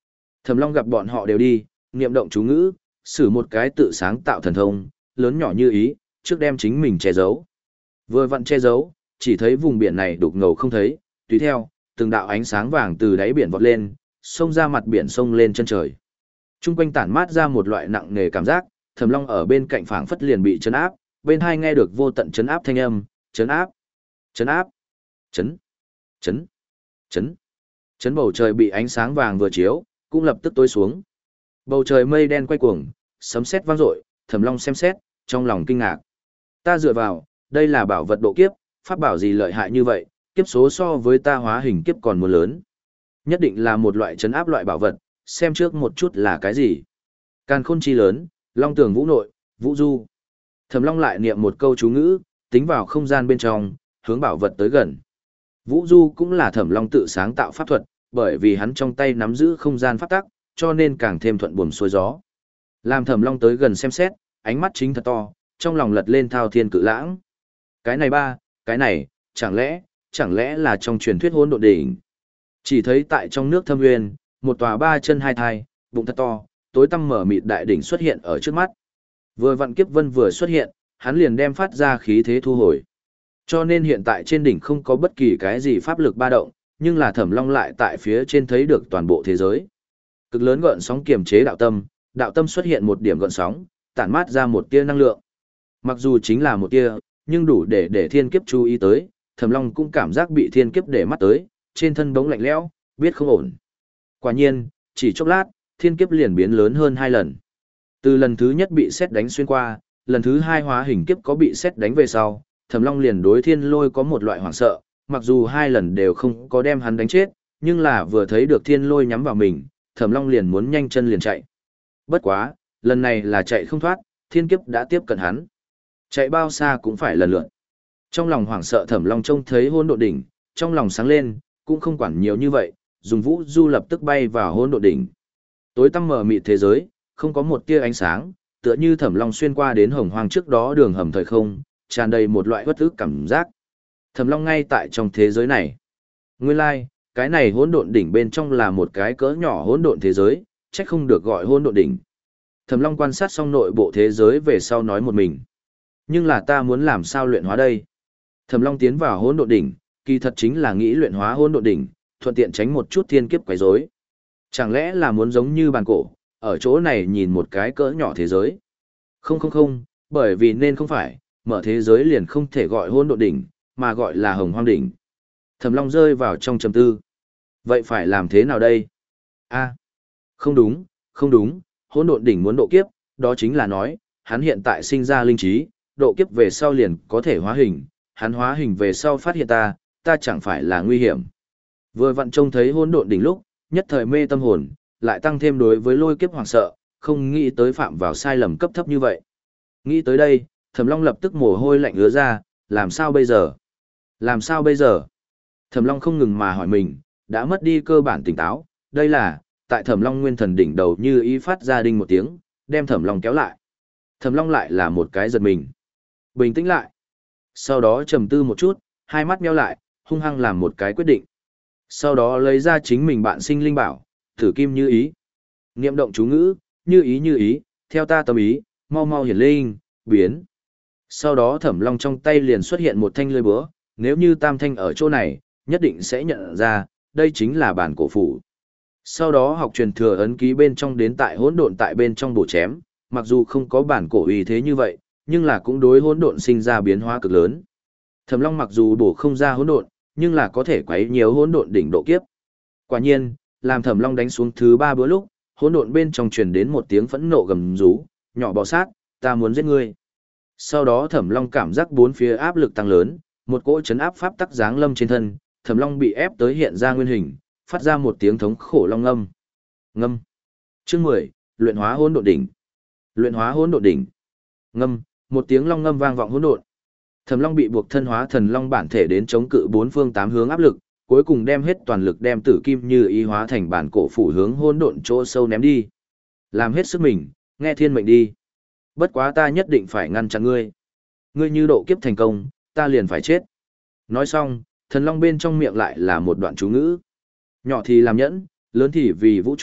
Thẩm Long gặp bọn họ đều đi, niệm động chú ngữ, sử một cái tự sáng tạo thần thông, lớn nhỏ như ý, trước đem chính mình che giấu. Vừa vặn che giấu, chỉ thấy vùng biển này đục ngầu không thấy, tùy theo, từng đạo ánh sáng vàng từ đáy biển vọt lên, xông ra mặt biển sông lên chân trời. Trung quanh tản mát ra một loại nặng nề cảm giác, Thẩm Long ở bên cạnh phảng phất liền bị chấn áp, bên hai nghe được vô tận chấn áp thanh âm, chấn áp, chấn áp, chấn, chấn, chấn. Chấn bầu trời bị ánh sáng vàng vừa chiếu, cũng lập tức tối xuống. Bầu trời mây đen quay cuồng, sấm sét vang dội, Thẩm Long xem xét, trong lòng kinh ngạc. Ta dựa vào, đây là bảo vật độ kiếp, pháp bảo gì lợi hại như vậy, kiếp số so với ta hóa hình kiếp còn muốn lớn. Nhất định là một loại chấn áp loại bảo vật, xem trước một chút là cái gì. Càn khôn chi lớn, long tường vũ nội, vũ du. Thẩm Long lại niệm một câu chú ngữ, tính vào không gian bên trong, hướng bảo vật tới gần. Vũ du cũng là Thẩm Long tự sáng tạo pháp thuật, bởi vì hắn trong tay nắm giữ không gian pháp tắc, cho nên càng thêm thuận buồm xuôi gió. Làm Thẩm Long tới gần xem xét, ánh mắt chính thật to, trong lòng lật lên thao thiên cự lãng. Cái này ba, cái này, chẳng lẽ, chẳng lẽ là trong truyền thuyết hỗn độn đỉnh. Chỉ thấy tại trong nước thâm nguyên, một tòa ba chân hai thai, bụng thật to, tối tăm mở mịt đại đỉnh xuất hiện ở trước mắt. Vừa vặn kiếp vân vừa xuất hiện, hắn liền đem phát ra khí thế thu hồi. Cho nên hiện tại trên đỉnh không có bất kỳ cái gì pháp lực ba động, nhưng là Thẩm Long lại tại phía trên thấy được toàn bộ thế giới. Cực lớn gợn sóng kiềm chế đạo tâm, đạo tâm xuất hiện một điểm gợn sóng, tản mát ra một tia năng lượng. Mặc dù chính là một tia, nhưng đủ để để thiên kiếp chú ý tới, Thẩm Long cũng cảm giác bị thiên kiếp để mắt tới, trên thân bỗng lạnh lẽo, biết không ổn. Quả nhiên, chỉ chốc lát, thiên kiếp liền biến lớn hơn hai lần. Từ lần thứ nhất bị sét đánh xuyên qua, lần thứ hai hóa hình kiếp có bị sét đánh về sau, Thẩm Long liền đối thiên lôi có một loại hoảng sợ, mặc dù hai lần đều không có đem hắn đánh chết, nhưng là vừa thấy được thiên lôi nhắm vào mình, Thẩm Long liền muốn nhanh chân liền chạy. Bất quá, lần này là chạy không thoát, thiên kiếp đã tiếp cận hắn. Chạy bao xa cũng phải lần lượt. Trong lòng hoảng sợ Thẩm Long trông thấy hỗn độn đỉnh, trong lòng sáng lên, cũng không quản nhiều như vậy, dùng vũ du lập tức bay vào hỗn độn đỉnh. Tối tăm mờ mịt thế giới, không có một tia ánh sáng, tựa như Thẩm Long xuyên qua đến hồng hoang trước đó đường hầm thời không, tràn đầy một loại bất ức cảm giác. Thẩm Long ngay tại trong thế giới này. Nguyên lai, like, cái này hỗn độn đỉnh bên trong là một cái cỡ nhỏ hỗn độn thế giới, chắc không được gọi hỗn độn đỉnh. Thẩm Long quan sát xong nội bộ thế giới về sau nói một mình. Nhưng là ta muốn làm sao luyện hóa đây? Thẩm Long tiến vào hỗn độn đỉnh, kỳ thật chính là nghĩ luyện hóa hỗn độn đỉnh, thuận tiện tránh một chút thiên kiếp quấy rối. Chẳng lẽ là muốn giống như bàn cổ, ở chỗ này nhìn một cái cỡ nhỏ thế giới? Không không không, bởi vì nên không phải, mở thế giới liền không thể gọi hỗn độn đỉnh, mà gọi là hồng hoang đỉnh. Thẩm Long rơi vào trong trầm tư. Vậy phải làm thế nào đây? A, không đúng, không đúng, hỗn độn đỉnh muốn độ kiếp, đó chính là nói, hắn hiện tại sinh ra linh trí, độ kiếp về sau liền có thể hóa hình, hắn hóa hình về sau phát hiện ta, ta chẳng phải là nguy hiểm. Vừa vặn trông thấy hỗn độn đỉnh lúc, nhất thời mê tâm hồn, lại tăng thêm đối với lôi kiếp hoảng sợ, không nghĩ tới phạm vào sai lầm cấp thấp như vậy. Nghĩ tới đây, Thẩm Long lập tức mồ hôi lạnh ứa ra, làm sao bây giờ? Làm sao bây giờ? Thẩm Long không ngừng mà hỏi mình, đã mất đi cơ bản tỉnh táo, đây là, tại Thẩm Long nguyên thần đỉnh đầu như ý phát ra đinh một tiếng, đem Thẩm Long kéo lại. Thẩm Long lại là một cái giật mình. Bình tĩnh lại. Sau đó trầm tư một chút, hai mắt nheo lại, hung hăng làm một cái quyết định. Sau đó lấy ra chính mình bạn sinh linh bảo, thử kim như ý. Niệm động chú ngữ, như ý như ý, theo ta tâm ý, mau mau hiển linh, biến. Sau đó Thẩm Long trong tay liền xuất hiện một thanh lưỡi búa, nếu như Tam Thanh ở chỗ này, nhất định sẽ nhận ra, đây chính là bản cổ phủ. Sau đó học truyền thừa ấn ký bên trong đến tại hỗn độn tại bên trong bổ chém, mặc dù không có bản cổ uy thế như vậy, nhưng là cũng đối hỗn độn sinh ra biến hóa cực lớn. Thẩm Long mặc dù bổ không ra hỗn độn, nhưng là có thể quấy nhiều hỗn độn đỉnh độ kiếp. Quả nhiên, làm Thẩm Long đánh xuống thứ ba bữa lúc, hỗn độn bên trong truyền đến một tiếng phẫn nộ gầm rú, nhỏ bò sát, ta muốn giết ngươi. Sau đó Thẩm Long cảm giác bốn phía áp lực tăng lớn, một cỗ chấn áp pháp tắc giáng lâm trên thân, Thẩm Long bị ép tới hiện ra nguyên hình, phát ra một tiếng thống khổ long ngâm. Ngâm. Chương mười, luyện hóa hỗn độn đỉnh. Luyện hóa hỗn độn đỉnh. Ngâm, một tiếng long ngâm vang vọng hỗn độn. Thẩm Long bị buộc thân hóa thần long bản thể đến chống cự bốn phương tám hướng áp lực, cuối cùng đem hết toàn lực đem tử kim như ý hóa thành bản cổ phủ hướng hỗn độn chỗ sâu ném đi. Làm hết sức mình, nghe thiên mệnh đi. Bất quá ta nhất định phải ngăn chặn ngươi. Ngươi như độ kiếp thành công, ta liền phải chết. Nói xong, thần long bên trong miệng lại là một đoạn chú ngữ. Nhỏ thì làm nhẫn, lớn thì vì vũ trụ,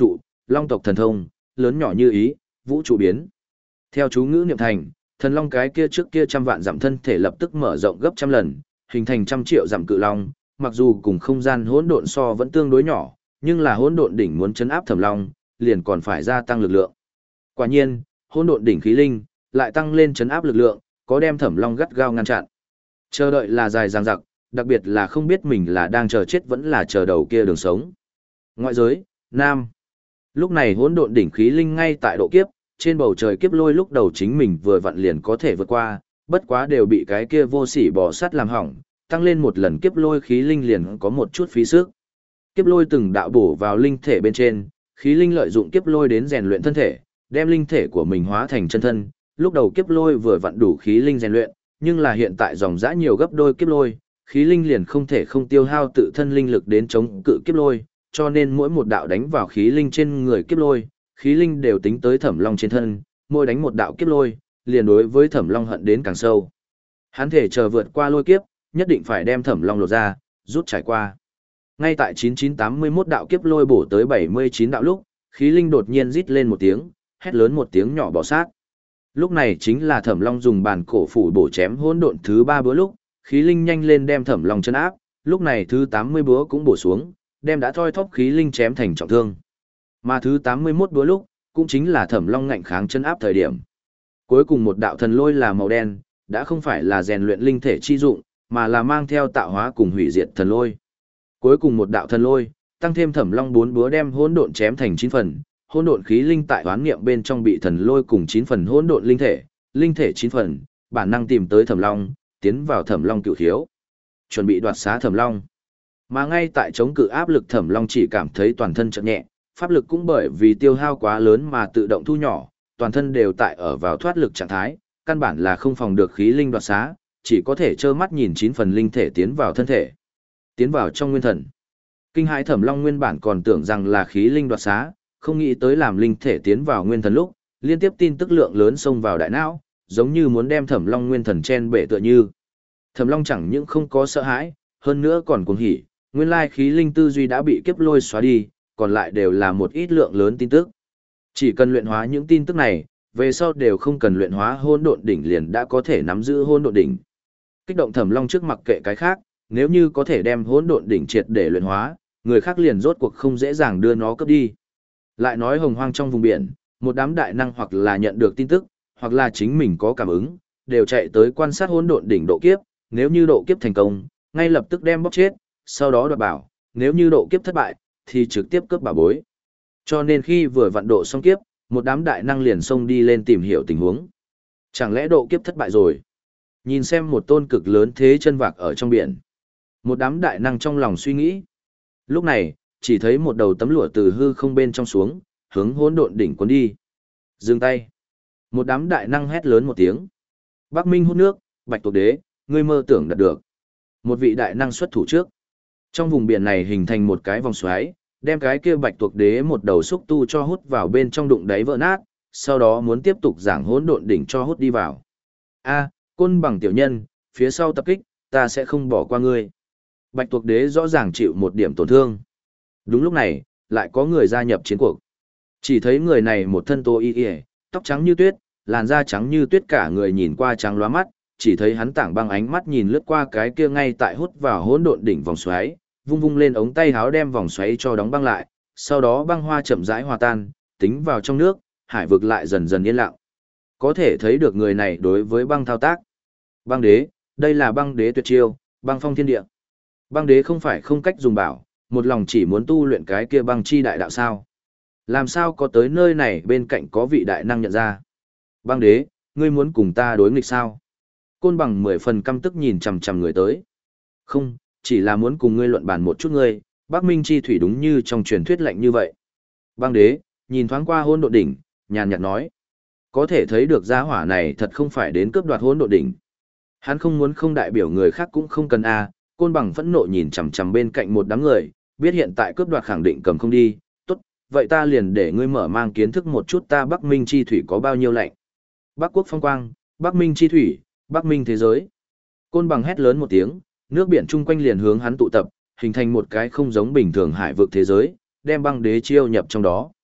long tộc thần thông, lớn nhỏ như ý, vũ trụ biến. Theo chú ngữ niệm thành, thần long cái kia trước kia trăm vạn dặm thân thể lập tức mở rộng gấp trăm lần, hình thành trăm triệu dặm cự long, mặc dù cùng không gian hỗn độn so vẫn tương đối nhỏ, nhưng là hỗn độn đỉnh muốn chấn áp Thẩm Long, liền còn phải gia tăng lực lượng. Quả nhiên, hỗn độn đỉnh khí linh lại tăng lên chấn áp lực lượng, có đem Thẩm Long gắt gao ngăn chặn. Chờ đợi là dài dằng dặc, đặc biệt là không biết mình là đang chờ chết vẫn là chờ đầu kia đường sống. Ngoại giới, Nam. Lúc này hỗn độn đỉnh khí linh ngay tại độ kiếp, trên bầu trời kiếp lôi lúc đầu chính mình vừa vặn liền có thể vượt qua, bất quá đều bị cái kia vô sỉ bỏ sắt làm hỏng, tăng lên một lần kiếp lôi khí linh liền có một chút phí sức. Kiếp lôi từng đạo bổ vào linh thể bên trên, khí linh lợi dụng kiếp lôi đến rèn luyện thân thể, đem linh thể của mình hóa thành chân thân. Lúc đầu kiếp lôi vừa vặn đủ khí linh rèn luyện, nhưng là hiện tại dòng dã nhiều gấp đôi kiếp lôi, khí linh liền không thể không tiêu hao tự thân linh lực đến chống cự kiếp lôi, cho nên mỗi một đạo đánh vào khí linh trên người kiếp lôi, khí linh đều tính tới Thẩm Long trên thân, mỗi đánh một đạo kiếp lôi, liền đối với Thẩm Long hận đến càng sâu. Hắn thể chờ vượt qua lôi kiếp, nhất định phải đem Thẩm Long lột ra, rút trải qua. Ngay tại chín chín tám mươi mốt đạo kiếp lôi bổ tới bảy mươi chín đạo lúc, khí linh đột nhiên rít lên một tiếng, hét lớn một tiếng nhỏ bỏ sát. Lúc này chính là Thẩm Long dùng bàn cổ phủ bổ chém hỗn độn thứ ba búa lúc, khí linh nhanh lên đem Thẩm Long chân áp, lúc này thứ tám mươi búa cũng bổ xuống, đem đã thoi thóp khí linh chém thành trọng thương. Mà thứ tám mươi mốt búa lúc, cũng chính là Thẩm Long ngạnh kháng chân áp thời điểm. Cuối cùng một đạo thần lôi là màu đen, đã không phải là rèn luyện linh thể chi dụng, mà là mang theo tạo hóa cùng hủy diệt thần lôi. Cuối cùng một đạo thần lôi, tăng thêm Thẩm Long bốn búa đem hỗn độn chém thành chín phần, hỗn độn khí linh tại hoán niệm bên trong bị thần lôi cùng chín phần hỗn độn linh thể, linh thể chín phần, bản năng tìm tới Thẩm Long, tiến vào Thẩm Long cửu khiếu, chuẩn bị đoạt xá Thẩm Long. Mà ngay tại chống cự áp lực Thẩm Long chỉ cảm thấy toàn thân chợt nhẹ, pháp lực cũng bởi vì tiêu hao quá lớn mà tự động thu nhỏ, toàn thân đều tại ở vào thoát lực trạng thái, căn bản là không phòng được khí linh đoạt xá, chỉ có thể trơ mắt nhìn chín phần linh thể tiến vào thân thể, tiến vào trong nguyên thần. Kinh hãi Thẩm Long nguyên bản còn tưởng rằng là khí linh đoạt xá, không nghĩ tới làm linh thể tiến vào nguyên thần lúc, liên tiếp tin tức lượng lớn xông vào đại não, giống như muốn đem Thẩm Long nguyên thần chen bể tựa như. Thẩm Long chẳng những không có sợ hãi, hơn nữa còn cuồng hỉ, nguyên lai khí linh tư duy đã bị kiếp lôi xóa đi, còn lại đều là một ít lượng lớn tin tức. Chỉ cần luyện hóa những tin tức này, về sau đều không cần luyện hóa hỗn độn đỉnh liền đã có thể nắm giữ hỗn độn đỉnh. Kích động Thẩm Long trước mặc kệ cái khác, nếu như có thể đem hỗn độn đỉnh triệt để luyện hóa, người khác liền rốt cuộc không dễ dàng đưa nó cướp đi. Lại nói hồng hoang trong vùng biển, một đám đại năng hoặc là nhận được tin tức, hoặc là chính mình có cảm ứng, đều chạy tới quan sát hỗn độn đỉnh độ kiếp, nếu như độ kiếp thành công, ngay lập tức đem bóc chết, sau đó đoạt bảo, nếu như độ kiếp thất bại, thì trực tiếp cướp bảo bối. Cho nên khi vừa vận độ xong kiếp, một đám đại năng liền xông đi lên tìm hiểu tình huống. Chẳng lẽ độ kiếp thất bại rồi? Nhìn xem một tôn cực lớn thế chân vạc ở trong biển. Một đám đại năng trong lòng suy nghĩ. Lúc này, chỉ thấy một đầu tấm lụa từ hư không bên trong xuống, hướng hỗn độn đỉnh cuốn đi. Dừng tay. Một đám đại năng hét lớn một tiếng. Bắc Minh hút nước, Bạch Tuộc Đế, ngươi mơ tưởng đạt được. Một vị đại năng xuất thủ trước. Trong vùng biển này hình thành một cái vòng xoáy, đem cái kia Bạch Tuộc Đế một đầu xúc tu cho hút vào bên trong đụng đáy vỡ nát, sau đó muốn tiếp tục giảng hỗn độn đỉnh cho hút đi vào. A, Côn Bằng tiểu nhân, phía sau tập kích, ta sẽ không bỏ qua ngươi. Bạch Tuộc Đế rõ ràng chịu một điểm tổn thương. Đúng lúc này, lại có người gia nhập chiến cuộc. Chỉ thấy người này một thân tô y y, tóc trắng như tuyết, làn da trắng như tuyết, cả người nhìn qua trắng lóa mắt, chỉ thấy hắn tảng băng ánh mắt nhìn lướt qua cái kia ngay tại hút vào hỗn độn đỉnh vòng xoáy, vung vung lên ống tay háo đem vòng xoáy cho đóng băng lại, sau đó băng hoa chậm rãi hòa tan, tính vào trong nước, hải vực lại dần dần yên lặng. Có thể thấy được người này đối với băng thao tác. Băng đế, đây là băng đế tuyệt chiêu, băng phong thiên địa. Băng đế không phải không cách dùng bảo, một lòng chỉ muốn tu luyện cái kia băng chi đại đạo sao. Làm sao có tới nơi này bên cạnh có vị đại năng nhận ra. Băng đế, ngươi muốn cùng ta đối nghịch sao? Côn Bằng mười phần căm tức nhìn chằm chằm người tới. Không, chỉ là muốn cùng ngươi luận bàn một chút ngươi, Bắc Minh chi thủy đúng như trong truyền thuyết lạnh như vậy. Băng đế, nhìn thoáng qua hỗn độn đỉnh, nhàn nhạt nói. Có thể thấy được gia hỏa này thật không phải đến cướp đoạt hỗn độn đỉnh. Hắn không muốn không đại biểu người khác cũng không cần a. Côn Bằng phẫn nộ nhìn chằm chằm bên cạnh một đám người, biết hiện tại cướp đoạt khẳng định cầm không đi, tốt, vậy ta liền để ngươi mở mang kiến thức một chút ta Bắc Minh chi thủy có bao nhiêu lạnh. Bắc quốc phong quang, Bắc Minh chi thủy, Bắc Minh thế giới. Côn Bằng hét lớn một tiếng, nước biển chung quanh liền hướng hắn tụ tập, hình thành một cái không giống bình thường hải vực thế giới, đem băng đế chiêu nhập trong đó.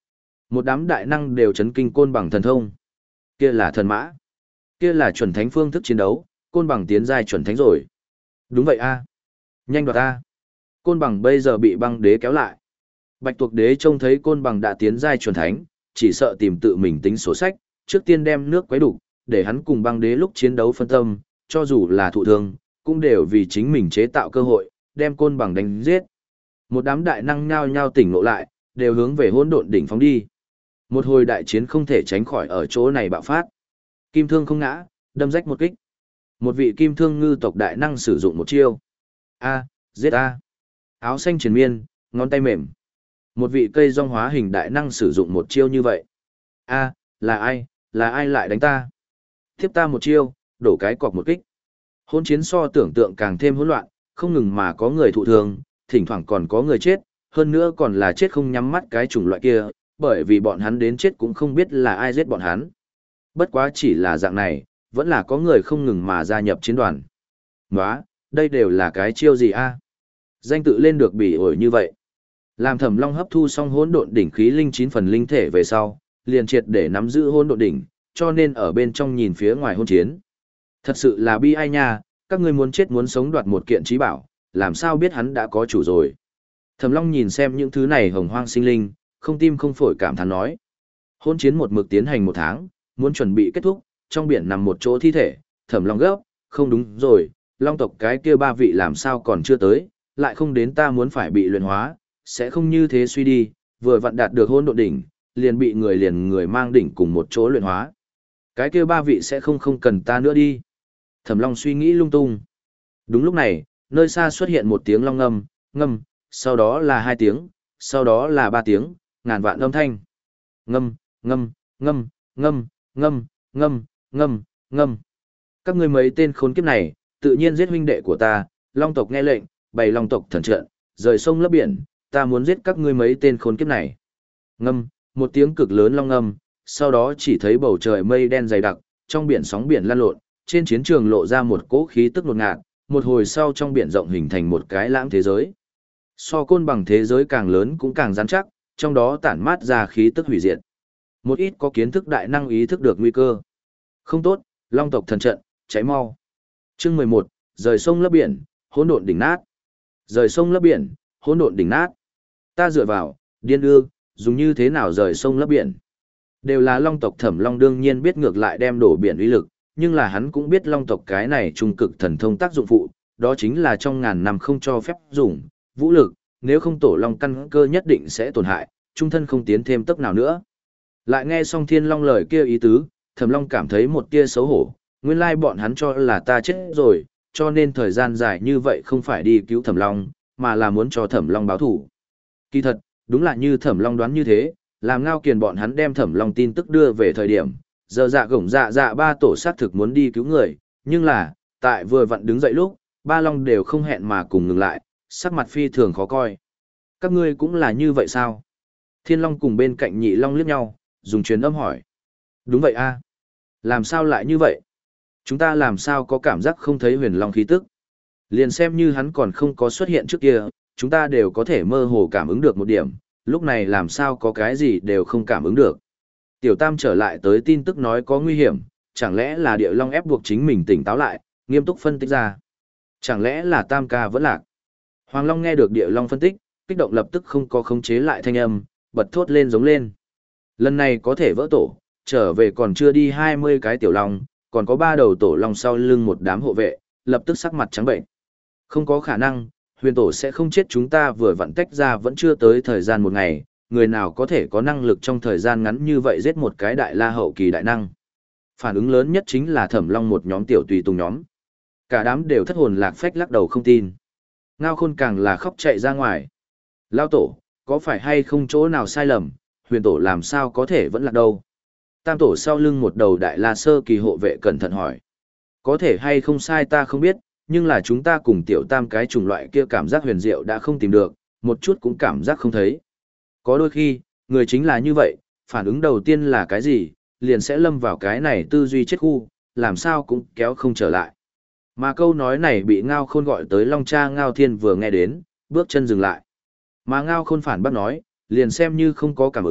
Một đám đại năng đều chấn kinh côn bằng thần thông. Kia là thần mã. Kia là chuẩn thánh phương thức chiến đấu, côn bằng tiến giai chuẩn thánh rồi. Đúng vậy a. Nhanh đoạt a. Côn bằng bây giờ bị băng đế kéo lại. Bạch tuộc đế trông thấy côn bằng đã tiến giai chuẩn thánh, chỉ sợ tìm tự mình tính sổ sách, trước tiên đem nước quấy đủ, để hắn cùng băng đế lúc chiến đấu phân tâm, cho dù là thụ thương, cũng đều vì chính mình chế tạo cơ hội, đem côn bằng đánh giết. Một đám đại năng nhao nhao tỉnh ngộ lại, đều hướng về hỗn độn đỉnh phóng đi. Một hồi đại chiến không thể tránh khỏi ở chỗ này bạo phát. Kim thương không ngã, đâm rách một kích. Một vị kim thương ngư tộc đại năng sử dụng một chiêu. A, giết A. Áo xanh triền miên, ngón tay mềm. Một vị cây rong hóa hình đại năng sử dụng một chiêu như vậy. A, là ai, là ai lại đánh ta? Tiếp ta một chiêu, đổ cái cọc một kích. Hôn chiến so tưởng tượng càng thêm hỗn loạn, không ngừng mà có người thụ thương, thỉnh thoảng còn có người chết, hơn nữa còn là chết không nhắm mắt cái chủng loại kia, bởi vì bọn hắn đến chết cũng không biết là ai giết bọn hắn. Bất quá chỉ là dạng này, vẫn là có người không ngừng mà gia nhập chiến đoàn. Nóa, đây đều là cái chiêu gì a? Danh tự lên được bỉ ổi như vậy. Làm Thẩm Long hấp thu xong hỗn độn đỉnh khí linh chín phần linh thể về sau, liền triệt để nắm giữ hỗn độn đỉnh, cho nên ở bên trong nhìn phía ngoài hôn chiến. Thật sự là bi ai nha, các ngươi muốn chết muốn sống đoạt một kiện trí bảo, làm sao biết hắn đã có chủ rồi. Thẩm Long nhìn xem những thứ này hồng hoang sinh linh, không tim không phổi cảm thán nói. Hôn chiến một mực tiến hành một tháng, muốn chuẩn bị kết thúc, trong biển nằm một chỗ thi thể, Thẩm Long gấp, không đúng rồi, Long tộc cái kia ba vị làm sao còn chưa tới, lại không đến ta muốn phải bị luyện hóa, sẽ không như thế suy đi, vừa vặn đạt được hôn độn đỉnh, liền bị người liền người mang đỉnh cùng một chỗ luyện hóa. Cái kia ba vị sẽ không không cần ta nữa đi. Thẩm Long suy nghĩ lung tung. Đúng lúc này, nơi xa xuất hiện một tiếng long ngâm, ngâm, sau đó là hai tiếng, sau đó là ba tiếng, ngàn vạn âm thanh. Ngâm, ngâm, ngâm, ngâm, ngâm, ngâm, ngâm, ngâm. Các ngươi mấy tên khốn kiếp này, tự nhiên giết huynh đệ của ta, Long tộc nghe lệnh, bày Long tộc thần trận, rời sông lấp biển, ta muốn giết các ngươi mấy tên khốn kiếp này. Ngâm, một tiếng cực lớn long ngâm, sau đó chỉ thấy bầu trời mây đen dày đặc, trong biển sóng biển lan lộn, trên chiến trường lộ ra một cỗ khí tức ngột ngạt, một hồi sau trong biển rộng hình thành một cái lãng thế giới. So côn bằng thế giới càng lớn cũng càng rắn chắc, trong đó tản mát ra khí tức hủy diệt. Một ít có kiến thức đại năng ý thức được nguy cơ. Không tốt, Long tộc thần trận, cháy mau. Chương mười một, rời sông lấp biển, hỗn độn đỉnh nát. Rời sông lấp biển, hỗn độn đỉnh nát. Ta dựa vào, điên ư, dùng như thế nào rời sông lấp biển? Đều là Long tộc Thẩm Long đương nhiên biết ngược lại đem đổ biển uy lực, nhưng là hắn cũng biết Long tộc cái này trung cực thần thông tác dụng phụ, đó chính là trong ngàn năm không cho phép dùng vũ lực, nếu không tổ Long căn cơ nhất định sẽ tổn hại, trung thân không tiến thêm tốc nào nữa. Lại nghe xong Thiên Long lời kia ý tứ, Thẩm Long cảm thấy một tia xấu hổ, nguyên lai bọn hắn cho là ta chết rồi, cho nên thời gian dài như vậy không phải đi cứu Thẩm Long, mà là muốn cho Thẩm Long báo thủ. Kỳ thật, đúng là như Thẩm Long đoán như thế, làm Ngao Kiền bọn hắn đem Thẩm Long tin tức đưa về thời điểm, giờ dạ gổng dạ dạ ba tổ sát thực muốn đi cứu người, nhưng là, tại vừa vặn đứng dậy lúc, ba Long đều không hẹn mà cùng ngừng lại, sắc mặt phi thường khó coi. Các ngươi cũng là như vậy sao? Thiên Long cùng bên cạnh Nhị Long liếc nhau, dùng truyền âm hỏi. Đúng vậy a. Làm sao lại như vậy? Chúng ta làm sao có cảm giác không thấy huyền Long khí tức? Liền xem như hắn còn không có xuất hiện trước kia, chúng ta đều có thể mơ hồ cảm ứng được một điểm, lúc này làm sao có cái gì đều không cảm ứng được. Tiểu Tam trở lại tới tin tức nói có nguy hiểm, chẳng lẽ là Địa Long ép buộc chính mình tỉnh táo lại, nghiêm túc phân tích ra. Chẳng lẽ là Tam ca vẫn lạc? Hoàng Long nghe được Địa Long phân tích, kích động lập tức không có khống chế lại thanh âm, bật thốt lên giống lên. Lần này có thể vỡ tổ, trở về còn chưa đi hai mươi cái tiểu long, còn có ba đầu tổ long sau lưng một đám hộ vệ, lập tức sắc mặt trắng bệnh. Không có khả năng, huyền tổ sẽ không chết, chúng ta vừa vặn tách ra vẫn chưa tới thời gian một ngày, người nào có thể có năng lực trong thời gian ngắn như vậy giết một cái đại la hậu kỳ đại năng. Phản ứng lớn nhất chính là Thẩm Long một nhóm tiểu tùy tùng nhóm. Cả đám đều thất hồn lạc phách lắc đầu không tin. Ngao Khôn càng là khóc chạy ra ngoài. Lao tổ, có phải hay không chỗ nào sai lầm, huyền tổ làm sao có thể vẫn lạc đâu? Tam tổ sau lưng một đầu đại la sơ kỳ hộ vệ cẩn thận hỏi. Có thể hay không sai ta không biết, nhưng là chúng ta cùng tiểu tam cái chủng loại kia cảm giác huyền diệu đã không tìm được, một chút cũng cảm giác không thấy. Có đôi khi, người chính là như vậy, phản ứng đầu tiên là cái gì, liền sẽ lâm vào cái này tư duy chết khu, làm sao cũng kéo không trở lại. Mà câu nói này bị Ngao Khôn gọi tới Long Cha Ngao Thiên vừa nghe đến, bước chân dừng lại. Mà Ngao Khôn phản bác nói, liền xem như không có cảm ứng,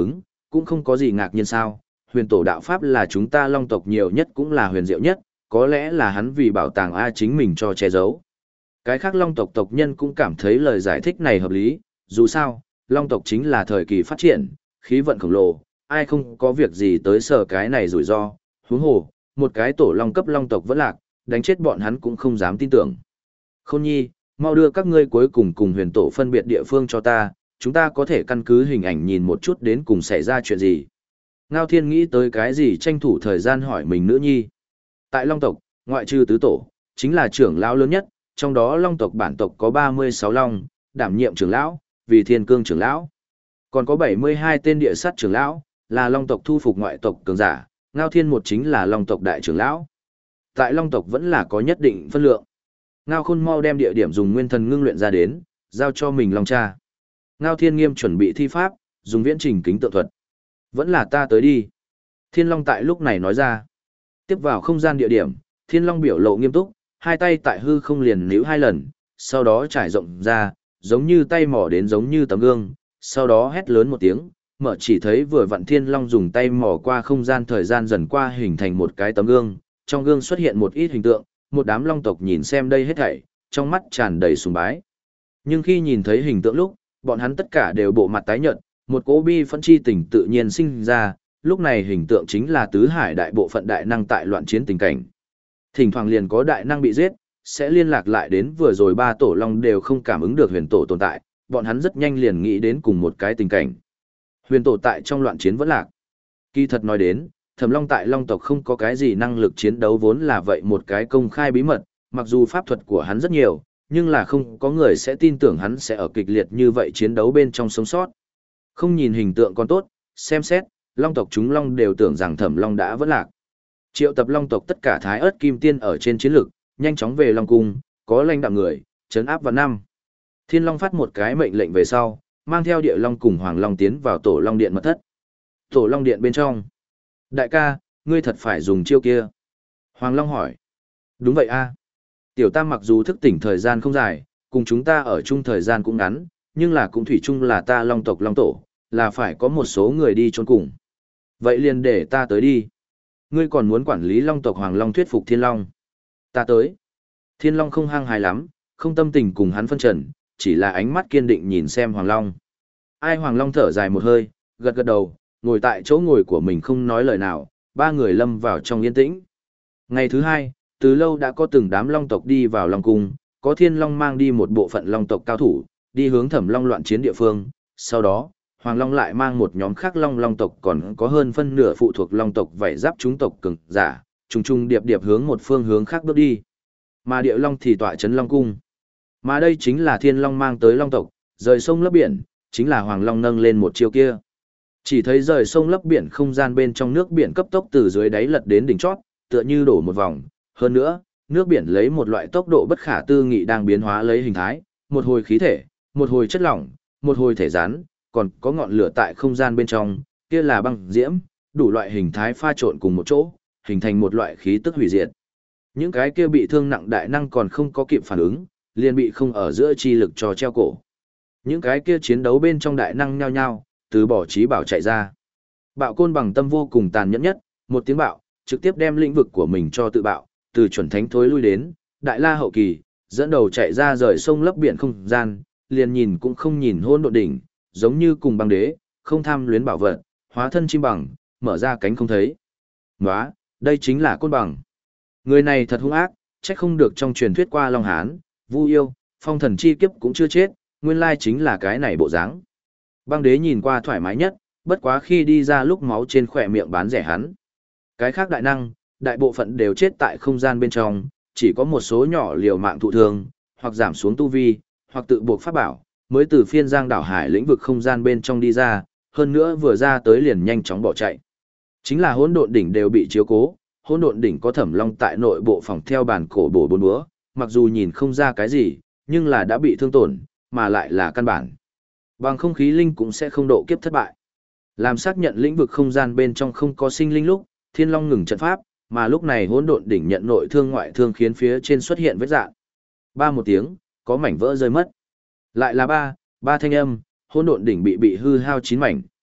cũng không có gì ngạc nhiên sao, huyền tổ đạo pháp là chúng ta long tộc nhiều nhất cũng là huyền diệu nhất, có lẽ là hắn vì bảo tàng A chính mình cho che giấu. Cái khác long tộc tộc nhân cũng cảm thấy lời giải thích này hợp lý, dù sao, long tộc chính là thời kỳ phát triển, khí vận khổng lồ, ai không có việc gì tới sở cái này rủi ro, huống hồ, một cái tổ long cấp long tộc vẫn lạc, đánh chết bọn hắn cũng không dám tin tưởng. Khôn nhi, mau đưa các ngươi cuối cùng cùng huyền tổ phân biệt địa phương cho ta, chúng ta có thể căn cứ hình ảnh nhìn một chút đến cùng xảy ra chuyện gì. Ngao Thiên nghĩ tới cái gì tranh thủ thời gian hỏi mình nữ nhi. Tại long tộc, ngoại trừ tứ tổ, chính là trưởng lão lớn nhất, trong đó long tộc bản tộc có ba mươi sáu long, đảm nhiệm trưởng lão, vì thiên cương trưởng lão. Còn có bảy mươi hai tên địa sát trưởng lão, là long tộc thu phục ngoại tộc cường giả, Ngao Thiên một chính là long tộc đại trưởng lão. Tại long tộc vẫn là có nhất định phân lượng. Ngao Khôn mau đem địa điểm dùng nguyên thần ngưng luyện ra đến, giao cho mình long cha. Ngao Thiên nghiêm chuẩn bị thi pháp, dùng viễn trình kính tượng thuật. Vẫn là ta tới đi. Thiên Long tại lúc này nói ra. Tiếp vào không gian địa điểm, Thiên Long biểu lộ nghiêm túc, hai tay tại hư không liền níu hai lần, sau đó trải rộng ra, giống như tay mỏ đến giống như tấm gương, sau đó hét lớn một tiếng, mở chỉ thấy vừa vặn Thiên Long dùng tay mỏ qua không gian thời gian dần qua hình thành một cái tấm gương, trong gương xuất hiện một ít hình tượng, một đám long tộc nhìn xem đây hết thảy, trong mắt tràn đầy sùng bái. Nhưng khi nhìn thấy hình tượng lúc, bọn hắn tất cả đều bộ mặt tái nhợt, một cỗ bi phẫn chi tình tự nhiên sinh ra, lúc này hình tượng chính là tứ hải đại bộ phận đại năng tại loạn chiến tình cảnh. Thỉnh thoảng liền có đại năng bị giết, sẽ liên lạc lại đến vừa rồi ba tổ long đều không cảm ứng được huyền tổ tồn tại, bọn hắn rất nhanh liền nghĩ đến cùng một cái tình cảnh. Huyền tổ tại trong loạn chiến vẫn lạc. Kỳ thật nói đến, Thẩm Long tại Long tộc không có cái gì năng lực chiến đấu vốn là vậy một cái công khai bí mật, mặc dù pháp thuật của hắn rất nhiều, nhưng là không có người sẽ tin tưởng hắn sẽ ở kịch liệt như vậy chiến đấu bên trong sống sót. Không nhìn hình tượng còn tốt, xem xét, Long tộc chúng Long đều tưởng rằng Thẩm Long đã vẫn lạc. Triệu tập Long tộc tất cả thái ớt kim tiên ở trên chiến lực, nhanh chóng về Long cung, có lãnh đạo người, trấn áp vào năm. Thiên Long phát một cái mệnh lệnh về sau, mang theo Địa Long cùng Hoàng Long tiến vào Tổ Long Điện mật thất. Tổ Long Điện bên trong. Đại ca, ngươi thật phải dùng chiêu kia. Hoàng Long hỏi. Đúng vậy a. Tiểu Tam mặc dù thức tỉnh thời gian không dài, cùng chúng ta ở chung thời gian cũng ngắn, nhưng là cũng thủy chung là ta Long tộc Long tổ, là phải có một số người đi chôn cùng. Vậy liền để ta tới đi. Ngươi còn muốn quản lý Long tộc Hoàng Long thuyết phục Thiên Long. Ta tới. Thiên Long không hăng hài lắm, không tâm tình cùng hắn phân trần, chỉ là ánh mắt kiên định nhìn xem Hoàng Long. Ai Hoàng Long thở dài một hơi, gật gật đầu, ngồi tại chỗ ngồi của mình không nói lời nào, ba người lâm vào trong yên tĩnh. Ngày thứ hai, từ lâu đã có từng đám Long tộc đi vào Long cung, có Thiên Long mang đi một bộ phận Long tộc cao thủ, đi hướng Thẩm Long loạn chiến địa phương, sau đó, Hoàng Long lại mang một nhóm khác Long Long tộc còn có hơn phân nửa phụ thuộc Long tộc vảy giáp chúng tộc cường giả, trùng trùng điệp điệp hướng một phương hướng khác bước đi. Mà Địa Long thì tọa trấn Long cung. Mà đây chính là Thiên Long mang tới Long tộc, rời sông lấp biển, chính là Hoàng Long nâng lên một chiêu kia. Chỉ thấy rời sông lấp biển không gian bên trong nước biển cấp tốc từ dưới đáy lật đến đỉnh chót, tựa như đổ một vòng. Hơn nữa, nước biển lấy một loại tốc độ bất khả tư nghị đang biến hóa lấy hình thái, một hồi khí thể, một hồi chất lỏng, một hồi thể rắn, còn có ngọn lửa tại không gian bên trong, kia là băng diễm, đủ loại hình thái pha trộn cùng một chỗ, hình thành một loại khí tức hủy diệt. Những cái kia bị thương nặng đại năng còn không có kịp phản ứng, liền bị không ở giữa chi lực cho treo cổ. Những cái kia chiến đấu bên trong đại năng nhao nhao, từ bỏ trí bảo chạy ra. Bạo Côn bằng tâm vô cùng tàn nhẫn nhất, một tiếng bạo, trực tiếp đem lĩnh vực của mình cho tự bạo, từ chuẩn thánh thối lui đến, đại la hậu kỳ, dẫn đầu chạy ra rời sông lấp biển không gian, liền nhìn cũng không nhìn hôn độ đỉnh, giống như cùng băng đế, không tham luyến bảo vật, hóa thân chim bằng, mở ra cánh không thấy. Nóa, đây chính là Côn bằng. Người này thật hung ác, trách không được trong truyền thuyết qua Long Hán, Vu Yêu, phong thần chi kiếp cũng chưa chết, nguyên lai chính là cái này bộ dáng. Băng đế nhìn qua thoải mái nhất, bất quá khi đi ra lúc máu trên khỏe miệng bán rẻ hắn. Cái khác đại năng, đại bộ phận đều chết tại không gian bên trong, chỉ có một số nhỏ liều mạng thụ thương, hoặc giảm xuống tu vi, hoặc tự buộc pháp bảo, mới từ phiên giang đảo hải lĩnh vực không gian bên trong đi ra, hơn nữa vừa ra tới liền nhanh chóng bỏ chạy. Chính là hỗn độn đỉnh đều bị chiếu cố, hỗn độn đỉnh có Thẩm Long tại nội bộ phòng theo bản cổ bổ bốn búa, mặc dù nhìn không ra cái gì, nhưng là đã bị thương tổn, mà lại là căn bản. Bằng không khí linh cũng sẽ không độ kiếp thất bại. Làm xác nhận lĩnh vực không gian bên trong không có sinh linh lúc, Thiên Long ngừng trận pháp, mà lúc này hỗn độn đỉnh nhận nội thương ngoại thương khiến phía trên xuất hiện vết rạn. Ba một tiếng, có mảnh vỡ rơi mất. Lại là ba, ba thanh âm, hỗn độn đỉnh bị bị hư hao chín mảnh.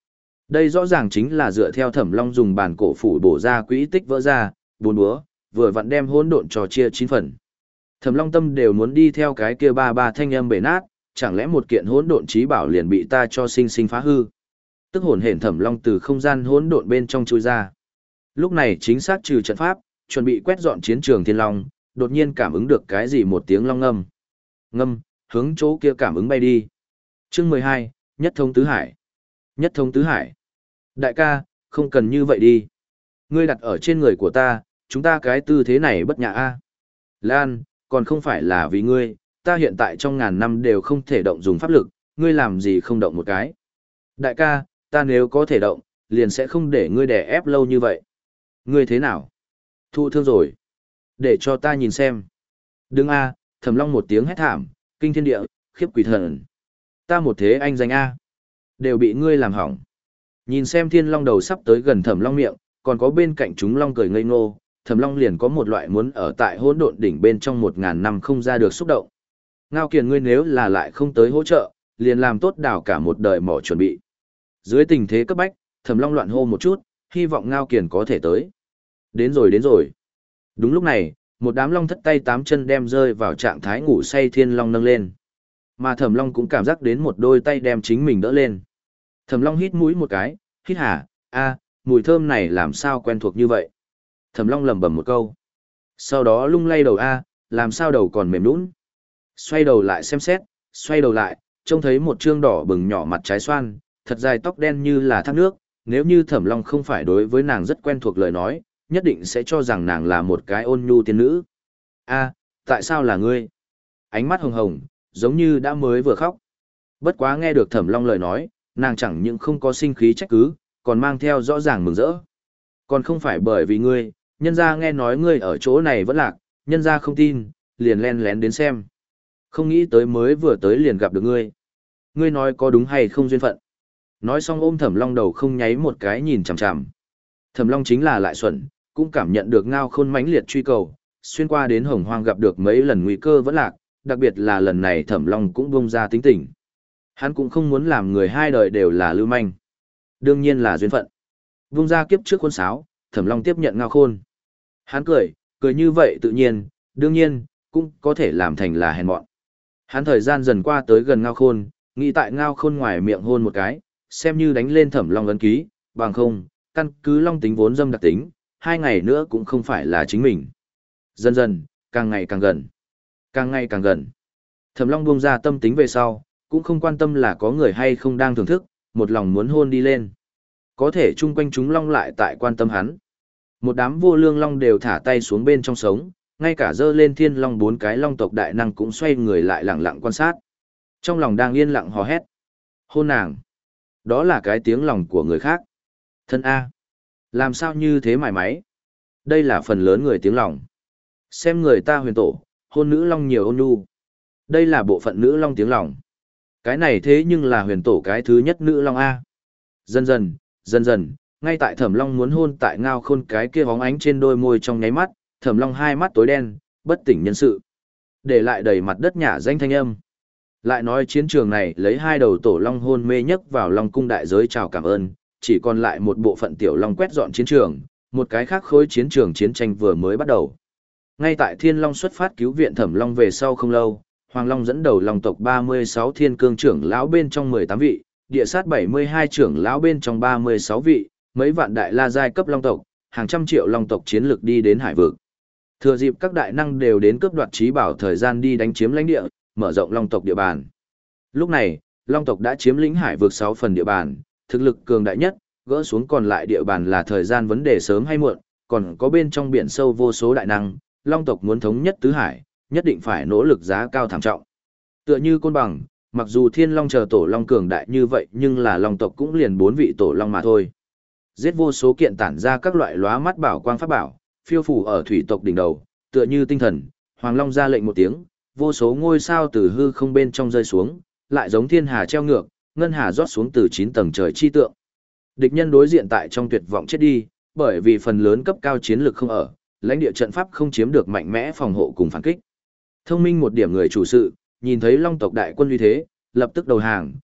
Đây rõ ràng chính là dựa theo Thẩm Long dùng bản cổ phủ bổ ra quỹ tích vỡ ra, bốn búa, vừa vặn đem hỗn độn trò chia chín phần. Thẩm Long tâm đều muốn đi theo cái kia ba ba thanh âm bể nát, chẳng lẽ một kiện hỗn độn trí bảo liền bị ta cho sinh sinh phá hư. Tức hồn hển Thẩm Long từ không gian hỗn độn bên trong chui ra. Lúc này chính xác trừ trận pháp, chuẩn bị quét dọn chiến trường Thiên Long, đột nhiên cảm ứng được cái gì một tiếng long ngâm. Ngâm, hướng chỗ kia cảm ứng bay đi. Chương mười hai, Nhất Thông Tứ Hải. Nhất Thông Tứ Hải. Đại ca, không cần như vậy đi. Ngươi đặt ở trên người của ta, chúng ta cái tư thế này bất nhã a. Lan, còn không phải là vì ngươi, ta hiện tại trong ngàn năm đều không thể động dùng pháp lực, ngươi làm gì không động một cái. Đại ca, ta nếu có thể động, liền sẽ không để ngươi đè ép lâu như vậy. Ngươi thế nào? Thụ thương rồi. Để cho ta nhìn xem. Đừng a, Thẩm Long một tiếng hét thảm, kinh thiên địa, khiếp quỷ thần. Ta một thế anh danh a, đều bị ngươi làm hỏng. Nhìn xem Thiên Long đầu sắp tới gần Thẩm Long miệng, còn có bên cạnh chúng Long cười ngây ngô, Thẩm Long liền có một loại muốn ở tại hỗn độn đỉnh bên trong một ngàn năm không ra được xúc động. Ngao Kiền ngươi nếu là lại không tới hỗ trợ, liền làm tốt đảo cả một đời mỏ chuẩn bị. Dưới tình thế cấp bách, Thẩm Long loạn hô một chút, hy vọng Ngao Kiền có thể tới. Đến rồi đến rồi. Đúng lúc này, một đám long thất tay tám chân đem rơi vào trạng thái ngủ say Thiên Long nâng lên. Mà Thẩm Long cũng cảm giác đến một đôi tay đem chính mình đỡ lên. Thẩm Long hít mũi một cái, hít hả, a, mùi thơm này làm sao quen thuộc như vậy. Thẩm Long lẩm bẩm một câu. Sau đó lung lay đầu a, làm sao đầu còn mềm nhũn. Xoay đầu lại xem xét, xoay đầu lại, trông thấy một trương đỏ bừng nhỏ mặt trái xoan, thật dài tóc đen như là thác nước, nếu như Thẩm Long không phải đối với nàng rất quen thuộc lời nói, nhất định sẽ cho rằng nàng là một cái ôn nhu tiên nữ. A, tại sao là ngươi? Ánh mắt hồng hồng, giống như đã mới vừa khóc. Bất quá nghe được Thẩm Long lời nói, nàng chẳng những không có sinh khí trách cứ, còn mang theo rõ ràng mừng rỡ. Còn không phải bởi vì ngươi, nhân gia nghe nói ngươi ở chỗ này vẫn lạc, nhân gia không tin, liền len lén đến xem. Không nghĩ tới mới vừa tới liền gặp được ngươi. Ngươi nói có đúng hay không duyên phận. Nói xong ôm Thẩm Long đầu không nháy một cái nhìn chằm chằm. Thẩm Long chính là lại xuẩn, cũng cảm nhận được Ngao Khôn mãnh liệt truy cầu, xuyên qua đến Hồng Hoang gặp được mấy lần nguy cơ vẫn lạc, đặc biệt là lần này Thẩm Long cũng bông ra tính tình. Hắn cũng không muốn làm người hai đời đều là lưu manh. Đương nhiên là duyên phận. Vung ra kiếp trước khôn sáo, Thẩm Long tiếp nhận Ngao Khôn. Hắn cười, cười như vậy tự nhiên, đương nhiên, cũng có thể làm thành là hèn mọn. Hắn thời gian dần qua tới gần Ngao Khôn, nghĩ tại Ngao Khôn ngoài miệng hôn một cái, xem như đánh lên Thẩm Long ấn ký, bằng không, căn cứ Long tính vốn dâm đặc tính, hai ngày nữa cũng không phải là chính mình. Dần dần, càng ngày càng gần. Càng ngày càng gần. Thẩm Long buông ra tâm tính về sau, cũng không quan tâm là có người hay không đang thưởng thức, một lòng muốn hôn đi lên. Có thể chung quanh chúng long lại tại quan tâm hắn. Một đám vô lương long đều thả tay xuống bên trong sống, ngay cả dơ lên thiên long bốn cái long tộc đại năng cũng xoay người lại lặng lặng quan sát. Trong lòng đang yên lặng hò hét. Hôn nàng. Đó là cái tiếng lòng của người khác. Thân A. Làm sao như thế mải máy? Đây là phần lớn người tiếng lòng. Xem người ta huyền tổ, hôn nữ long nhiều ôn nhu. Đây là bộ phận nữ long tiếng lòng. Cái này thế nhưng là huyền tổ cái thứ nhất nữ long A. Dần dần, dần dần, ngay tại Thẩm Long muốn hôn tại Ngao Khôn cái kia bóng ánh trên đôi môi trong nháy mắt, Thẩm Long hai mắt tối đen, bất tỉnh nhân sự. Để lại đầy mặt đất nhả danh thanh âm. Lại nói chiến trường này lấy hai đầu tổ long hôn mê nhất vào Long cung đại giới chào cảm ơn, chỉ còn lại một bộ phận tiểu long quét dọn chiến trường, một cái khác khối chiến trường chiến tranh vừa mới bắt đầu. Ngay tại Thiên Long xuất phát cứu viện Thẩm Long về sau không lâu, Hoàng Long dẫn đầu Long tộc ba mươi sáu thiên cương trưởng lão bên trong mười tám vị, địa sát bảy mươi hai trưởng lão bên trong ba mươi sáu vị, mấy vạn đại la giai cấp Long tộc, hàng trăm triệu Long tộc chiến lực đi đến hải vực. Thừa dịp các đại năng đều đến cướp đoạt trí bảo thời gian đi đánh chiếm lãnh địa, mở rộng Long tộc địa bàn. Lúc này, Long tộc đã chiếm lĩnh hải vực sáu phần địa bàn, thực lực cường đại nhất, gỡ xuống còn lại địa bàn là thời gian vấn đề sớm hay muộn, còn có bên trong biển sâu vô số đại năng, Long tộc muốn thống nhất tứ hải, nhất định phải nỗ lực giá cao thảm trọng. Tựa như Côn Bằng, mặc dù Thiên Long chờ tổ Long cường đại như vậy nhưng là Long tộc cũng liền bốn vị tổ Long mà thôi. Giết vô số kiện tản ra các loại lóa mắt bảo quang pháp bảo, phiêu phủ ở thủy tộc đỉnh đầu, tựa như tinh thần, Hoàng Long ra lệnh một tiếng, vô số ngôi sao từ hư không bên trong rơi xuống, lại giống thiên hà treo ngược, ngân hà rót xuống từ chín tầng trời chi tượng. Địch nhân đối diện tại trong tuyệt vọng chết đi, bởi vì phần lớn cấp cao chiến lực không ở, lãnh địa trận pháp không chiếm được mạnh mẽ phòng hộ cùng phản kích. Thông minh một điểm người chủ sự, nhìn thấy Long tộc đại quân uy thế, lập tức đầu hàng,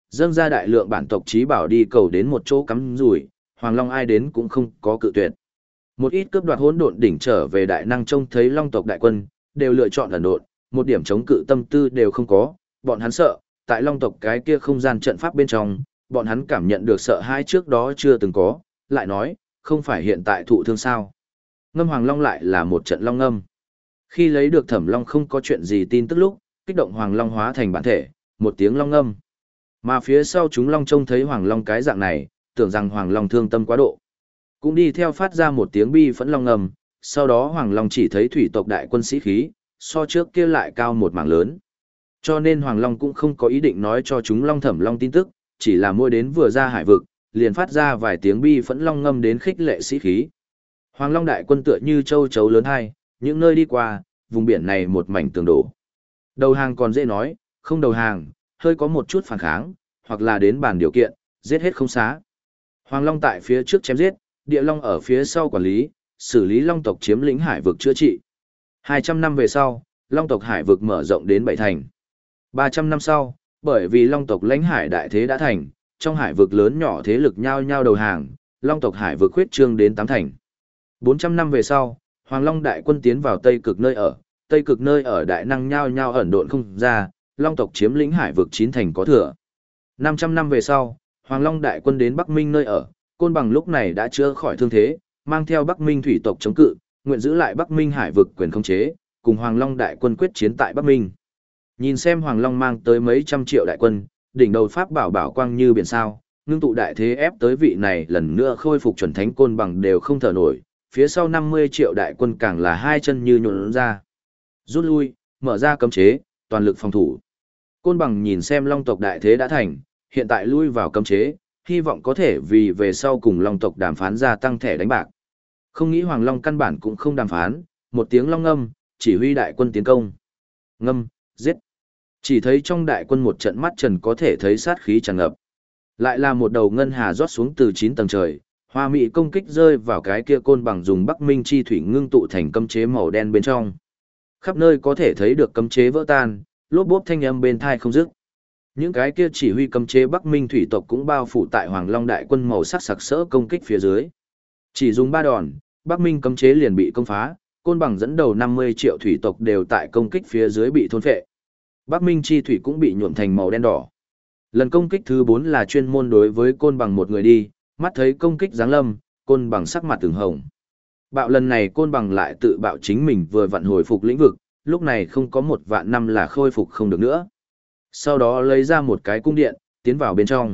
dâng ra đại lượng bản tộc trí bảo đi cầu đến một chỗ cắm rủi, Hoàng Long ai đến cũng không có cự tuyệt. Một ít cướp đoạt hỗn độn đỉnh trở về đại năng trông thấy Long tộc đại quân, đều lựa chọn ẩn độn, một điểm chống cự tâm tư đều không có, bọn hắn sợ, tại Long tộc cái kia không gian trận pháp bên trong, bọn hắn cảm nhận được sợ hãi trước đó chưa từng có, lại nói, không phải hiện tại thụ thương sao. Ngâm Hoàng Long lại là một trận long ngâm. Khi lấy được Thẩm Long không có chuyện gì tin tức lúc, kích động Hoàng Long hóa thành bản thể, một tiếng long ngâm. Mà phía sau chúng Long trông thấy Hoàng Long cái dạng này, tưởng rằng Hoàng Long thương tâm quá độ. Cũng đi theo phát ra một tiếng bi phẫn long ngâm, sau đó Hoàng Long chỉ thấy thủy tộc đại quân sĩ khí, so trước kia lại cao một mảng lớn. Cho nên Hoàng Long cũng không có ý định nói cho chúng Long Thẩm Long tin tức, chỉ là mua đến vừa ra hải vực, liền phát ra vài tiếng bi phẫn long ngâm đến khích lệ sĩ khí. Hoàng Long đại quân tựa như châu chấu lớn hai, những nơi đi qua, vùng biển này một mảnh tường đổ. Đầu hàng còn dễ nói, không đầu hàng, hơi có một chút phản kháng, hoặc là đến bàn điều kiện, giết hết không xá. Hoàng Long tại phía trước chém giết, Địa Long ở phía sau quản lý, xử lý Long tộc chiếm lĩnh hải vực chữa trị. hai trăm năm về sau, Long tộc hải vực mở rộng đến bảy thành. ba trăm năm sau, bởi vì Long tộc lãnh hải đại thế đã thành, trong hải vực lớn nhỏ thế lực nhao nhao đầu hàng, Long tộc hải vực khuyết trương đến tám thành. bốn trăm năm về sau, Hoàng Long đại quân tiến vào Tây Cực nơi ở, Tây Cực nơi ở đại năng nhao nhao ẩn độn không ra, Long tộc chiếm lĩnh hải vực chín thành có thừa. năm trăm năm về sau, Hoàng Long đại quân đến Bắc Minh nơi ở, Côn Bằng lúc này đã chữa khỏi thương thế, mang theo Bắc Minh thủy tộc chống cự, nguyện giữ lại Bắc Minh hải vực quyền khống chế, cùng Hoàng Long đại quân quyết chiến tại Bắc Minh. Nhìn xem Hoàng Long mang tới mấy trăm triệu đại quân, đỉnh đầu pháp bảo bảo quang như biển sao, ngưng tụ đại thế ép tới vị này lần nữa khôi phục chuẩn thánh Côn Bằng đều không thở nổi, phía sau năm mươi triệu đại quân càng là hai chân như nhũn ra. Rút lui, mở ra cấm chế, toàn lực phòng thủ. Côn Bằng nhìn xem Long tộc đại thế đã thành, hiện tại lui vào cấm chế, hy vọng có thể vì về sau cùng Long tộc đàm phán gia tăng thẻ đánh bạc. Không nghĩ Hoàng Long căn bản cũng không đàm phán, một tiếng long ngâm, chỉ huy đại quân tiến công. Ngâm, giết. Chỉ thấy trong đại quân một trận mắt trần có thể thấy sát khí tràn ngập. Lại là một đầu ngân hà rót xuống từ chín tầng trời, hoa mỹ công kích rơi vào cái kia Côn Bằng dùng Bắc Minh chi thủy ngưng tụ thành cấm chế màu đen bên trong. Khắp nơi có thể thấy được cấm chế vỡ tan, lốp bốp thanh âm bên thai không dứt. Những cái kia chỉ huy cấm chế Bắc Minh thủy tộc cũng bao phủ tại Hoàng Long đại quân màu sắc sặc sỡ công kích phía dưới. Chỉ dùng ba đòn, Bắc Minh cấm chế liền bị công phá, Côn Bằng dẫn đầu năm mươi triệu thủy tộc đều tại công kích phía dưới bị thôn phệ. Bắc Minh chi thủy cũng bị nhuộm thành màu đen đỏ. Lần công kích thứ bốn là chuyên môn đối với Côn Bằng một người đi, mắt thấy công kích giáng lâm, Côn Bằng sắc mặt từng hồng. Bạo lần này Côn Bằng lại tự bạo chính mình vừa vặn hồi phục lĩnh vực, lúc này không có một vạn năm là khôi phục không được nữa. Sau đó lấy ra một cái cung điện, tiến vào bên trong.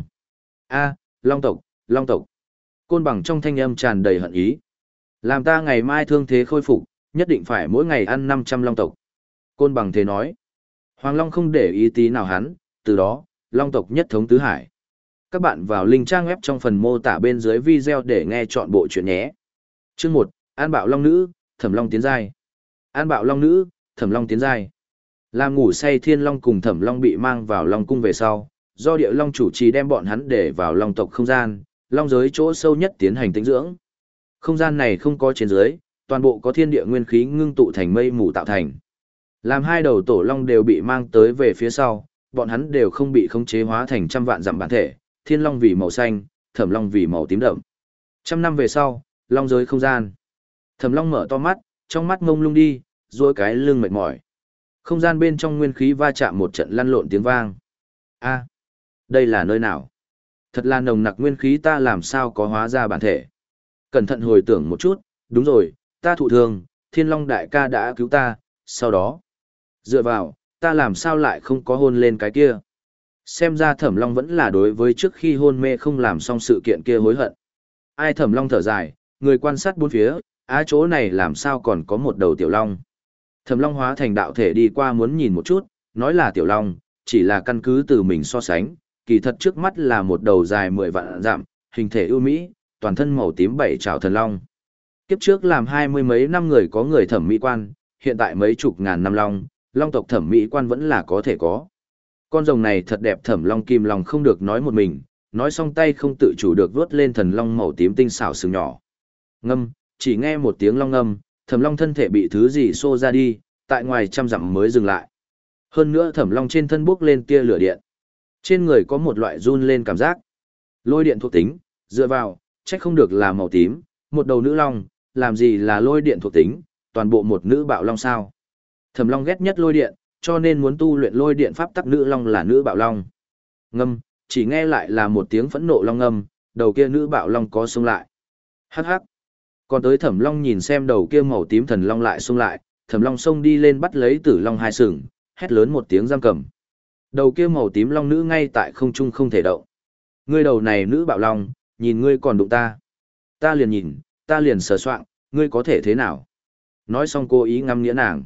A, Long tộc, Long tộc. Côn Bằng trong thanh âm tràn đầy hận ý. Làm ta ngày mai thương thế khôi phục, nhất định phải mỗi ngày ăn năm trăm Long tộc. Côn Bằng thế nói. Hoàng Long không để ý tí nào hắn, từ đó, Long tộc nhất thống tứ hải. Các bạn vào link trang web trong phần mô tả bên dưới video để nghe chọn bộ chuyện nhé. Chương một, An Bạo Long Nữ, Thẩm Long tiến giai. An Bạo Long Nữ, Thẩm Long tiến giai. Làm ngủ say Thiên Long cùng Thẩm Long bị mang vào Long cung về sau, do Địa Long chủ trì đem bọn hắn để vào Long tộc không gian, Long giới chỗ sâu nhất tiến hành tĩnh dưỡng. Không gian này không có trên dưới, toàn bộ có thiên địa nguyên khí ngưng tụ thành mây mù tạo thành. Làm hai đầu tổ long đều bị mang tới về phía sau, bọn hắn đều không bị khống chế hóa thành trăm vạn dặm bản thể, Thiên Long vì màu xanh, Thẩm Long vì màu tím đậm. Trăm năm về sau, Long giới không gian. Thẩm Long mở to mắt, trong mắt ngông lung đi, rồi cái lưng mệt mỏi. Không gian bên trong nguyên khí va chạm một trận lăn lộn tiếng vang. A, đây là nơi nào? Thật là nồng nặc nguyên khí, ta làm sao có hóa ra bản thể. Cẩn thận hồi tưởng một chút, đúng rồi, ta thụ thương, Thiên Long đại ca đã cứu ta, sau đó. Dựa vào, ta làm sao lại không có hôn lên cái kia. Xem ra Thẩm Long vẫn là đối với trước khi hôn mê không làm xong sự kiện kia hối hận. Ai Thẩm Long thở dài, người quan sát bốn phía, á chỗ này làm sao còn có một đầu tiểu long. Thẩm Long hóa thành đạo thể đi qua muốn nhìn một chút, nói là tiểu long, chỉ là căn cứ từ mình so sánh, kỳ thật trước mắt là một đầu dài mười vạn dặm, hình thể ưu mỹ, toàn thân màu tím bảy trảo thần long. Kiếp trước làm hai mươi mấy năm người có người thẩm mỹ quan, hiện tại mấy chục ngàn năm long, long tộc thẩm mỹ quan vẫn là có thể có. Con rồng này thật đẹp, Thẩm Long kim lòng không được nói một mình, nói xong tay không tự chủ được vuốt lên thần long màu tím tinh xảo sừng nhỏ. Ngâm, chỉ nghe một tiếng long ngâm, Thẩm Long thân thể bị thứ gì xô ra đi, tại ngoài trăm dặm mới dừng lại. Hơn nữa Thẩm Long trên thân bốc lên tia lửa điện. Trên người có một loại run lên cảm giác. Lôi điện thuộc tính, dựa vào, trách không được là màu tím, một đầu nữ long, làm gì là lôi điện thuộc tính, toàn bộ một nữ bạo long sao. Thẩm Long ghét nhất lôi điện, cho nên muốn tu luyện lôi điện pháp tắc nữ long là nữ bạo long. Ngâm, chỉ nghe lại là một tiếng phẫn nộ long ngâm, đầu kia nữ bạo long có xông lại. Hắc hắc. Còn tới Thẩm Long nhìn xem đầu kia màu tím thần long lại xông lại, Thẩm Long xông đi lên bắt lấy Tử Long hai sừng, hét lớn một tiếng giam cầm. Đầu kia màu tím long nữ ngay tại không trung không thể động. Ngươi đầu này nữ bạo long, nhìn ngươi còn đụng ta. Ta liền nhìn, ta liền sờ soạng, ngươi có thể thế nào? Nói xong cô ý ngắm nghĩa nàng.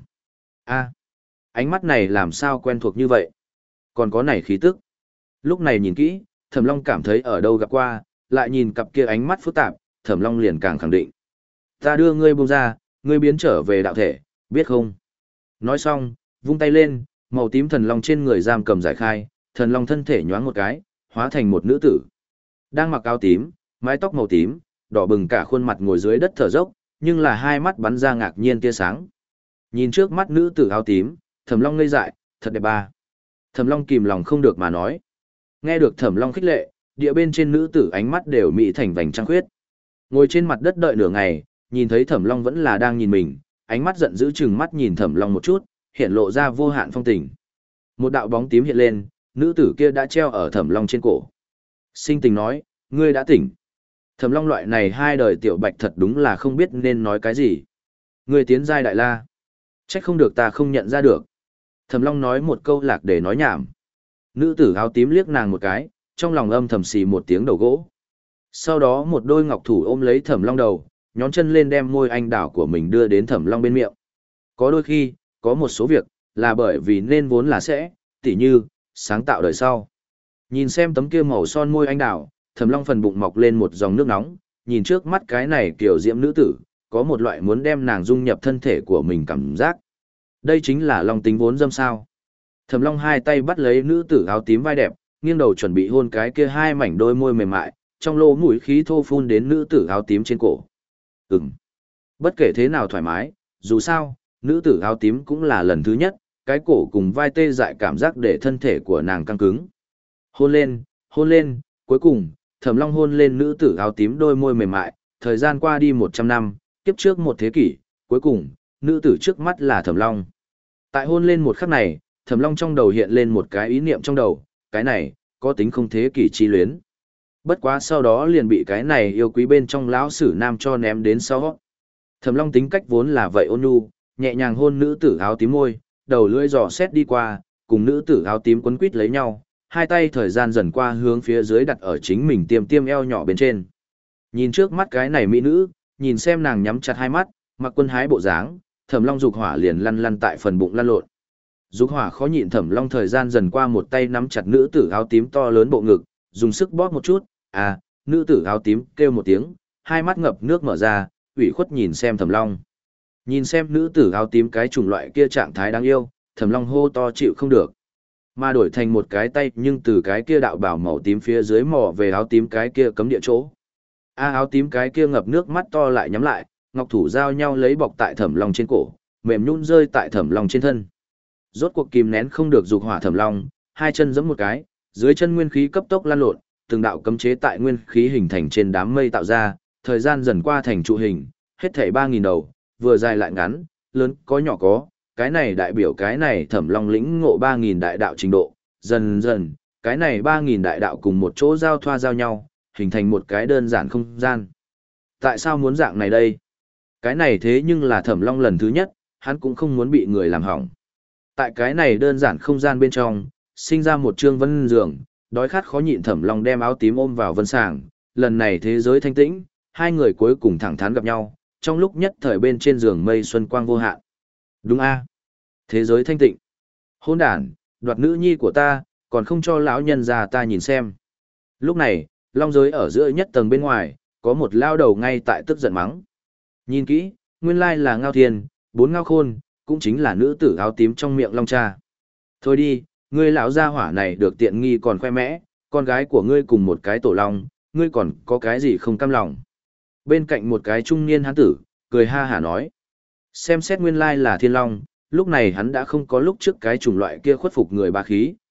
A, ánh mắt này làm sao quen thuộc như vậy? Còn có này khí tức. Lúc này nhìn kỹ, Thẩm Long cảm thấy ở đâu gặp qua, lại nhìn cặp kia ánh mắt phức tạp, Thẩm Long liền càng khẳng định. Ta đưa ngươi buông ra, ngươi biến trở về đạo thể, biết không? Nói xong, vung tay lên, màu tím thần long trên người giam cầm giải khai, thần long thân thể nhoáng một cái, hóa thành một nữ tử. Đang mặc áo tím, mái tóc màu tím, đỏ bừng cả khuôn mặt ngồi dưới đất thở dốc, nhưng là hai mắt bắn ra ngạc nhiên tia sáng. Nhìn trước mắt nữ tử áo tím, Thẩm Long ngây dại, thật đẹp ba. Thẩm Long kìm lòng không được mà nói. Nghe được Thẩm Long khích lệ, địa bên trên nữ tử ánh mắt đều mị thành vành trăng khuyết. Ngồi trên mặt đất đợi nửa ngày, nhìn thấy Thẩm Long vẫn là đang nhìn mình, ánh mắt giận dữ chừng mắt nhìn Thẩm Long một chút, hiện lộ ra vô hạn phong tình. Một đạo bóng tím hiện lên, nữ tử kia đã treo ở Thẩm Long trên cổ. Sinh tình nói, ngươi đã tỉnh. Thẩm Long loại này hai đời tiểu bạch thật đúng là không biết nên nói cái gì. Ngươi tiến giai đại la. Trách không được ta không nhận ra được. Thẩm Long nói một câu lạc để nói nhảm. Nữ tử áo tím liếc nàng một cái, trong lòng âm thầm xì một tiếng đầu gỗ. Sau đó một đôi ngọc thủ ôm lấy Thẩm Long đầu, nhón chân lên đem môi anh đảo của mình đưa đến Thẩm Long bên miệng. Có đôi khi, có một số việc, là bởi vì nên vốn là sẽ, tỉ như, sáng tạo đời sau. Nhìn xem tấm kia màu son môi anh đào, Thẩm Long phần bụng mọc lên một dòng nước nóng, nhìn trước mắt cái này kiểu diễm nữ tử, có một loại muốn đem nàng dung nhập thân thể của mình cảm giác. Đây chính là Long tính vốn dâm sao. Thẩm Long hai tay bắt lấy nữ tử áo tím vai đẹp, nghiêng đầu chuẩn bị hôn cái kia hai mảnh đôi môi mềm mại, trong lỗ mũi khí thô phun đến nữ tử áo tím trên cổ. Ừm. Bất kể thế nào thoải mái, dù sao, nữ tử áo tím cũng là lần thứ nhất, cái cổ cùng vai tê dại cảm giác để thân thể của nàng căng cứng. Hôn lên, hôn lên, cuối cùng, Thẩm Long hôn lên nữ tử áo tím đôi môi mềm mại, thời gian qua đi một trăm năm, kiếp trước một thế kỷ, cuối cùng, nữ tử trước mắt là Thẩm Long. Tại hôn lên một khắc này, Thẩm Long trong đầu hiện lên một cái ý niệm trong đầu, cái này, có tính không thế kỷ chi luyến. Bất quá sau đó liền bị cái này yêu quý bên trong lão sử nam cho ném đến sau. Thẩm Long tính cách vốn là vậy ôn nhu, nhẹ nhàng hôn nữ tử áo tím môi, đầu lưỡi dò xét đi qua, cùng nữ tử áo tím quấn quít lấy nhau, hai tay thời gian dần qua hướng phía dưới đặt ở chính mình tiêm tiêm eo nhỏ bên trên. Nhìn trước mắt cái này mỹ nữ, nhìn xem nàng nhắm chặt hai mắt, mặc quân hái bộ dáng, Thẩm Long dục hỏa liền lăn lăn tại phần bụng lăn lộn. Dục hỏa khó nhịn, Thẩm Long thời gian dần qua một tay nắm chặt nữ tử áo tím to lớn bộ ngực, dùng sức bóp một chút, à, nữ tử áo tím kêu một tiếng, hai mắt ngập nước mở ra, ủy khuất nhìn xem Thẩm Long. Nhìn xem nữ tử áo tím cái chủng loại kia trạng thái đáng yêu, Thẩm Long hô to chịu không được. Mà đổi thành một cái tay nhưng từ cái kia đạo bảo màu tím phía dưới mò về áo tím cái kia cấm địa chỗ. A áo tím cái kia ngập nước mắt to lại nhắm lại, ngọc thủ giao nhau lấy bọc tại Thẩm Long trên cổ, mềm nhũn rơi tại Thẩm Long trên thân. Rốt cuộc kìm nén không được dục hỏa Thẩm Long, hai chân giẫm một cái, dưới chân nguyên khí cấp tốc lan lộn, từng đạo cấm chế tại nguyên khí hình thành trên đám mây tạo ra, thời gian dần qua thành trụ hình, hết thảy ba nghìn đầu, vừa dài lại ngắn, lớn có nhỏ có, cái này đại biểu cái này Thẩm Long lĩnh ngộ ba nghìn đại đạo trình độ, dần dần, cái này ba nghìn đại đạo cùng một chỗ giao thoa giao nhau, hình thành một cái đơn giản không gian. Tại sao muốn dạng này đây? Cái này thế nhưng là Thẩm Long lần thứ nhất, hắn cũng không muốn bị người làm hỏng. Tại cái này đơn giản không gian bên trong, sinh ra một trương vân giường, đói khát khó nhịn Thẩm Long đem áo tím ôm vào vân sàng, lần này thế giới thanh tĩnh, hai người cuối cùng thẳng thắn gặp nhau, trong lúc nhất thời bên trên giường mây xuân quang vô hạn. Đúng a, thế giới thanh tịnh. Hỗn đản, đoạt nữ nhi của ta, còn không cho lão nhân già ta nhìn xem. Lúc này, long giới ở giữa nhất tầng bên ngoài, có một lao đầu ngay tại tức giận mắng. Nhìn kỹ, nguyên lai là Ngao Thiên, bốn Ngao Khôn, cũng chính là nữ tử áo tím trong miệng long cha. Thôi đi, ngươi lão gia hỏa này được tiện nghi còn khoe mẽ, con gái của ngươi cùng một cái tổ long, ngươi còn có cái gì không cam lòng. Bên cạnh một cái trung niên hán tử, cười ha hả nói. Xem xét nguyên lai là thiên long, lúc này hắn đã không có lúc trước cái chủng loại kia khuất phục người bá khí,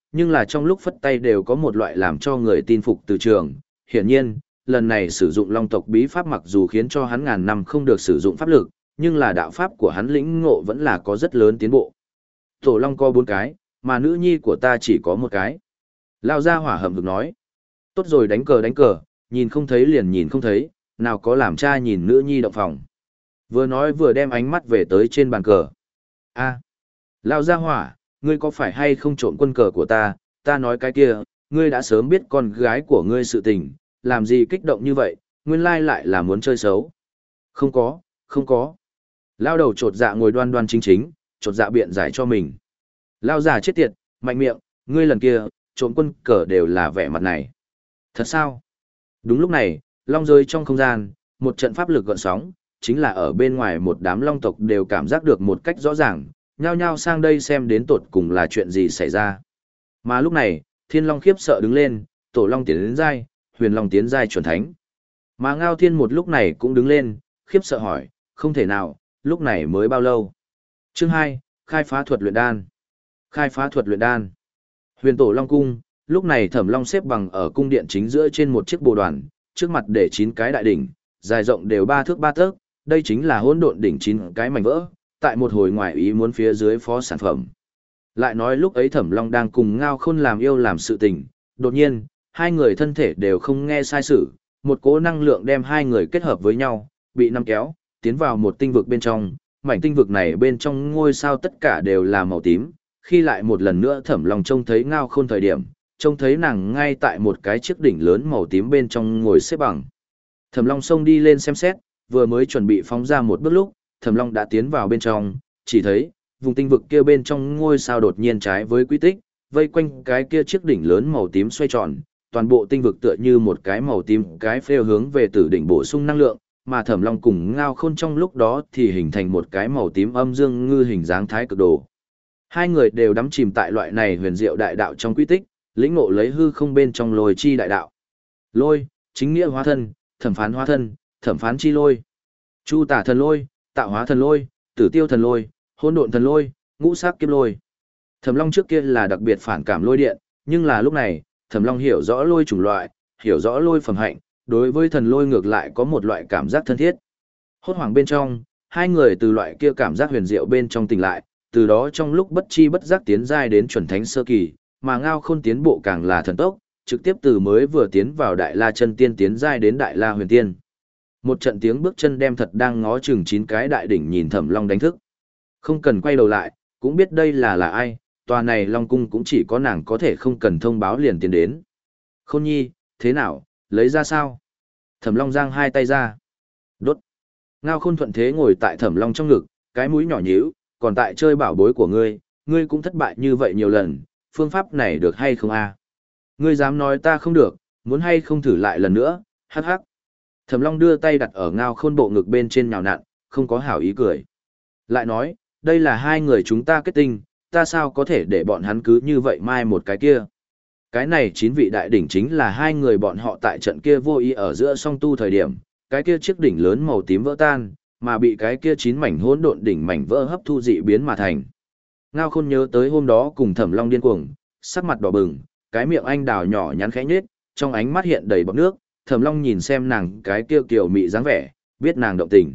nhưng là trong lúc phất tay đều có một loại làm cho người tin phục từ trường. Hiển nhiên, lần này sử dụng long tộc bí pháp mặc dù khiến cho hắn ngàn năm không được sử dụng pháp lực, nhưng là đạo pháp của hắn lĩnh ngộ vẫn là có rất lớn tiến bộ. Tổ long có bốn cái, mà nữ nhi của ta chỉ có một cái. Lao ra hỏa hầm hực nói. Tốt rồi, đánh cờ đánh cờ, nhìn không thấy liền nhìn không thấy, nào có làm cha nhìn nữ nhi động phòng. Vừa nói vừa đem ánh mắt về tới trên bàn cờ. A, Lao ra hỏa, ngươi có phải hay không trộm quân cờ của ta, ta nói cái kia, ngươi đã sớm biết con gái của ngươi sự tình, làm gì kích động như vậy, nguyên lai lại là muốn chơi xấu. Không có, không có. Lao đầu trột dạ ngồi đoan đoan chính chính, trột dạ biện giải cho mình. Lao già chết tiệt, mạnh miệng, ngươi lần kia, trộm quân cờ đều là vẻ mặt này. Thật sao? Đúng lúc này, long rơi trong không gian, một trận pháp lực gợn sóng, chính là ở bên ngoài một đám long tộc đều cảm giác được một cách rõ ràng, nhao nhao sang đây xem đến tột cùng là chuyện gì xảy ra. Mà lúc này, thiên long khiếp sợ đứng lên, tổ long tiến đến giai, huyền long tiến giai chuẩn thánh. Mà ngao thiên một lúc này cũng đứng lên, khiếp sợ hỏi, không thể nào, lúc này mới bao lâu. Chương hai, khai phá thuật luyện đan. Khai phá thuật luyện đan. Huyền tổ long cung, lúc này Thẩm Long xếp bằng ở cung điện chính giữa trên một chiếc bồ đoàn, trước mặt để chín cái đại đỉnh, dài rộng đều ba thước ba tấc, đây chính là hỗn độn đỉnh chín cái mảnh vỡ, tại một hồi ngoài ý muốn phía dưới phó sản phẩm. Lại nói lúc ấy Thẩm Long đang cùng Ngao Khôn làm yêu làm sự tình, đột nhiên, hai người thân thể đều không nghe sai sự, một cỗ năng lượng đem hai người kết hợp với nhau, bị nắm kéo, tiến vào một tinh vực bên trong, mảnh tinh vực này bên trong ngôi sao tất cả đều là màu tím. Khi lại một lần nữa Thẩm Long trông thấy Ngao Khôn thời điểm, trông thấy nàng ngay tại một cái chiếc đỉnh lớn màu tím bên trong ngồi xếp bằng. Thẩm Long xông đi lên xem xét, vừa mới chuẩn bị phóng ra một bước lúc, Thẩm Long đã tiến vào bên trong, chỉ thấy, vùng tinh vực kia bên trong ngôi sao đột nhiên trái với quy tích, vây quanh cái kia chiếc đỉnh lớn màu tím xoay tròn, toàn bộ tinh vực tựa như một cái màu tím cái phêu hướng về tử đỉnh bổ sung năng lượng, mà Thẩm Long cùng Ngao Khôn trong lúc đó thì hình thành một cái màu tím âm dương ngư hình dáng thái cực đồ. Hai người đều đắm chìm tại loại này huyền diệu đại đạo trong quy tích, lĩnh ngộ lấy hư không bên trong lôi chi đại đạo. Lôi, chính nghĩa hóa thân, thẩm phán hóa thân, thẩm phán chi lôi. Chu tả thần lôi, tạo hóa thần lôi, tử tiêu thần lôi, hỗn độn thần lôi, ngũ sắc kiếp lôi. Thẩm Long trước kia là đặc biệt phản cảm lôi điện, nhưng là lúc này, Thẩm Long hiểu rõ lôi chủng loại, hiểu rõ lôi phẩm hạnh, đối với thần lôi ngược lại có một loại cảm giác thân thiết. Hốt hoảng bên trong, hai người từ loại kia cảm giác huyền diệu bên trong tỉnh lại, từ đó trong lúc bất chi bất giác tiến giai đến chuẩn thánh sơ kỳ, mà Ngao Khôn tiến bộ càng là thần tốc, trực tiếp từ mới vừa tiến vào Đại La chân tiên tiến giai đến Đại La huyền tiên. Một trận tiếng bước chân đem thật đang ngó chừng chín cái đại đỉnh nhìn Thẩm Long đánh thức. Không cần quay đầu lại, cũng biết đây là là ai, tòa này Long cung cũng chỉ có nàng có thể không cần thông báo liền tiến đến. Khôn nhi, thế nào, lấy ra sao? Thẩm Long giang hai tay ra. Đốt. Ngao Khôn thuận thế ngồi tại Thẩm Long trong ngực, cái mũi nhỏ nhíu, còn tại chơi bảo bối của ngươi, ngươi cũng thất bại như vậy nhiều lần, phương pháp này được hay không a? Ngươi dám nói ta không được, muốn hay không thử lại lần nữa, hắc hắc. Thẩm Long đưa tay đặt ở Ngao Khôn bộ ngực bên trên nhào nặn, không có hảo ý cười. Lại nói, đây là hai người chúng ta kết tinh, ta sao có thể để bọn hắn cứ như vậy mai một cái kia. Cái này chín vị đại đỉnh chính là hai người bọn họ tại trận kia vô ý ở giữa song tu thời điểm, cái kia chiếc đỉnh lớn màu tím vỡ tan, mà bị cái kia chín mảnh hỗn độn đỉnh mảnh vỡ hấp thu dị biến mà thành. Ngao Khôn nhớ tới hôm đó cùng Thẩm Long điên cuồng, sắc mặt đỏ bừng, cái miệng anh đào nhỏ nhắn khẽ nhếch, trong ánh mắt hiện đầy bọt nước, Thẩm Long nhìn xem nàng cái kia kiều mị dáng vẻ, biết nàng động tình.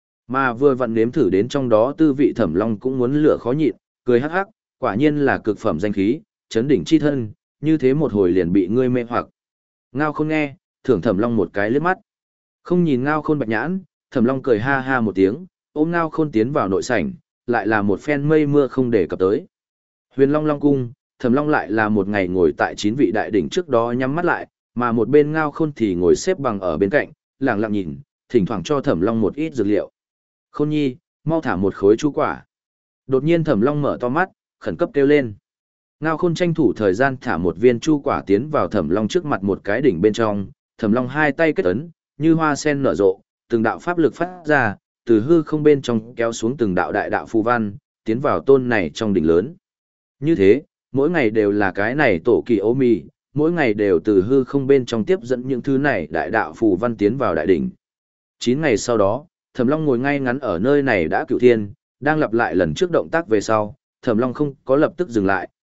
Mà vừa vặn nếm thử đến trong đó tư vị Thẩm Long cũng muốn lửa khó nhịn, cười hắc hắc, quả nhiên là cực phẩm danh khí, chấn đỉnh chi thân, như thế một hồi liền bị ngươi mê hoặc. Ngao Khôn nghe, thưởng Thẩm Long một cái liếc mắt. Không nhìn Ngao Khôn bạch nhãn, Thẩm Long cười ha ha một tiếng, ôm Ngao Khôn tiến vào nội sảnh, lại là một phen mây mưa không để cập tới. Huyền Long Long cung, Thẩm Long lại là một ngày ngồi tại chín vị đại đỉnh trước đó nhắm mắt lại, mà một bên Ngao Khôn thì ngồi xếp bằng ở bên cạnh, lặng lặng nhìn, thỉnh thoảng cho Thẩm Long một ít dược liệu. Khôn nhi, mau thả một khối chu quả. Đột nhiên Thẩm Long mở to mắt, khẩn cấp kêu lên. Ngao Khôn tranh thủ thời gian thả một viên chu quả tiến vào Thẩm Long trước mặt một cái đỉnh bên trong, Thẩm Long hai tay kết ấn, như hoa sen nở rộ, từng đạo pháp lực phát ra, từ hư không bên trong kéo xuống từng đạo đại đạo phù văn, tiến vào tôn này trong đỉnh lớn. Như thế, mỗi ngày đều là cái này tổ kỳ ô mì, mỗi ngày đều từ hư không bên trong tiếp dẫn những thứ này đại đạo phù văn tiến vào đại đỉnh. Chín ngày sau đó, Thẩm Long ngồi ngay ngắn ở nơi này đã cửu thiên, đang lặp lại lần trước động tác về sau, Thẩm Long không có lập tức dừng lại,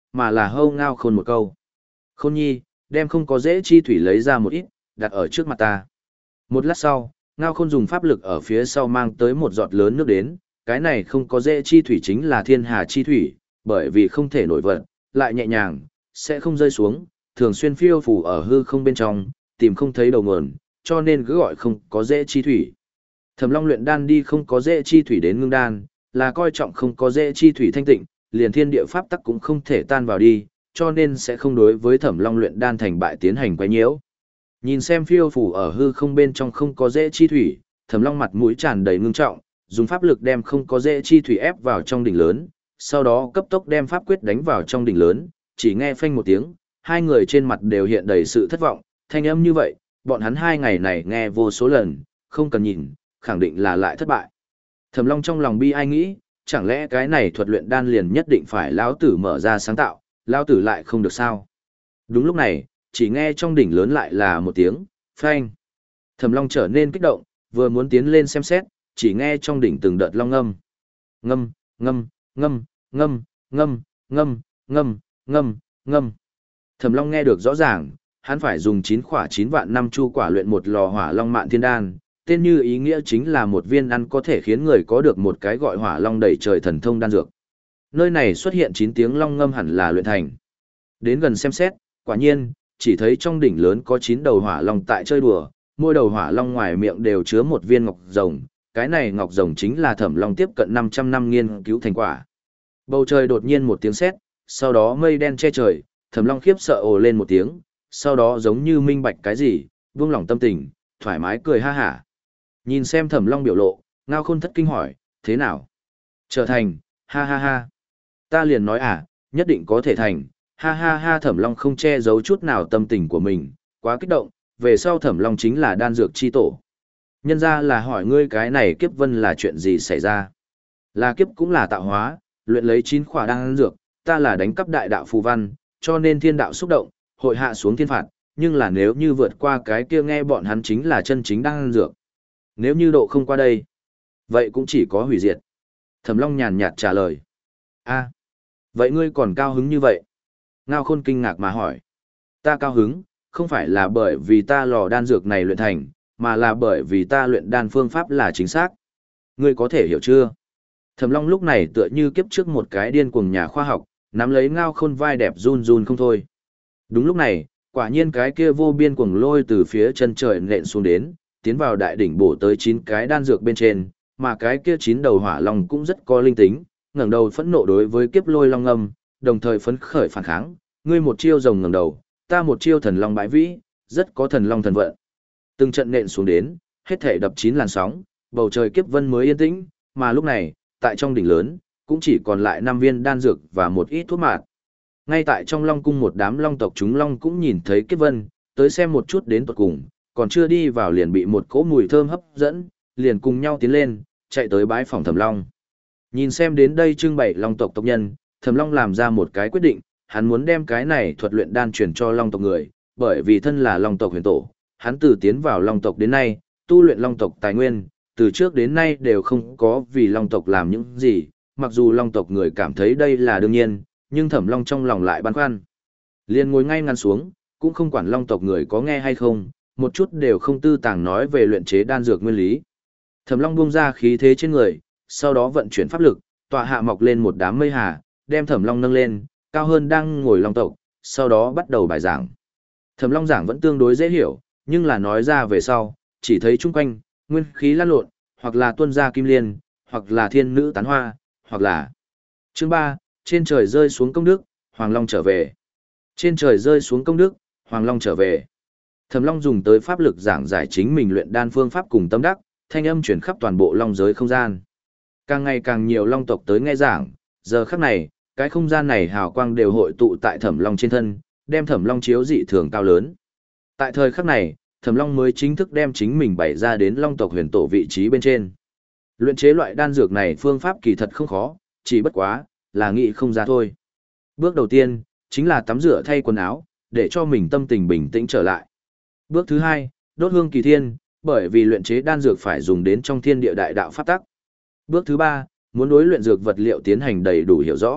mà là hâu Ngao Khôn một câu. Khôn nhi, đem không có dễ chi thủy lấy ra một ít, đặt ở trước mặt ta. Một lát sau, Ngao Khôn dùng pháp lực ở phía sau mang tới một giọt lớn nước đến, cái này không có dễ chi thủy chính là thiên hà chi thủy, bởi vì không thể nổi vật, lại nhẹ nhàng, sẽ không rơi xuống, thường xuyên phiêu phù ở hư không bên trong, tìm không thấy đầu nguồn, cho nên cứ gọi không có dễ chi thủy. Thẩm Long luyện đan đi không có dễ chi thủy đến ngưng đan, là coi trọng không có dễ chi thủy thanh tịnh, liền thiên địa pháp tắc cũng không thể tan vào đi, cho nên sẽ không đối với Thẩm Long luyện đan thành bại tiến hành quấy nhiễu. Nhìn xem phiêu phù ở hư không bên trong không có dễ chi thủy, Thẩm Long mặt mũi tràn đầy ngưng trọng, dùng pháp lực đem không có dễ chi thủy ép vào trong đỉnh lớn, sau đó cấp tốc đem pháp quyết đánh vào trong đỉnh lớn, chỉ nghe phanh một tiếng, hai người trên mặt đều hiện đầy sự thất vọng, thanh âm như vậy, bọn hắn hai ngày này nghe vô số lần, không cần nhìn, khẳng định là lại thất bại. Thẩm Long trong lòng bi ai nghĩ, chẳng lẽ cái này thuật luyện đan liền nhất định phải lão tử mở ra sáng tạo, lão tử lại không được sao? Đúng lúc này, chỉ nghe trong đỉnh lớn lại là một tiếng, phanh. Thẩm Long trở nên kích động, vừa muốn tiến lên xem xét, chỉ nghe trong đỉnh từng đợt long ngâm. Ngâm, ngâm, ngâm, ngâm, ngâm, ngâm, ngâm, ngâm, ngâm. Thẩm Long nghe được rõ ràng, hắn phải dùng chín khỏa chín vạn năm chu quả luyện một lò hỏa long mạn thiên đan, tên như ý nghĩa chính là một viên ăn có thể khiến người có được một cái gọi hỏa long đầy trời thần thông đan dược. Nơi này xuất hiện chín tiếng long ngâm hẳn là luyện thành. Đến gần xem xét, quả nhiên, chỉ thấy trong đỉnh lớn có chín đầu hỏa long tại chơi đùa, mỗi đầu hỏa long ngoài miệng đều chứa một viên ngọc rồng, cái này ngọc rồng chính là Thẩm Long tiếp cận năm trăm năm nghiên cứu thành quả. Bầu trời đột nhiên một tiếng sét, sau đó mây đen che trời, Thẩm Long khiếp sợ ồ lên một tiếng, sau đó giống như minh bạch cái gì, buông lỏng tâm tình, thoải mái cười ha hả. Nhìn xem Thẩm Long biểu lộ, Ngao Khôn thất kinh hỏi, thế nào? Trở thành, ha ha ha. Ta liền nói à, nhất định có thể thành, ha ha ha. Thẩm Long không che giấu chút nào tâm tình của mình, quá kích động, về sau Thẩm Long chính là đan dược chi tổ. Nhân ra là hỏi ngươi cái này kiếp vân là chuyện gì xảy ra? Là kiếp cũng là tạo hóa, luyện lấy chín khỏa đan dược, ta là đánh cắp đại đạo phù văn, cho nên thiên đạo xúc động, hội hạ xuống thiên phạt, nhưng là nếu như vượt qua cái kia nghe bọn hắn chính là chân chính đan dược. Nếu như độ không qua đây, vậy cũng chỉ có hủy diệt. Thẩm Long nhàn nhạt trả lời. A, vậy ngươi còn cao hứng như vậy? Ngao Khôn kinh ngạc mà hỏi. Ta cao hứng, không phải là bởi vì ta lò đan dược này luyện thành, mà là bởi vì ta luyện đan phương pháp là chính xác. Ngươi có thể hiểu chưa? Thẩm Long lúc này tựa như kiếp trước một cái điên cuồng nhà khoa học, nắm lấy Ngao Khôn vai đẹp run run không thôi. Đúng lúc này, quả nhiên cái kia vô biên cuồng lôi từ phía chân trời nện xuống đến, tiến vào đại đỉnh bổ tới chín cái đan dược bên trên, mà cái kia chín đầu hỏa long cũng rất có linh tính, ngẩng đầu phẫn nộ đối với kiếp lôi long âm, đồng thời phấn khởi phản kháng, ngươi một chiêu rồng ngẩng đầu, ta một chiêu thần long bãi vĩ, rất có thần long thần vận. Từng trận nện xuống đến, hết thể đập chín làn sóng, bầu trời kiếp vân mới yên tĩnh, mà lúc này, tại trong đỉnh lớn, cũng chỉ còn lại năm viên đan dược và một ít thuốc mạt. Ngay tại trong Long cung một đám long tộc chúng long cũng nhìn thấy kiếp vân, tới xem một chút đến tuột cùng, còn chưa đi vào liền bị một cỗ mùi thơm hấp dẫn, liền cùng nhau tiến lên, chạy tới bái phòng Thẩm Long. Nhìn xem đến đây trưng bày long tộc tộc nhân, Thẩm Long làm ra một cái quyết định, hắn muốn đem cái này thuật luyện đan truyền cho long tộc người, bởi vì thân là long tộc huyền tổ, hắn từ tiến vào long tộc đến nay, tu luyện long tộc tài nguyên, từ trước đến nay đều không có vì long tộc làm những gì, mặc dù long tộc người cảm thấy đây là đương nhiên, nhưng Thẩm Long trong lòng lại băn khoăn. Liền ngồi ngay ngắn xuống, cũng không quản long tộc người có nghe hay không, một chút đều không tư tàng nói về luyện chế đan dược nguyên lý. Thẩm Long buông ra khí thế trên người, sau đó vận chuyển pháp lực, tọa hạ mọc lên một đám mây hà, đem Thẩm Long nâng lên, cao hơn đang ngồi long tộc, sau đó bắt đầu bài giảng. Thẩm Long giảng vẫn tương đối dễ hiểu, nhưng là nói ra về sau, chỉ thấy chung quanh, nguyên khí lan lộn, hoặc là tuôn ra kim liên, hoặc là thiên nữ tán hoa, hoặc là... Chương ba, trên trời rơi xuống công đức, Hoàng Long trở về. Trên trời rơi xuống công đức, Hoàng Long trở về. Thẩm Long dùng tới pháp lực giảng giải chính mình luyện đan phương pháp cùng tâm đắc, thanh âm truyền khắp toàn bộ long giới không gian. Càng ngày càng nhiều long tộc tới nghe giảng, giờ khắc này, cái không gian này hào quang đều hội tụ tại Thẩm Long trên thân, đem Thẩm Long chiếu dị thường cao lớn. Tại thời khắc này, Thẩm Long mới chính thức đem chính mình bày ra đến long tộc huyền tổ vị trí bên trên. Luyện chế loại đan dược này phương pháp kỳ thật không khó, chỉ bất quá là nghĩ không ra thôi. Bước đầu tiên chính là tắm rửa thay quần áo, để cho mình tâm tình bình tĩnh trở lại. Bước thứ hai, đốt hương kỳ thiên, bởi vì luyện chế đan dược phải dùng đến trong thiên địa đại đạo pháp tắc. Bước thứ ba, muốn đối luyện dược vật liệu tiến hành đầy đủ hiểu rõ,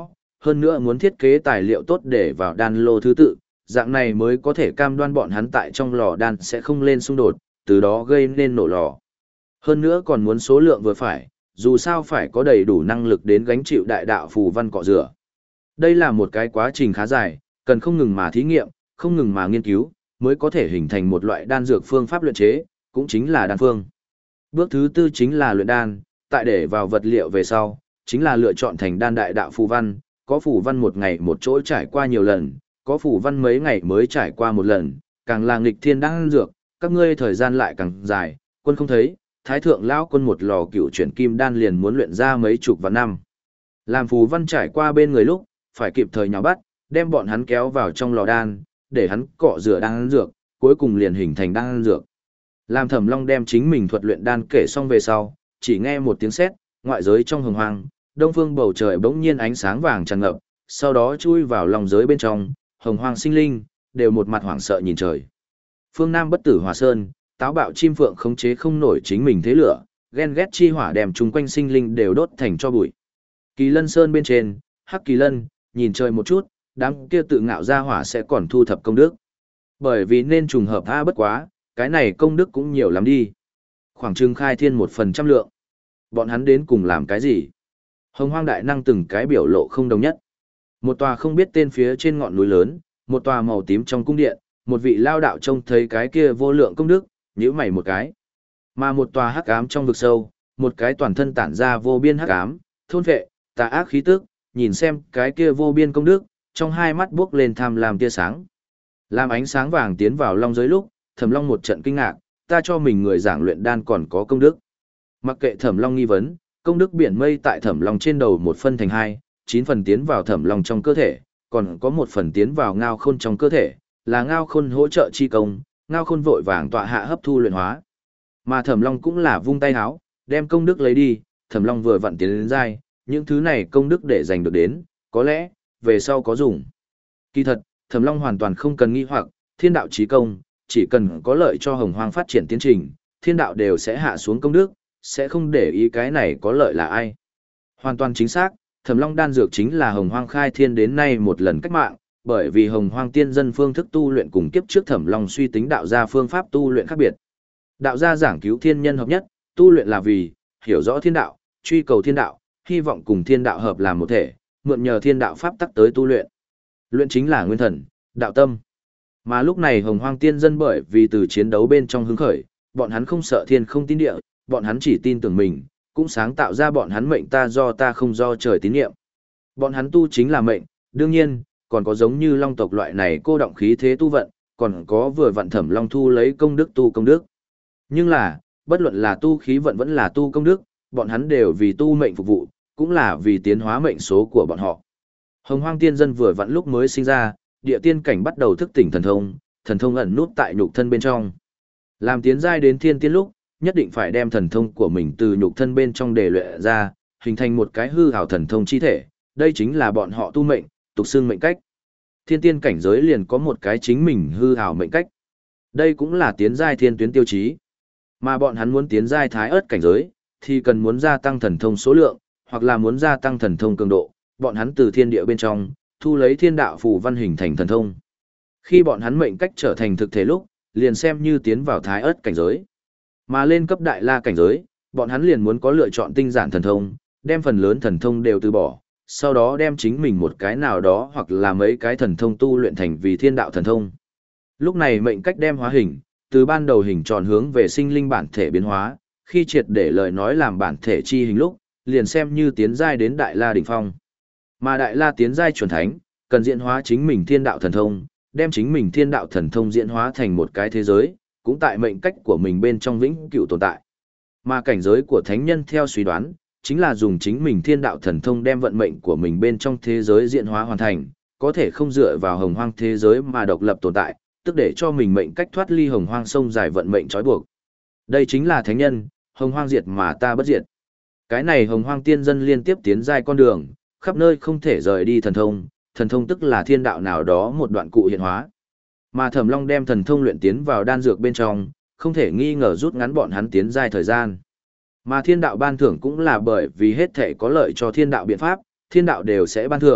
hơn nữa muốn thiết kế tài liệu tốt để vào đan lô thứ tự, dạng này mới có thể cam đoan bọn hắn tại trong lò đan sẽ không lên xung đột, từ đó gây nên nổ lò. Hơn nữa còn muốn số lượng vừa phải, dù sao phải có đầy đủ năng lực đến gánh chịu đại đạo phù văn cọ rửa. Đây là một cái quá trình khá dài, cần không ngừng mà thí nghiệm, không ngừng mà nghiên cứu, mới có thể hình thành một loại đan dược phương pháp luyện chế, cũng chính là đan phương. Bước thứ tư chính là luyện đan, tại để vào vật liệu về sau, chính là lựa chọn thành đan đại đạo phù văn, có phù văn một ngày một chỗ trải qua nhiều lần, có phù văn mấy ngày mới trải qua một lần, càng là nghịch thiên đan dược, các ngươi thời gian lại càng dài, quân không thấy, thái thượng lão quân một lò cựu chuyển kim đan liền muốn luyện ra mấy chục vạn năm. Làm phù văn trải qua bên người lúc, phải kịp thời nhào bắt, đem bọn hắn kéo vào trong lò đan, để hắn cọ rửa đan dược, cuối cùng liền hình thành đan dược. Làm Thẩm Long đem chính mình thuật luyện đan kể xong về sau, chỉ nghe một tiếng sét, ngoại giới trong hồng hoang, đông phương bầu trời bỗng nhiên ánh sáng vàng tràn ngập, sau đó chui vào lòng giới bên trong, hồng hoang sinh linh đều một mặt hoảng sợ nhìn trời. Phương Nam Bất Tử Hỏa Sơn, táo bạo chim phượng khống chế không nổi chính mình thế lửa, ghen ghét chi hỏa đem chung quanh sinh linh đều đốt thành cho bụi. Kỳ Lân Sơn bên trên, Hắc Kỳ Lân nhìn trời một chút, đám kia tự ngạo ra hỏa sẽ còn thu thập công đức. Bởi vì nên trùng hợp a bất quá, cái này công đức cũng nhiều lắm đi. Khoảng chừng khai thiên một phần trăm lượng. Bọn hắn đến cùng làm cái gì? Hồng hoang đại năng từng cái biểu lộ không đồng nhất. Một tòa không biết tên phía trên ngọn núi lớn, một tòa màu tím trong cung điện, một vị lao đạo trông thấy cái kia vô lượng công đức, nhíu mày một cái. Mà một tòa hắc ám trong vực sâu, một cái toàn thân tản ra vô biên hắc ám, thôn vệ, tà ác khí tức, nhìn xem cái kia vô biên công đức, trong hai mắt buốc lên tham lam tia sáng. Làm ánh sáng vàng tiến vào long giới lúc, Thẩm Long một trận kinh ngạc, ta cho mình người giảng luyện đan còn có công đức. Mặc kệ Thẩm Long nghi vấn, công đức biển mây tại Thẩm Long trên đầu một phân thành hai, chín phần tiến vào Thẩm Long trong cơ thể, còn có một phần tiến vào Ngao Khôn trong cơ thể, là Ngao Khôn hỗ trợ chi công, Ngao Khôn vội vàng tọa hạ hấp thu luyện hóa. Mà Thẩm Long cũng là vung tay háo, đem công đức lấy đi, Thẩm Long vừa vặn tiến đến giai, những thứ này công đức để giành được đến, có lẽ về sau có dùng. Kỳ thật, Thẩm Long hoàn toàn không cần nghi hoặc, thiên đạo chí công, chỉ cần có lợi cho hồng hoang phát triển tiến trình, thiên đạo đều sẽ hạ xuống công đức, sẽ không để ý cái này có lợi là ai. Hoàn toàn chính xác, Thẩm Long đan dược chính là hồng hoang khai thiên đến nay một lần cách mạng, bởi vì hồng hoang tiên dân phương thức tu luyện cùng kiếp trước Thẩm Long suy tính đạo gia phương pháp tu luyện khác biệt. Đạo gia giảng cứu thiên nhân hợp nhất, tu luyện là vì hiểu rõ thiên đạo, truy cầu thiên đạo, hy vọng cùng thiên đạo hợp làm một thể, mượn nhờ thiên đạo pháp tắc tới tu luyện. Luyện chính là nguyên thần, đạo tâm. Mà lúc này hồng hoang tiên dân bởi vì từ chiến đấu bên trong hứng khởi, bọn hắn không sợ thiên không tin địa, bọn hắn chỉ tin tưởng mình, cũng sáng tạo ra bọn hắn mệnh ta do ta không do trời tín niệm. Bọn hắn tu chính là mệnh, đương nhiên, còn có giống như long tộc loại này cô động khí thế tu vận, còn có vừa vận Thẩm Long thu lấy công đức tu công đức. Nhưng là, bất luận là tu khí vận vẫn là tu công đức, bọn hắn đều vì tu mệnh phục vụ, cũng là vì tiến hóa mệnh số của bọn họ. Hồng hoang tiên dân vừa vặn lúc mới sinh ra, địa tiên cảnh bắt đầu thức tỉnh thần thông, thần thông ẩn nút tại nhục thân bên trong. Làm tiến giai đến thiên tiên lúc, nhất định phải đem thần thông của mình từ nhục thân bên trong để luyện ra, hình thành một cái hư ảo thần thông chi thể, đây chính là bọn họ tu mệnh, tục xương mệnh cách. Thiên tiên cảnh giới liền có một cái chính mình hư ảo mệnh cách. Đây cũng là tiến giai thiên tuyến tiêu chí. Mà bọn hắn muốn tiến giai thái ớt cảnh giới, thì cần muốn gia tăng thần thông số lượng, hoặc là muốn gia tăng thần thông cường độ, bọn hắn từ thiên địa bên trong, thu lấy thiên đạo phù văn hình thành thần thông. Khi bọn hắn mệnh cách trở thành thực thể lúc, liền xem như tiến vào thái ớt cảnh giới. Mà lên cấp đại la cảnh giới, bọn hắn liền muốn có lựa chọn tinh giản thần thông, đem phần lớn thần thông đều từ bỏ, sau đó đem chính mình một cái nào đó hoặc là mấy cái thần thông tu luyện thành vì thiên đạo thần thông. Lúc này mệnh cách đem hóa hình, từ ban đầu hình tròn hướng về sinh linh bản thể biến hóa, khi triệt để lời nói làm bản thể chi hình lúc, liền xem như tiến giai đến đại la đỉnh phong. Mà đại la tiến giai chuẩn thánh, cần diễn hóa chính mình thiên đạo thần thông, đem chính mình thiên đạo thần thông diễn hóa thành một cái thế giới, cũng tại mệnh cách của mình bên trong vĩnh cửu tồn tại. Mà cảnh giới của thánh nhân theo suy đoán, chính là dùng chính mình thiên đạo thần thông đem vận mệnh của mình bên trong thế giới diễn hóa hoàn thành, có thể không dựa vào hồng hoang thế giới mà độc lập tồn tại, tức để cho mình mệnh cách thoát ly hồng hoang sông dài vận mệnh trói buộc. Đây chính là thánh nhân, hồng hoang diệt mà ta bất diệt. Cái này hồng hoang tiên dân liên tiếp tiến giai con đường, khắp nơi không thể rời đi thần thông, thần thông tức là thiên đạo nào đó một đoạn cụ hiện hóa. Mà Thẩm Long đem thần thông luyện tiến vào đan dược bên trong, không thể nghi ngờ rút ngắn bọn hắn tiến giai thời gian. Mà thiên đạo ban thưởng cũng là bởi vì hết thể có lợi cho thiên đạo biện pháp, thiên đạo đều sẽ ban thưởng,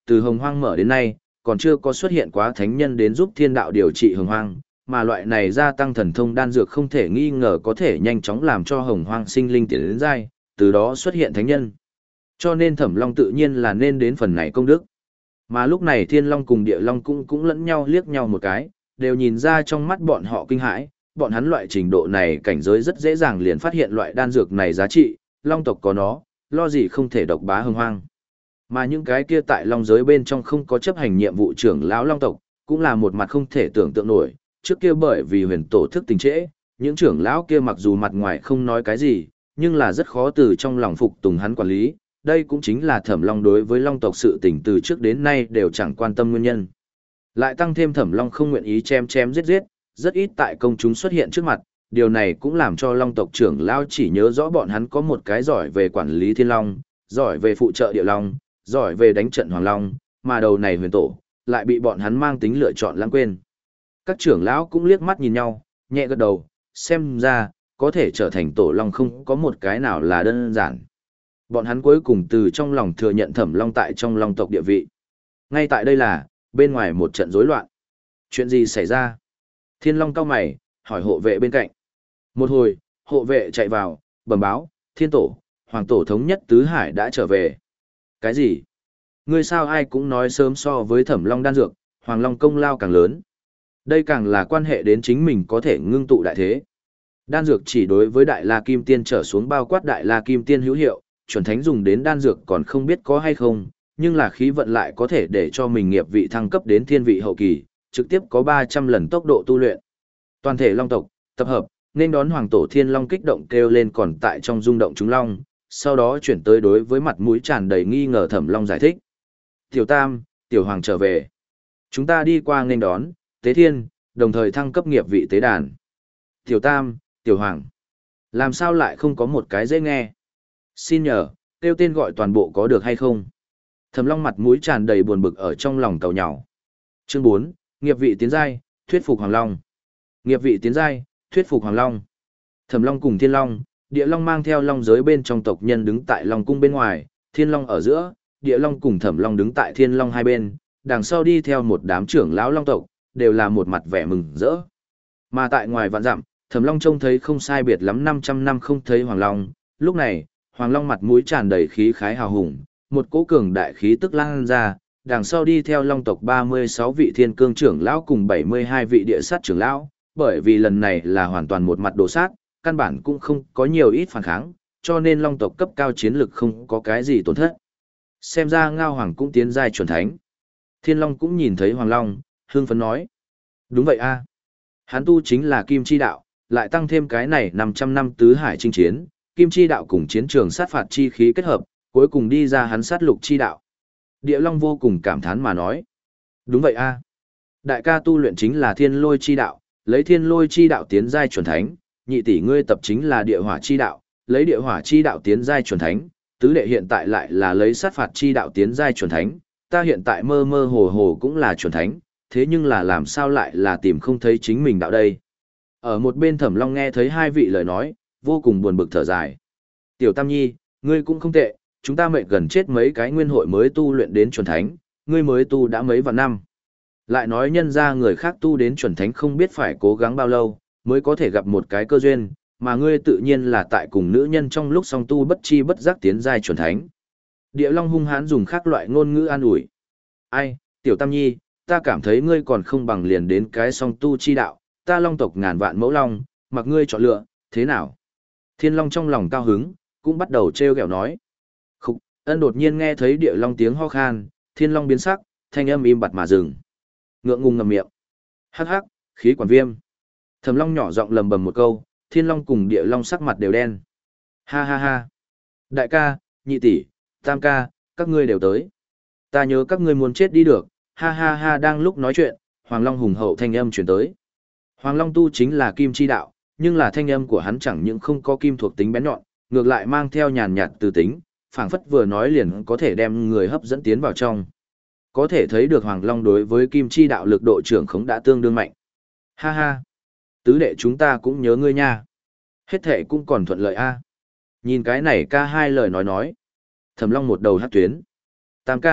từ hồng hoang mở đến nay, còn chưa có xuất hiện quá thánh nhân đến giúp thiên đạo điều trị hồng hoang, mà loại này gia tăng thần thông đan dược không thể nghi ngờ có thể nhanh chóng làm cho hồng hoang sinh linh tiến đến giai, từ đó xuất hiện thánh nhân. Cho nên Thẩm Long tự nhiên là nên đến phần này công đức. Mà lúc này Thiên Long cùng Địa Long cũng cũng lẫn nhau liếc nhau một cái, đều nhìn ra trong mắt bọn họ kinh hãi, bọn hắn loại trình độ này cảnh giới rất dễ dàng liền phát hiện loại đan dược này giá trị, Long tộc có nó, lo gì không thể độc bá hồng hoang. Mà những cái kia tại Long giới bên trong không có chấp hành nhiệm vụ trưởng lão Long tộc, cũng là một mặt không thể tưởng tượng nổi, trước kia bởi vì huyền tổ thức tình trễ, những trưởng lão kia mặc dù mặt ngoài không nói cái gì, nhưng là rất khó từ trong lòng phục tùng hắn quản lý, đây cũng chính là Thẩm Long đối với Long tộc sự tình từ trước đến nay đều chẳng quan tâm nguyên nhân. Lại tăng thêm Thẩm Long không nguyện ý chém chém giết giết, rất ít tại công chúng xuất hiện trước mặt, điều này cũng làm cho Long tộc trưởng lão chỉ nhớ rõ bọn hắn có một cái giỏi về quản lý Thiên Long, giỏi về phụ trợ Địa Long, giỏi về đánh trận Hoàng Long, mà đầu này huyền tổ, lại bị bọn hắn mang tính lựa chọn lãng quên. Các trưởng lão cũng liếc mắt nhìn nhau, nhẹ gật đầu, xem ra, có thể trở thành tổ long không có một cái nào là đơn giản. Bọn hắn cuối cùng từ trong lòng thừa nhận Thẩm Long tại trong Long tộc địa vị. Ngay tại đây là, bên ngoài một trận rối loạn. Chuyện gì xảy ra? Thiên Long cau mày, hỏi hộ vệ bên cạnh. Một hồi, hộ vệ chạy vào, bẩm báo, Thiên Tổ, Hoàng Tổ thống nhất Tứ Hải đã trở về. Cái gì? Ngươi sao ai cũng nói sớm so với Thẩm Long đan dược, Hoàng Long công lao càng lớn. Đây càng là quan hệ đến chính mình có thể ngưng tụ đại thế. Đan dược chỉ đối với Đại La Kim Tiên trở xuống bao quát Đại La Kim Tiên hữu hiệu, chuẩn thánh dùng đến đan dược còn không biết có hay không, nhưng là khí vận lại có thể để cho mình nghiệp vị thăng cấp đến thiên vị hậu kỳ, trực tiếp có ba trăm lần tốc độ tu luyện. Toàn thể Long tộc, tập hợp, nên đón Hoàng Tổ Thiên Long kích động kêu lên còn tại trong rung động chúng Long, sau đó chuyển tới đối với mặt mũi tràn đầy nghi ngờ Thẩm Long giải thích. Tiểu Tam, Tiểu Hoàng trở về. Chúng ta đi qua nên đón, tế thiên, đồng thời thăng cấp nghiệp vị tế đàn. Tiểu Tam, Tiểu Hoàng. Làm sao lại không có một cái dễ nghe? Xin nhờ, kêu tên gọi toàn bộ có được hay không? Thẩm Long mặt mũi tràn đầy buồn bực ở trong lòng cầu nhào. Chương bốn, nghiệp vị tiến giai, thuyết phục Hoàng Long. Nghiệp vị tiến giai, thuyết phục Hoàng Long. Thẩm Long cùng Thiên Long, Địa Long mang theo Long giới bên trong tộc nhân đứng tại Long cung bên ngoài, Thiên Long ở giữa, Địa Long cùng Thẩm Long đứng tại Thiên Long hai bên, đằng sau đi theo một đám trưởng lão Long tộc, đều là một mặt vẻ mừng rỡ. Mà tại ngoài vạn dặm, Thẩm Long trông thấy không sai biệt lắm năm trăm năm không thấy Hoàng Long, lúc này, Hoàng Long mặt mũi tràn đầy khí khái hào hùng, một cỗ cường đại khí tức lan ra, đằng sau đi theo Long tộc ba mươi sáu vị thiên cương trưởng lão cùng bảy mươi hai vị địa sát trưởng lão, bởi vì lần này là hoàn toàn một mặt đồ sát, căn bản cũng không có nhiều ít phản kháng, cho nên Long tộc cấp cao chiến lực không có cái gì tổn thất. Xem ra Ngao Hoàng cũng tiến giai chuẩn thánh. Thiên Long cũng nhìn thấy Hoàng Long, hương phấn nói. Đúng vậy a, hắn tu chính là Kim Chi Đạo, lại tăng thêm cái này năm trăm năm tứ hải chinh chiến, Kim Chi Đạo cùng chiến trường sát phạt chi khí kết hợp, cuối cùng đi ra hắn sát lục chi đạo. Địa Long vô cùng cảm thán mà nói. Đúng vậy a, đại ca tu luyện chính là thiên lôi chi đạo, lấy thiên lôi chi đạo tiến giai chuẩn thánh, nhị tỷ ngươi tập chính là địa hỏa chi đạo, lấy địa hỏa chi đạo tiến giai chuẩn thánh, tứ đệ hiện tại lại là lấy sát phạt chi đạo tiến giai chuẩn thánh, ta hiện tại mơ mơ hồ hồ cũng là chuẩn thánh, thế nhưng là làm sao lại là tìm không thấy chính mình đạo đây. Ở một bên Thẩm Long nghe thấy hai vị lời nói, vô cùng buồn bực thở dài. Tiểu Tam Nhi, ngươi cũng không tệ, chúng ta mệt gần chết mấy cái nguyên hội mới tu luyện đến chuẩn thánh, ngươi mới tu đã mấy vạn năm. Lại nói nhân ra người khác tu đến chuẩn thánh không biết phải cố gắng bao lâu, mới có thể gặp một cái cơ duyên, mà ngươi tự nhiên là tại cùng nữ nhân trong lúc song tu bất chi bất giác tiến giai chuẩn thánh. Địa Long hung hãn dùng khác loại ngôn ngữ an ủi. Ai, Tiểu Tam Nhi, ta cảm thấy ngươi còn không bằng liền đến cái song tu chi đạo, ta Long tộc ngàn vạn mẫu long, mặc ngươi chọn lựa, thế nào? Thiên Long trong lòng cao hứng, cũng bắt đầu trêu ghẹo nói. Khúc, ân đột nhiên nghe thấy Địa Long tiếng ho khan, Thiên Long biến sắc, thanh âm im bặt mà dừng. Ngượng ngùng ngậm miệng. Hắc hắc, khí quản viêm. Thẩm Long nhỏ giọng lầm bầm một câu, Thiên Long cùng Địa Long sắc mặt đều đen. Ha ha ha. Đại ca, nhị tỷ, tam ca, các ngươi đều tới. Ta nhớ các ngươi muốn chết đi được, ha ha ha. Đang lúc nói chuyện, Hoàng Long hùng hậu thanh âm truyền tới. Hoàng Long tu chính là kim chi đạo, nhưng là thanh âm của hắn chẳng những không có kim thuộc tính bén nhọn, ngược lại mang theo nhàn nhạt từ tính, phảng phất vừa nói liền có thể đem người hấp dẫn tiến vào trong. Có thể thấy được Hoàng Long đối với kim chi đạo lực độ trưởng khống đã tương đương mạnh. Ha ha. Tứ đệ chúng ta cũng nhớ ngươi nha. Hết thệ cũng còn thuận lợi a. Nhìn cái này ca hai lời nói nói. Thẩm Long một đầu hát tuyến. Tam ca,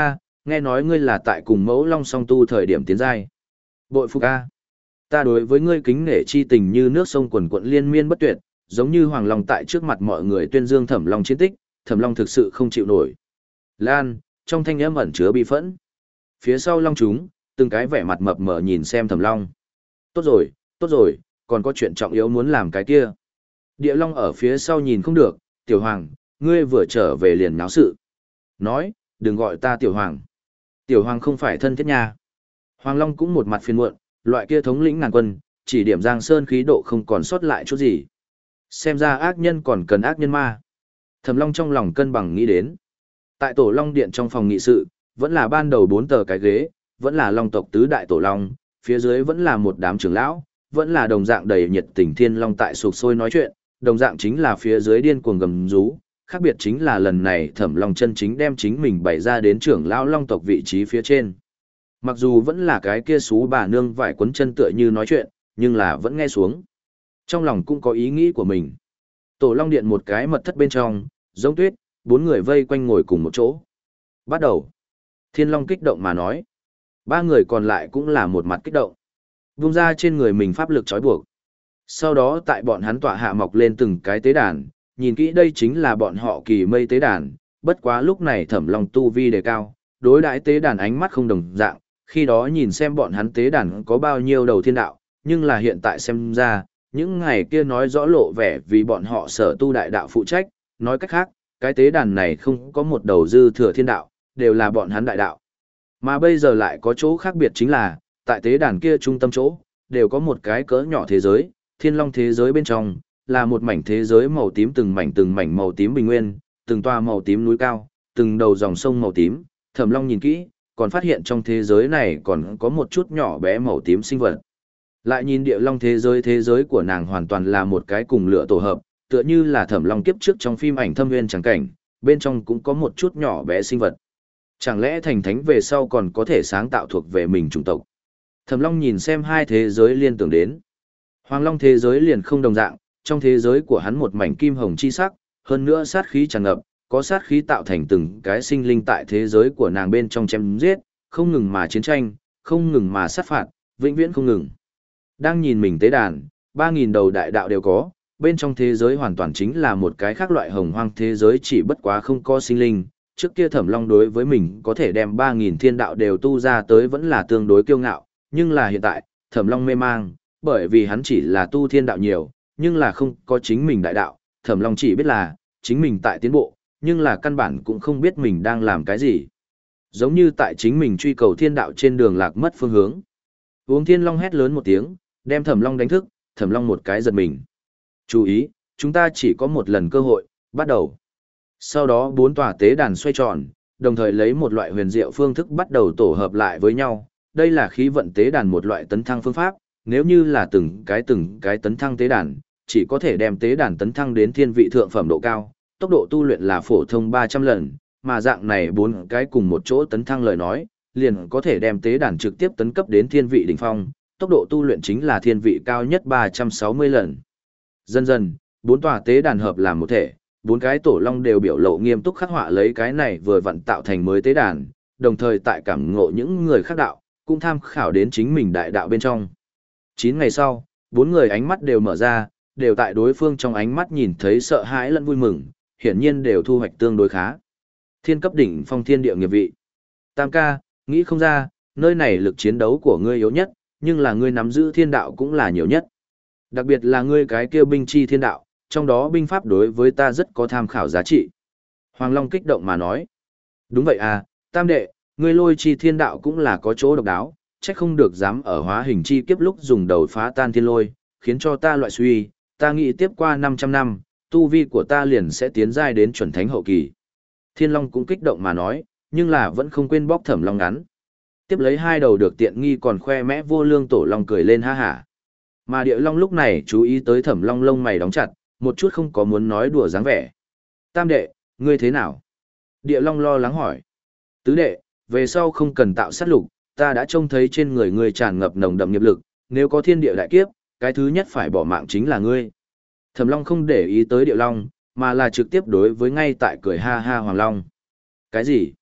Nghe nói ngươi là tại cùng mẫu long song tu thời điểm tiến giai. Bội phục a. Ta đối với ngươi kính nể chi tình như nước sông quần quận liên miên bất tuyệt, giống như Hoàng Long tại trước mặt mọi người tuyên dương Thẩm Long chiến tích, Thẩm Long thực sự không chịu nổi. Lan, trong thanh âm ẩn chứa bi phẫn. Phía sau Long chúng, từng cái vẻ mặt mập mờ nhìn xem Thẩm Long. Tốt rồi, tốt rồi, còn có chuyện trọng yếu muốn làm cái kia. Địa Long ở phía sau nhìn không được, Tiểu Hoàng, ngươi vừa trở về liền náo sự. Nói, đừng gọi ta Tiểu Hoàng. Tiểu Hoàng không phải thân thiết nha. Hoàng Long cũng một mặt phiền muộn, loại kia thống lĩnh ngàn quân, chỉ điểm Giang Sơn khí độ không còn sót lại chút gì. Xem ra ác nhân còn cần ác nhân ma. Thẩm Long trong lòng cân bằng nghĩ đến. Tại Tổ Long Điện trong phòng nghị sự, vẫn là ban đầu bốn tờ cái ghế, vẫn là Long tộc tứ đại Tổ Long, phía dưới vẫn là một đám trưởng lão, vẫn là đồng dạng đầy nhiệt tình Thiên Long tại sục sôi nói chuyện, đồng dạng chính là phía dưới điên cuồng gầm rú, khác biệt chính là lần này Thẩm Long chân chính đem chính mình bày ra đến trưởng lão Long tộc vị trí phía trên. Mặc dù vẫn là cái kia xú bà nương vải quấn chân tựa như nói chuyện, nhưng là vẫn nghe xuống. Trong lòng cũng có ý nghĩ của mình. Tổ Long Điện một cái mật thất bên trong, giống tuyết, bốn người vây quanh ngồi cùng một chỗ. Bắt đầu. Thiên Long kích động mà nói. Ba người còn lại cũng là một mặt kích động. Vung ra trên người mình pháp lực trói buộc. Sau đó tại bọn hắn tọa hạ mọc lên từng cái tế đàn, nhìn kỹ đây chính là bọn họ kỳ mây tế đàn, bất quá lúc này Thẩm Long tu vi đề cao, đối đãi tế đàn ánh mắt không đồng dạng, khi đó nhìn xem bọn hắn tế đàn có bao nhiêu đầu thiên đạo, nhưng là hiện tại xem ra, những ngày kia nói rõ lộ vẻ vì bọn họ sở tu đại đạo phụ trách, nói cách khác, cái tế đàn này không có một đầu dư thừa thiên đạo, đều là bọn hắn đại đạo. Mà bây giờ lại có chỗ khác biệt chính là, tại tế đàn kia trung tâm chỗ, đều có một cái cỡ nhỏ thế giới, Thiên Long thế giới bên trong, là một mảnh thế giới màu tím từng mảnh từng mảnh màu tím bình nguyên, từng toa màu tím núi cao, từng đầu dòng sông màu tím, Thẩm Long nhìn kỹ, còn phát hiện trong thế giới này còn có một chút nhỏ bé màu tím sinh vật. Lại nhìn Địa Long thế giới, thế giới của nàng hoàn toàn là một cái cùng lửa tổ hợp, tựa như là Thẩm Long kiếp trước trong phim ảnh Thâm Nguyên chẳng cảnh, bên trong cũng có một chút nhỏ bé sinh vật. Chẳng lẽ thành thánh về sau còn có thể sáng tạo thuộc về mình chủng tộc? Thẩm Long nhìn xem hai thế giới liên tưởng đến. Hoàng Long thế giới liền không đồng dạng, trong thế giới của hắn một mảnh kim hồng chi sắc, hơn nữa sát khí tràn ngập, có sát khí tạo thành từng cái sinh linh tại thế giới của nàng bên trong chém giết, không ngừng mà chiến tranh, không ngừng mà sát phạt, vĩnh viễn không ngừng. Đang nhìn mình tế đàn, ba nghìn đầu đại đạo đều có, bên trong thế giới hoàn toàn chính là một cái khác loại hồng hoang thế giới chỉ bất quá không có sinh linh. Trước kia Thẩm Long đối với mình có thể đem ba nghìn thiên đạo đều tu ra tới vẫn là tương đối kiêu ngạo, nhưng là hiện tại, Thẩm Long mê mang, bởi vì hắn chỉ là tu thiên đạo nhiều, nhưng là không có chính mình đại đạo, Thẩm Long chỉ biết là, chính mình tại tiến bộ, nhưng là căn bản cũng không biết mình đang làm cái gì. Giống như tại chính mình truy cầu thiên đạo trên đường lạc mất phương hướng. Uống Thiên Long hét lớn một tiếng, đem Thẩm Long đánh thức, Thẩm Long một cái giật mình. Chú ý, chúng ta chỉ có một lần cơ hội, bắt đầu. Sau đó bốn tòa tế đàn xoay tròn, đồng thời lấy một loại huyền diệu phương thức bắt đầu tổ hợp lại với nhau. Đây là khí vận tế đàn một loại tấn thăng phương pháp, nếu như là từng cái từng cái tấn thăng tế đàn, chỉ có thể đem tế đàn tấn thăng đến thiên vị thượng phẩm độ cao, tốc độ tu luyện là phổ thông ba trăm lần, mà dạng này bốn cái cùng một chỗ tấn thăng lời nói, liền có thể đem tế đàn trực tiếp tấn cấp đến thiên vị đỉnh phong, tốc độ tu luyện chính là thiên vị cao nhất ba trăm sáu mươi lần. Dần dần, bốn tòa tế đàn hợp làm một thể, bốn cái tổ long đều biểu lộ nghiêm túc khắc họa lấy cái này vừa vặn tạo thành mới tế đàn, đồng thời tại cảm ngộ những người khác đạo, cũng tham khảo đến chính mình đại đạo bên trong. Chín ngày sau, bốn người ánh mắt đều mở ra, đều tại đối phương trong ánh mắt nhìn thấy sợ hãi lẫn vui mừng, hiển nhiên đều thu hoạch tương đối khá. Thiên cấp đỉnh phong thiên địa nghiệp vị. Tam ca, nghĩ không ra, nơi này lực chiến đấu của ngươi yếu nhất, nhưng là ngươi nắm giữ thiên đạo cũng là nhiều nhất. Đặc biệt là ngươi cái kia binh chi thiên đạo, trong đó binh pháp đối với ta rất có tham khảo giá trị. Hoàng Long kích động mà nói. Đúng vậy à, tam đệ, ngươi lôi chi thiên đạo cũng là có chỗ độc đáo, chắc không được dám ở hóa hình chi kiếp lúc dùng đầu phá tan thiên lôi, khiến cho ta loại suy, ta nghĩ tiếp qua năm trăm năm, tu vi của ta liền sẽ tiến giai đến chuẩn thánh hậu kỳ. Thiên Long cũng kích động mà nói, nhưng là vẫn không quên bóc Thẩm Long ngắn. Tiếp lấy hai đầu được tiện nghi còn khoe mẽ vô lương tổ long cười lên ha hả. Mà Địa Long lúc này chú ý tới Thẩm Long lông mày đóng chặt, một chút không có muốn nói đùa dáng vẻ. Tam đệ, ngươi thế nào? Địa Long lo lắng hỏi. Tứ đệ, về sau không cần tạo sát lục, ta đã trông thấy trên người ngươi tràn ngập nồng đậm nghiệp lực, nếu có thiên địa đại kiếp, cái thứ nhất phải bỏ mạng chính là ngươi. Thẩm Long không để ý tới Địa Long, mà là trực tiếp đối với ngay tại cười ha ha Hoàng Long. Cái gì?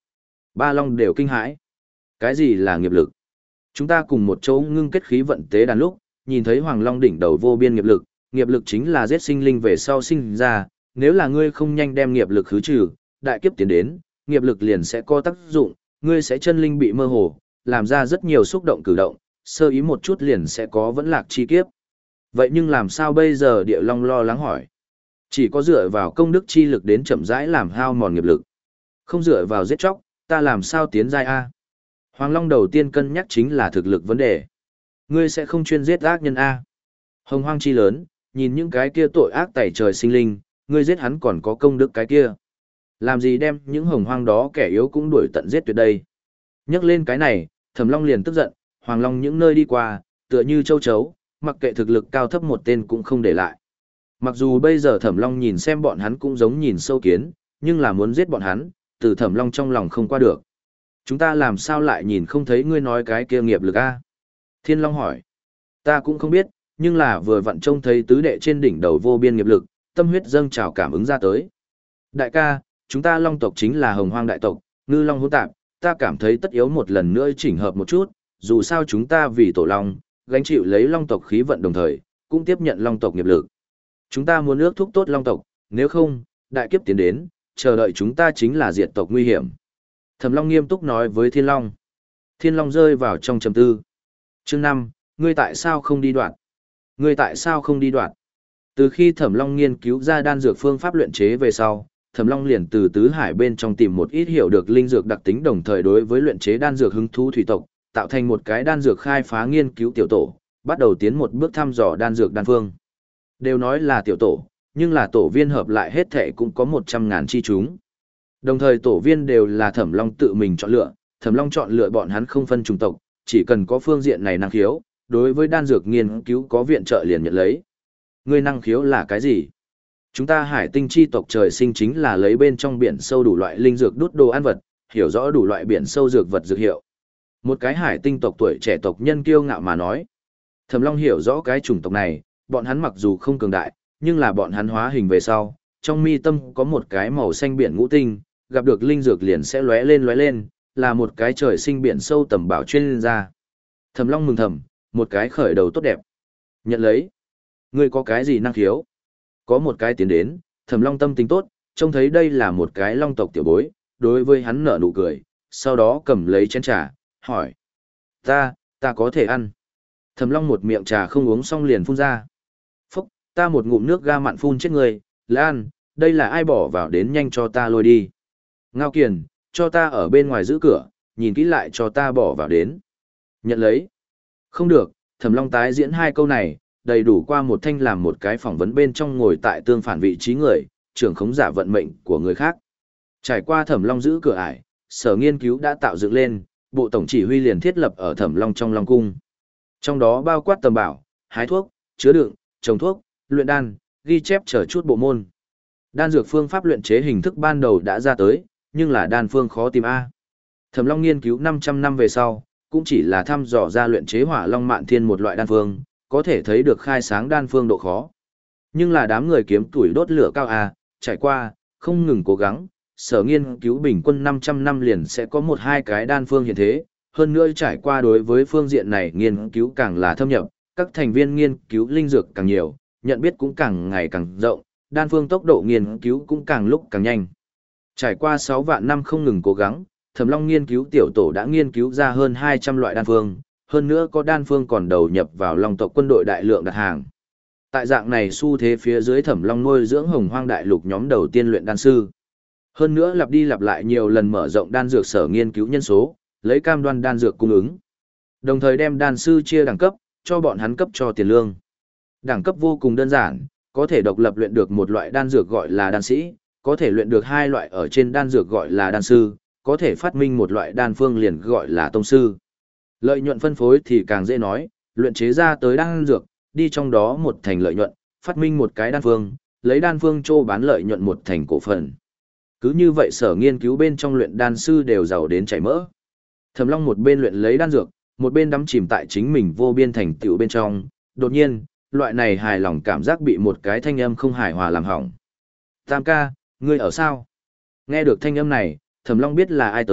Ba Long đều kinh hãi. Cái gì là nghiệp lực? Chúng ta cùng một chỗ ngưng kết khí vận tế đàn lúc, nhìn thấy Hoàng Long đỉnh đầu vô biên nghiệp lực, nghiệp lực chính là giết sinh linh về sau sinh ra, nếu là ngươi không nhanh đem nghiệp lực khứ trừ, đại kiếp tiến đến, nghiệp lực liền sẽ có tác dụng, ngươi sẽ chân linh bị mơ hồ, làm ra rất nhiều xúc động cử động, sơ ý một chút liền sẽ có vẫn lạc chi kiếp. Vậy nhưng làm sao bây giờ? Địa Long lo lắng hỏi. Chỉ có dựa vào công đức chi lực đến chậm rãi làm hao mòn nghiệp lực. Không dựa vào giết chóc, ta làm sao tiến giai a? Hoàng Long đầu tiên cân nhắc chính là thực lực vấn đề. Ngươi sẽ không chuyên giết ác nhân a? Hồng hoang chi lớn, nhìn những cái kia tội ác tẩy trời sinh linh, ngươi giết hắn còn có công đức cái kia. Làm gì đem những hồng hoang đó kẻ yếu cũng đuổi tận giết tuyệt đây. Nhắc lên cái này, Thẩm Long liền tức giận, Hoàng Long những nơi đi qua, tựa như châu chấu, mặc kệ thực lực cao thấp một tên cũng không để lại. Mặc dù bây giờ Thẩm Long nhìn xem bọn hắn cũng giống nhìn sâu kiến, nhưng là muốn giết bọn hắn, từ Thẩm Long trong lòng không qua được. Chúng ta làm sao lại nhìn không thấy ngươi nói cái kia nghiệp lực a? Thiên Long hỏi. Ta cũng không biết, nhưng là vừa vặn trông thấy tứ đệ trên đỉnh đầu vô biên nghiệp lực, tâm huyết dâng trào cảm ứng ra tới. Đại ca, chúng ta Long tộc chính là hồng hoang đại tộc, ngư long hỗn tạp, ta cảm thấy tất yếu một lần nữa chỉnh hợp một chút, dù sao chúng ta vì tổ long, gánh chịu lấy Long tộc khí vận đồng thời, cũng tiếp nhận Long tộc nghiệp lực. Chúng ta muốn ước thúc tốt Long tộc, nếu không, đại kiếp tiến đến, chờ đợi chúng ta chính là diệt tộc nguy hiểm. Thẩm Long nghiêm túc nói với Thiên Long. Thiên Long rơi vào trong trầm tư. Chương năm, ngươi tại sao không đi đoạn? Ngươi tại sao không đi đoạn? Từ khi Thẩm Long nghiên cứu ra đan dược phương pháp luyện chế về sau, Thẩm Long liền từ tứ hải bên trong tìm một ít hiểu được linh dược đặc tính đồng thời đối với luyện chế đan dược hứng thú thủy tộc, tạo thành một cái đan dược khai phá nghiên cứu tiểu tổ, bắt đầu tiến một bước thăm dò đan dược đan phương. Đều nói là tiểu tổ, nhưng là tổ viên hợp lại hết thệ cũng có một trăm ngàn chi chúng. Đồng thời tổ viên đều là Thẩm Long tự mình chọn lựa, Thẩm Long chọn lựa bọn hắn không phân chủng tộc, chỉ cần có phương diện này năng khiếu, đối với đan dược nghiên cứu có viện trợ liền nhận lấy. Ngươi năng khiếu là cái gì? Chúng ta hải tinh chi tộc trời sinh chính là lấy bên trong biển sâu đủ loại linh dược đút đồ ăn vật, hiểu rõ đủ loại biển sâu dược vật dược hiệu. Một cái hải tinh tộc tuổi trẻ tộc nhân kiêu ngạo mà nói. Thẩm Long hiểu rõ cái chủng tộc này, bọn hắn mặc dù không cường đại, nhưng là bọn hắn hóa hình về sau, trong mi tâm có một cái màu xanh biển ngũ tinh, gặp được linh dược liền sẽ lóe lên lóe lên, là một cái trời sinh biển sâu tầm bảo chuyên gia. Thẩm Long mừng thầm, một cái khởi đầu tốt đẹp. Nhận lấy. Ngươi có cái gì năng khiếu? Có một cái tiến đến, Thẩm Long tâm tình tốt, trông thấy đây là một cái long tộc tiểu bối, đối với hắn nở nụ cười, sau đó cầm lấy chén trà, hỏi. Ta, ta có thể ăn. Thẩm Long một miệng trà không uống xong liền phun ra. Phúc, ta một ngụm nước ga mặn phun chết người, Lan, đây là ai bỏ vào đến nhanh cho ta lôi đi. Ngao Kiền, cho ta ở bên ngoài giữ cửa, nhìn kỹ lại cho ta bỏ vào đến. Nhận lấy. Không được, Thẩm Long tái diễn hai câu này, đầy đủ qua một thanh làm một cái phỏng vấn bên trong ngồi tại tương phản vị trí người, trưởng khống giả vận mệnh của người khác. Trải qua Thẩm Long giữ cửa ải, sở nghiên cứu đã tạo dựng lên, bộ tổng chỉ huy liền thiết lập ở Thẩm Long trong Long cung. Trong đó bao quát tầm bảo, hái thuốc, chứa đựng, trồng thuốc, luyện đan, ghi chép chờ chút bộ môn. Đan dược phương pháp luyện chế hình thức ban đầu đã ra tới, nhưng là đan phương khó tìm a. Thẩm Long nghiên cứu năm trăm năm về sau, cũng chỉ là thăm dò ra luyện chế Hỏa Long Mạn Thiên một loại đan phương, có thể thấy được khai sáng đan phương độ khó. Nhưng là đám người kiếm tuổi đốt lửa cao a, trải qua, không ngừng cố gắng, sở nghiên cứu bình quân năm trăm năm liền sẽ có một hai cái đan phương hiện thế, hơn nữa trải qua đối với phương diện này nghiên cứu càng là thâm nhập, các thành viên nghiên cứu linh dược càng nhiều, nhận biết cũng càng ngày càng rộng, đan phương tốc độ nghiên cứu cũng càng lúc càng nhanh. Trải qua sáu vạn năm không ngừng cố gắng, Thẩm Long nghiên cứu tiểu tổ đã nghiên cứu ra hơn hai trăm loại đan phương, hơn nữa có đan phương còn đầu nhập vào Long tộc quân đội đại lượng đặt hàng. Tại dạng này xu thế phía dưới Thẩm Long nuôi dưỡng Hồng Hoang đại lục nhóm đầu tiên luyện đan sư. Hơn nữa lặp đi lặp lại nhiều lần mở rộng đan dược sở nghiên cứu nhân số, lấy cam đoan đan dược cung ứng. Đồng thời đem đan sư chia đẳng cấp, cho bọn hắn cấp cho tiền lương. Đẳng cấp vô cùng đơn giản, có thể độc lập luyện được một loại đan dược gọi là đan sĩ, có thể luyện được hai loại ở trên đan dược gọi là đan sư, có thể phát minh một loại đan phương liền gọi là tông sư. Lợi nhuận phân phối thì càng dễ nói, luyện chế ra tới đan dược, đi trong đó một thành lợi nhuận, phát minh một cái đan phương, lấy đan phương trô bán lợi nhuận một thành cổ phần. Cứ như vậy sở nghiên cứu bên trong luyện đan sư đều giàu đến chảy mỡ. Thẩm Long một bên luyện lấy đan dược, một bên đắm chìm tại chính mình vô biên thành tựu bên trong, đột nhiên, loại này hài lòng cảm giác bị một cái thanh âm không hài hòa làm hỏng. Tam ca, ngươi ở sao? Nghe được thanh âm này, Thẩm Long biết là ai tới,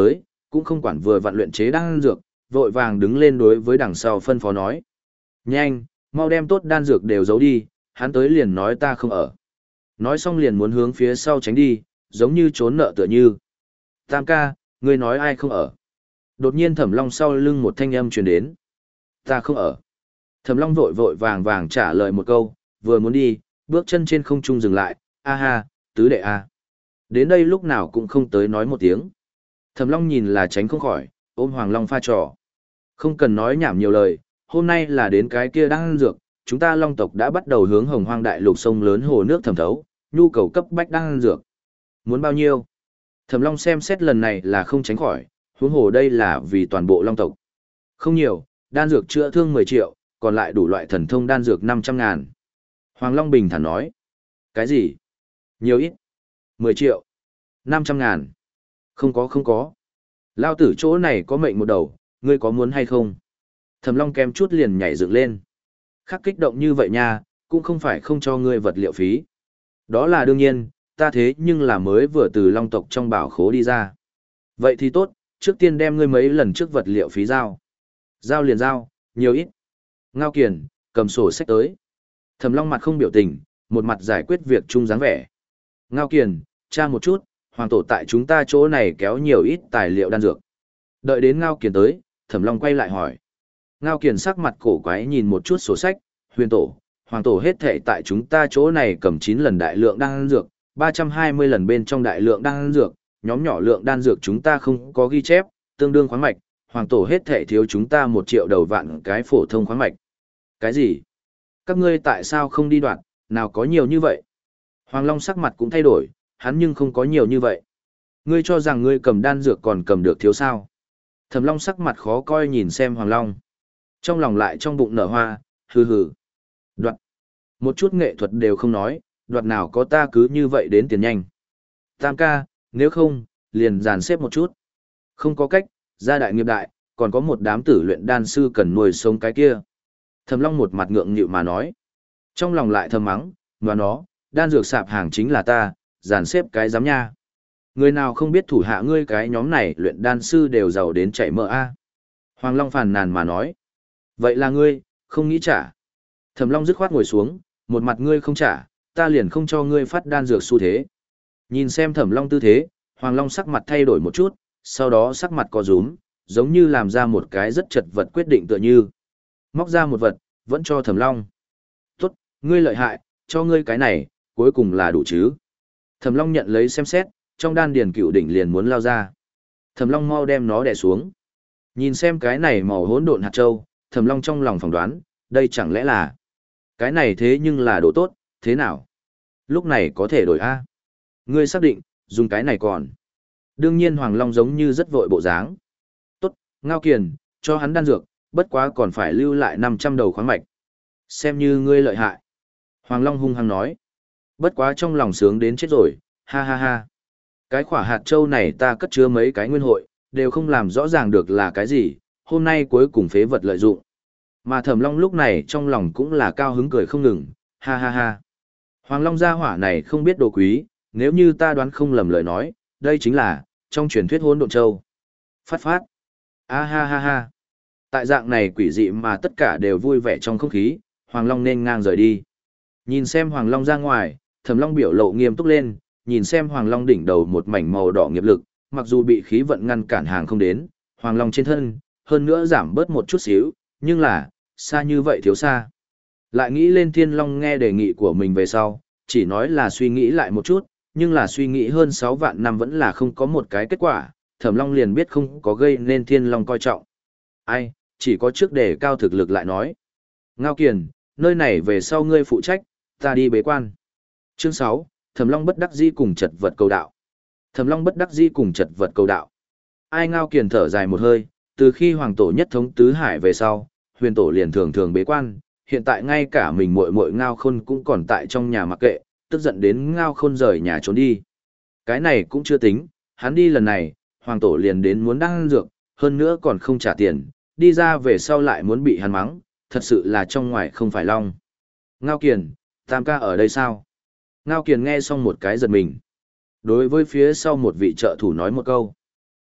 cũng không quản vừa vặn luyện chế đan dược, vội vàng đứng lên đối với đằng sau phân phó nói. Nhanh, mau đem tốt đan dược đều giấu đi, hắn tới liền nói ta không ở. Nói xong liền muốn hướng phía sau tránh đi, giống như trốn nợ tựa như. Tam ca, ngươi nói ai không ở? Đột nhiên Thẩm Long sau lưng một thanh âm truyền đến. Ta không ở. Thẩm Long vội vội vàng vàng trả lời một câu, vừa muốn đi, bước chân trên không trung dừng lại, a ha, tứ đệ a. Đến đây lúc nào cũng không tới nói một tiếng. Thẩm Long nhìn là tránh không khỏi, ôm Hoàng Long pha trò. Không cần nói nhảm nhiều lời, hôm nay là đến cái kia đang ăn dược, chúng ta Long tộc đã bắt đầu hướng Hồng Hoang đại lục sông lớn hồ nước thẩm thấu, nhu cầu cấp bách đang ăn dược. Muốn bao nhiêu? Thẩm Long xem xét lần này là không tránh khỏi, huống hồ đây là vì toàn bộ Long tộc. Không nhiều, đan dược chữa thương mười triệu, còn lại đủ loại thần thông đan dược năm trăm ngàn. Hoàng Long bình thản nói. Cái gì? Nhiều ít? mười triệu. năm trăm ngàn. Không có không có. Lao tử chỗ này có mệnh một đầu, ngươi có muốn hay không? Thẩm Long kém chút liền nhảy dựng lên. Khắc kích động như vậy nha, cũng không phải không cho ngươi vật liệu phí. Đó là đương nhiên, ta thế nhưng là mới vừa từ Long tộc trong bảo khố đi ra. Vậy thì tốt, trước tiên đem ngươi mấy lần trước vật liệu phí giao. Giao liền giao, nhiều ít. Ngao Kiền, cầm sổ sách tới. Thẩm Long mặt không biểu tình, một mặt giải quyết việc chung dáng vẻ. Ngao Kiền, tra một chút, hoàng tổ tại chúng ta chỗ này kéo nhiều ít tài liệu đan dược. Đợi đến Ngao Kiền tới, Thẩm Long quay lại hỏi. Ngao Kiền sắc mặt cổ quái nhìn một chút sổ sách, huyền tổ, hoàng tổ hết thệ tại chúng ta chỗ này cầm chín lần đại lượng đan dược, ba trăm hai mươi lần bên trong đại lượng đan dược, nhóm nhỏ lượng đan dược chúng ta không có ghi chép, tương đương khoáng mạch, hoàng tổ hết thệ thiếu chúng ta một triệu đầu vạn cái phổ thông khoáng mạch. Cái gì? Các ngươi tại sao không đi đoạn, nào có nhiều như vậy? Hoàng Long sắc mặt cũng thay đổi, hắn nhưng không có nhiều như vậy. Ngươi cho rằng ngươi cầm đan dược còn cầm được thiếu sao? Thẩm Long sắc mặt khó coi nhìn xem Hoàng Long. Trong lòng lại trong bụng nở hoa, hừ hừ. Đoạt. Một chút nghệ thuật đều không nói, đoạt nào có ta cứ như vậy đến tiền nhanh. Tam ca, nếu không, liền dàn xếp một chút. Không có cách, gia đại nghiệp đại, còn có một đám tử luyện đan sư cần nuôi sống cái kia. Thẩm Long một mặt ngượng nghịu mà nói. Trong lòng lại thầm mắng, mà nó, đan dược sạp hàng chính là ta, dàn xếp cái giám nha. Người nào không biết thủ hạ ngươi cái nhóm này luyện đan sư đều giàu đến chảy mỡ a. Hoàng Long phàn nàn mà nói. Vậy là ngươi, không nghĩ trả. Thẩm Long dứt khoát ngồi xuống, một mặt ngươi không trả, ta liền không cho ngươi phát đan dược xu thế. Nhìn xem Thẩm Long tư thế, Hoàng Long sắc mặt thay đổi một chút, sau đó sắc mặt co rúm, giống như làm ra một cái rất chật vật quyết định tựa như. Móc ra một vật, vẫn cho Thẩm Long. Tốt, ngươi lợi hại, cho ngươi cái này, cuối cùng là đủ chứ. Thẩm Long nhận lấy xem xét, trong đan điền cựu đỉnh liền muốn lao ra. Thẩm Long mau đem nó đè xuống. Nhìn xem cái này màu hỗn độn hạt châu, Thẩm Long trong lòng phỏng đoán, đây chẳng lẽ là cái này thế nhưng là đồ tốt, thế nào? Lúc này có thể đổi A. Ngươi xác định, dùng cái này còn. Đương nhiên Hoàng Long giống như rất vội bộ dáng. Tốt, Ngao Kiền, cho hắn đan dược, bất quá còn phải lưu lại năm trăm đầu khoáng mạch. Xem như ngươi lợi hại. Hoàng Long hung hăng nói. Bất quá trong lòng sướng đến chết rồi, ha ha ha. Cái khỏa hạt châu này ta cất chứa mấy cái nguyên hội, đều không làm rõ ràng được là cái gì, hôm nay cuối cùng phế vật lợi dụng. Mà Thẩm Long lúc này trong lòng cũng là cao hứng cười không ngừng, ha ha ha. Hoàng Long gia hỏa này không biết đồ quý, nếu như ta đoán không lầm lời nói, đây chính là, trong truyền thuyết hỗn độn châu. Phát phát. A ha ha ha. Tại dạng này quỷ dị mà tất cả đều vui vẻ trong không khí, Hoàng Long nên ngang rời đi. Nhìn xem Hoàng Long ra ngoài, Thẩm Long biểu lộ nghiêm túc lên, nhìn xem Hoàng Long đỉnh đầu một mảnh màu đỏ nghiệp lực, mặc dù bị khí vận ngăn cản hàng không đến, Hoàng Long trên thân, hơn nữa giảm bớt một chút xíu, nhưng là, xa như vậy thiếu xa. Lại nghĩ lên Thiên Long nghe đề nghị của mình về sau, chỉ nói là suy nghĩ lại một chút, nhưng là suy nghĩ hơn sáu vạn năm vẫn là không có một cái kết quả, Thẩm Long liền biết không có gây nên Thiên Long coi trọng. Ai, chỉ có trước đề cao thực lực lại nói. Ngao Kiền, nơi này về sau ngươi phụ trách, ta đi bế quan. Chương sáu, Thẩm Long bất đắc dĩ cùng chật vật cầu đạo. Thẩm Long bất đắc dĩ cùng chật vật cầu đạo. Ai Ngao Kiền thở dài một hơi, từ khi hoàng tổ nhất thống tứ hải về sau, huyền tổ liền thường thường bế quan, hiện tại ngay cả mình muội muội Ngao Khôn cũng còn tại trong nhà mặc kệ, tức giận đến Ngao Khôn rời nhà trốn đi. Cái này cũng chưa tính, hắn đi lần này, hoàng tổ liền đến muốn đan dược, hơn nữa còn không trả tiền, đi ra về sau lại muốn bị hắn mắng, thật sự là trong ngoài không phải long. Ngao Kiền, Tam ca ở đây sao? Ngao Kiền nghe xong một cái giật mình. Đối với phía sau một vị trợ thủ nói một câu.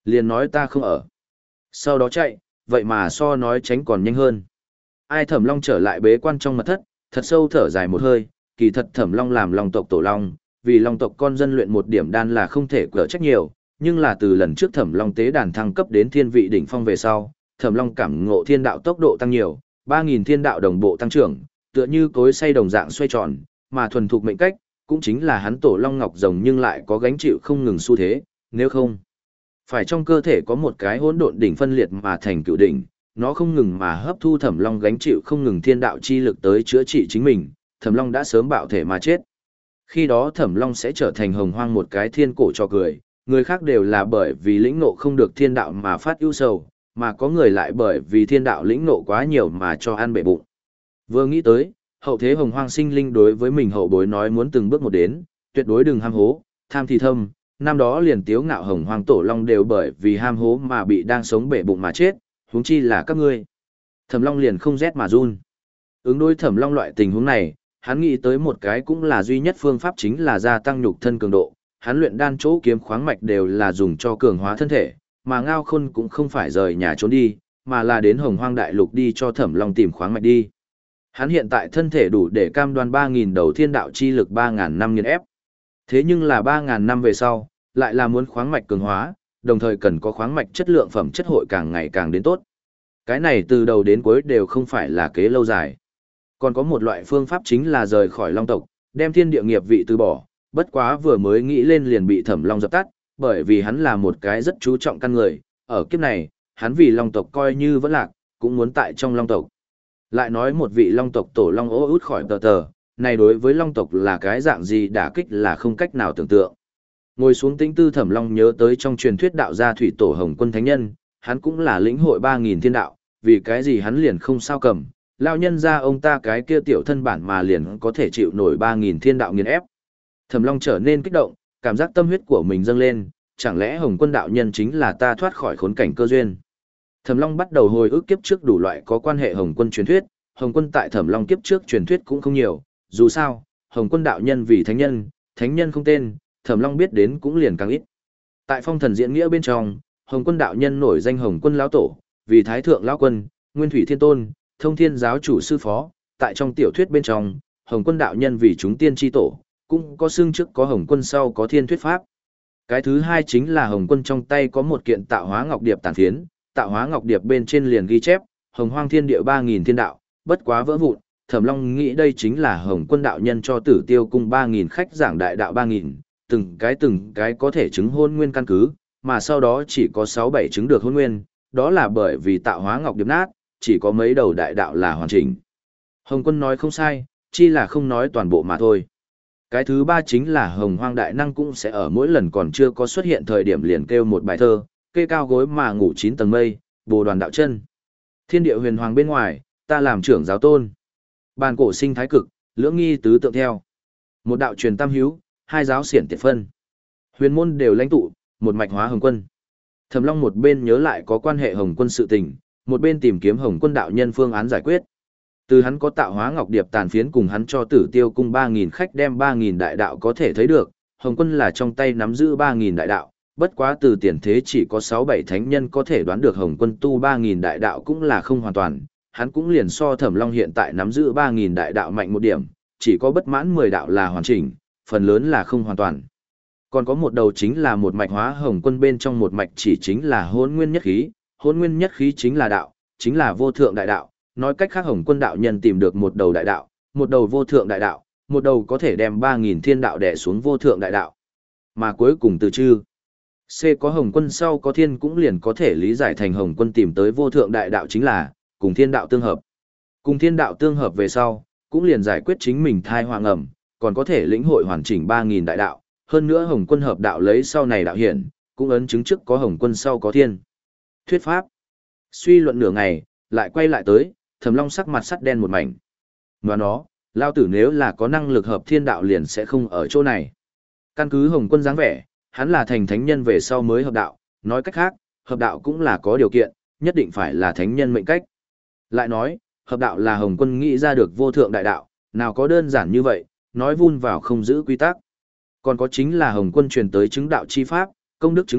Liền nói ta không ở. Sau đó chạy, vậy mà so nói tránh còn nhanh hơn. Ai Thẩm Long trở lại bế quan trong mật thất, thật sâu thở dài một hơi, kỳ thật Thẩm Long làm Long tộc tổ long, vì Long tộc con dân luyện một điểm đan là không thể cỡ trách nhiều, nhưng là từ lần trước Thẩm Long tế đàn thăng cấp đến thiên vị đỉnh phong về sau, Thẩm Long cảm ngộ thiên đạo tốc độ tăng nhiều, ba nghìn thiên đạo đồng bộ tăng trưởng, tựa như cối xay đồng dạng xoay tròn, mà thuần thục mệnh cách, cũng chính là hắn tổ long ngọc rồng nhưng lại có gánh chịu không ngừng xu thế, nếu không phải trong cơ thể có một cái hỗn độn đỉnh phân liệt mà thành cựu đỉnh, nó không ngừng mà hấp thu Thẩm Long gánh chịu không ngừng thiên đạo chi lực tới chữa trị chính mình, Thẩm Long đã sớm bạo thể mà chết. Khi đó Thẩm Long sẽ trở thành hồng hoang một cái thiên cổ cho cười, người khác đều là bởi vì lĩnh ngộ không được thiên đạo mà phát ưu sầu, mà có người lại bởi vì thiên đạo lĩnh ngộ quá nhiều mà cho ăn bể bụng. Vừa nghĩ tới, hậu thế hồng hoang sinh linh đối với mình hậu bối nói muốn từng bước một đến, tuyệt đối đừng ham hố, tham thì thâm, năm đó liền tiếu ngạo hồng hoang tổ long đều bởi vì ham hố mà bị đang sống bể bụng mà chết, huống chi là các ngươi. Thẩm Long liền không rét mà run. Ứng đối Thẩm Long loại tình huống này, hắn nghĩ tới một cái cũng là duy nhất phương pháp chính là gia tăng nhục thân cường độ, hắn luyện đan chỗ kiếm khoáng mạch đều là dùng cho cường hóa thân thể, mà Ngao Khôn cũng không phải rời nhà trốn đi, mà là đến Hồng Hoang đại lục đi cho Thẩm Long tìm khoáng mạch đi. Hắn hiện tại thân thể đủ để cam đoan ba nghìn đầu thiên đạo chi lực ba nghìn năm nghiền ép. Thế nhưng là ba nghìn năm về sau, lại là muốn khoáng mạch cường hóa, đồng thời cần có khoáng mạch chất lượng phẩm chất hội càng ngày càng đến tốt. Cái này từ đầu đến cuối đều không phải là kế lâu dài. Còn có một loại phương pháp chính là rời khỏi Long tộc, đem thiên địa nghiệp vị từ bỏ, bất quá vừa mới nghĩ lên liền bị Thẩm Long dập tắt, bởi vì hắn là một cái rất chú trọng căn người, ở kiếp này, hắn vì Long tộc coi như vẫn lạc, cũng muốn tại trong Long tộc. Lại nói một vị Long tộc tổ Long ố út khỏi tờ tờ, này đối với Long tộc là cái dạng gì đả kích là không cách nào tưởng tượng. Ngồi xuống tĩnh tư Thẩm Long nhớ tới trong truyền thuyết đạo gia thủy tổ Hồng Quân Thánh Nhân, hắn cũng là lĩnh hội ba nghìn thiên đạo, vì cái gì hắn liền không sao cầm, lao nhân ra ông ta cái kia tiểu thân bản mà liền có thể chịu nổi ba nghìn thiên đạo nghiền ép. Thẩm Long trở nên kích động, cảm giác tâm huyết của mình dâng lên, chẳng lẽ Hồng Quân đạo nhân chính là ta thoát khỏi khốn cảnh cơ duyên. Thẩm Long bắt đầu hồi ức kiếp trước đủ loại có quan hệ Hồng Quân truyền thuyết, Hồng Quân tại Thẩm Long kiếp trước truyền thuyết cũng không nhiều, dù sao, Hồng Quân đạo nhân vì thánh nhân, thánh nhân không tên, Thẩm Long biết đến cũng liền càng ít. Tại Phong Thần diễn nghĩa bên trong, Hồng Quân đạo nhân nổi danh Hồng Quân lão tổ, vì Thái thượng lão quân, Nguyên Thủy Thiên Tôn, Thông Thiên giáo chủ sư phó, tại trong tiểu thuyết bên trong, Hồng Quân đạo nhân vì chúng tiên tri tổ, cũng có xương trước có Hồng Quân sau có Thiên thuyết pháp. Cái thứ hai chính là Hồng Quân trong tay có một kiện tạo hóa ngọc điệp tàn phiến, tạo hóa ngọc điệp bên trên liền ghi chép, Hồng Hoang thiên địa ba nghìn thiên đạo, bất quá vỡ vụn, Thẩm Long nghĩ đây chính là Hồng Quân đạo nhân cho Tử Tiêu cung ba nghìn khách giảng đại đạo ba nghìn, từng cái từng cái có thể chứng hôn nguyên căn cứ, mà sau đó chỉ có sáu bảy chứng được hôn nguyên, đó là bởi vì tạo hóa ngọc điệp nát, chỉ có mấy đầu đại đạo là hoàn chỉnh. Hồng Quân nói không sai, chi là không nói toàn bộ mà thôi. Cái thứ ba chính là Hồng Hoang đại năng cũng sẽ ở mỗi lần còn chưa có xuất hiện thời điểm liền kêu một bài thơ, kê cao gối mà ngủ chín tầng mây, bồ đoàn đạo chân. Thiên địa huyền hoàng bên ngoài, ta làm trưởng giáo tôn. Bàn cổ sinh thái cực, lưỡng nghi tứ tượng theo. Một đạo truyền tam hiếu, hai giáo xiển tiệt phân. Huyền môn đều lãnh tụ, một mạch hóa Hồng Quân. Thẩm Long một bên nhớ lại có quan hệ Hồng Quân sự tình, một bên tìm kiếm Hồng Quân đạo nhân phương án giải quyết. Từ hắn có tạo hóa ngọc điệp tàn phiến cùng hắn cho Tử Tiêu cung ba nghìn khách đem ba nghìn đại đạo có thể thấy được, Hồng Quân là trong tay nắm giữ ba nghìn đại đạo, bất quá từ tiền thế chỉ có sáu bảy thánh nhân có thể đoán được Hồng Quân tu ba nghìn đại đạo cũng là không hoàn toàn, hắn cũng liền so Thẩm Long hiện tại nắm giữ ba nghìn đại đạo mạnh một điểm, chỉ có bất mãn mười đạo là hoàn chỉnh, phần lớn là không hoàn toàn. Còn có một đầu chính là một mạch hóa Hồng Quân bên trong một mạch chỉ chính là Hỗn Nguyên nhất khí, Hỗn Nguyên nhất khí chính là đạo, chính là vô thượng đại đạo, nói cách khác Hồng Quân đạo nhân tìm được một đầu đại đạo, một đầu vô thượng đại đạo, một đầu có thể đem ba nghìn thiên đạo đè xuống vô thượng đại đạo. Mà cuối cùng từ chư C có Hồng Quân sau có thiên cũng liền có thể lý giải thành Hồng Quân tìm tới vô thượng đại đạo chính là cùng thiên đạo tương hợp. Cùng thiên đạo tương hợp về sau, cũng liền giải quyết chính mình thai hoàng ẩm, còn có thể lĩnh hội hoàn chỉnh ba nghìn đại đạo, hơn nữa Hồng Quân hợp đạo lấy sau này đạo hiển, cũng ấn chứng trước có Hồng Quân sau có thiên. Thuyết pháp. Suy luận nửa ngày, lại quay lại tới, Thẩm Long sắc mặt sắt đen một mảnh. Và nó, lao tử nếu là có năng lực hợp thiên đạo liền sẽ không ở chỗ này. Căn cứ Hồng Quân dáng vẻ, hắn là thành thánh nhân về sau mới hợp đạo, nói cách khác, hợp đạo cũng là có điều kiện, nhất định phải là thánh nhân mệnh cách. Lại nói, hợp đạo là Hồng Quân nghĩ ra được vô thượng đại đạo, nào có đơn giản như vậy, nói vun vào không giữ quy tắc. Còn có chính là Hồng Quân truyền tới chứng đạo chi pháp, công đức chứng đạo,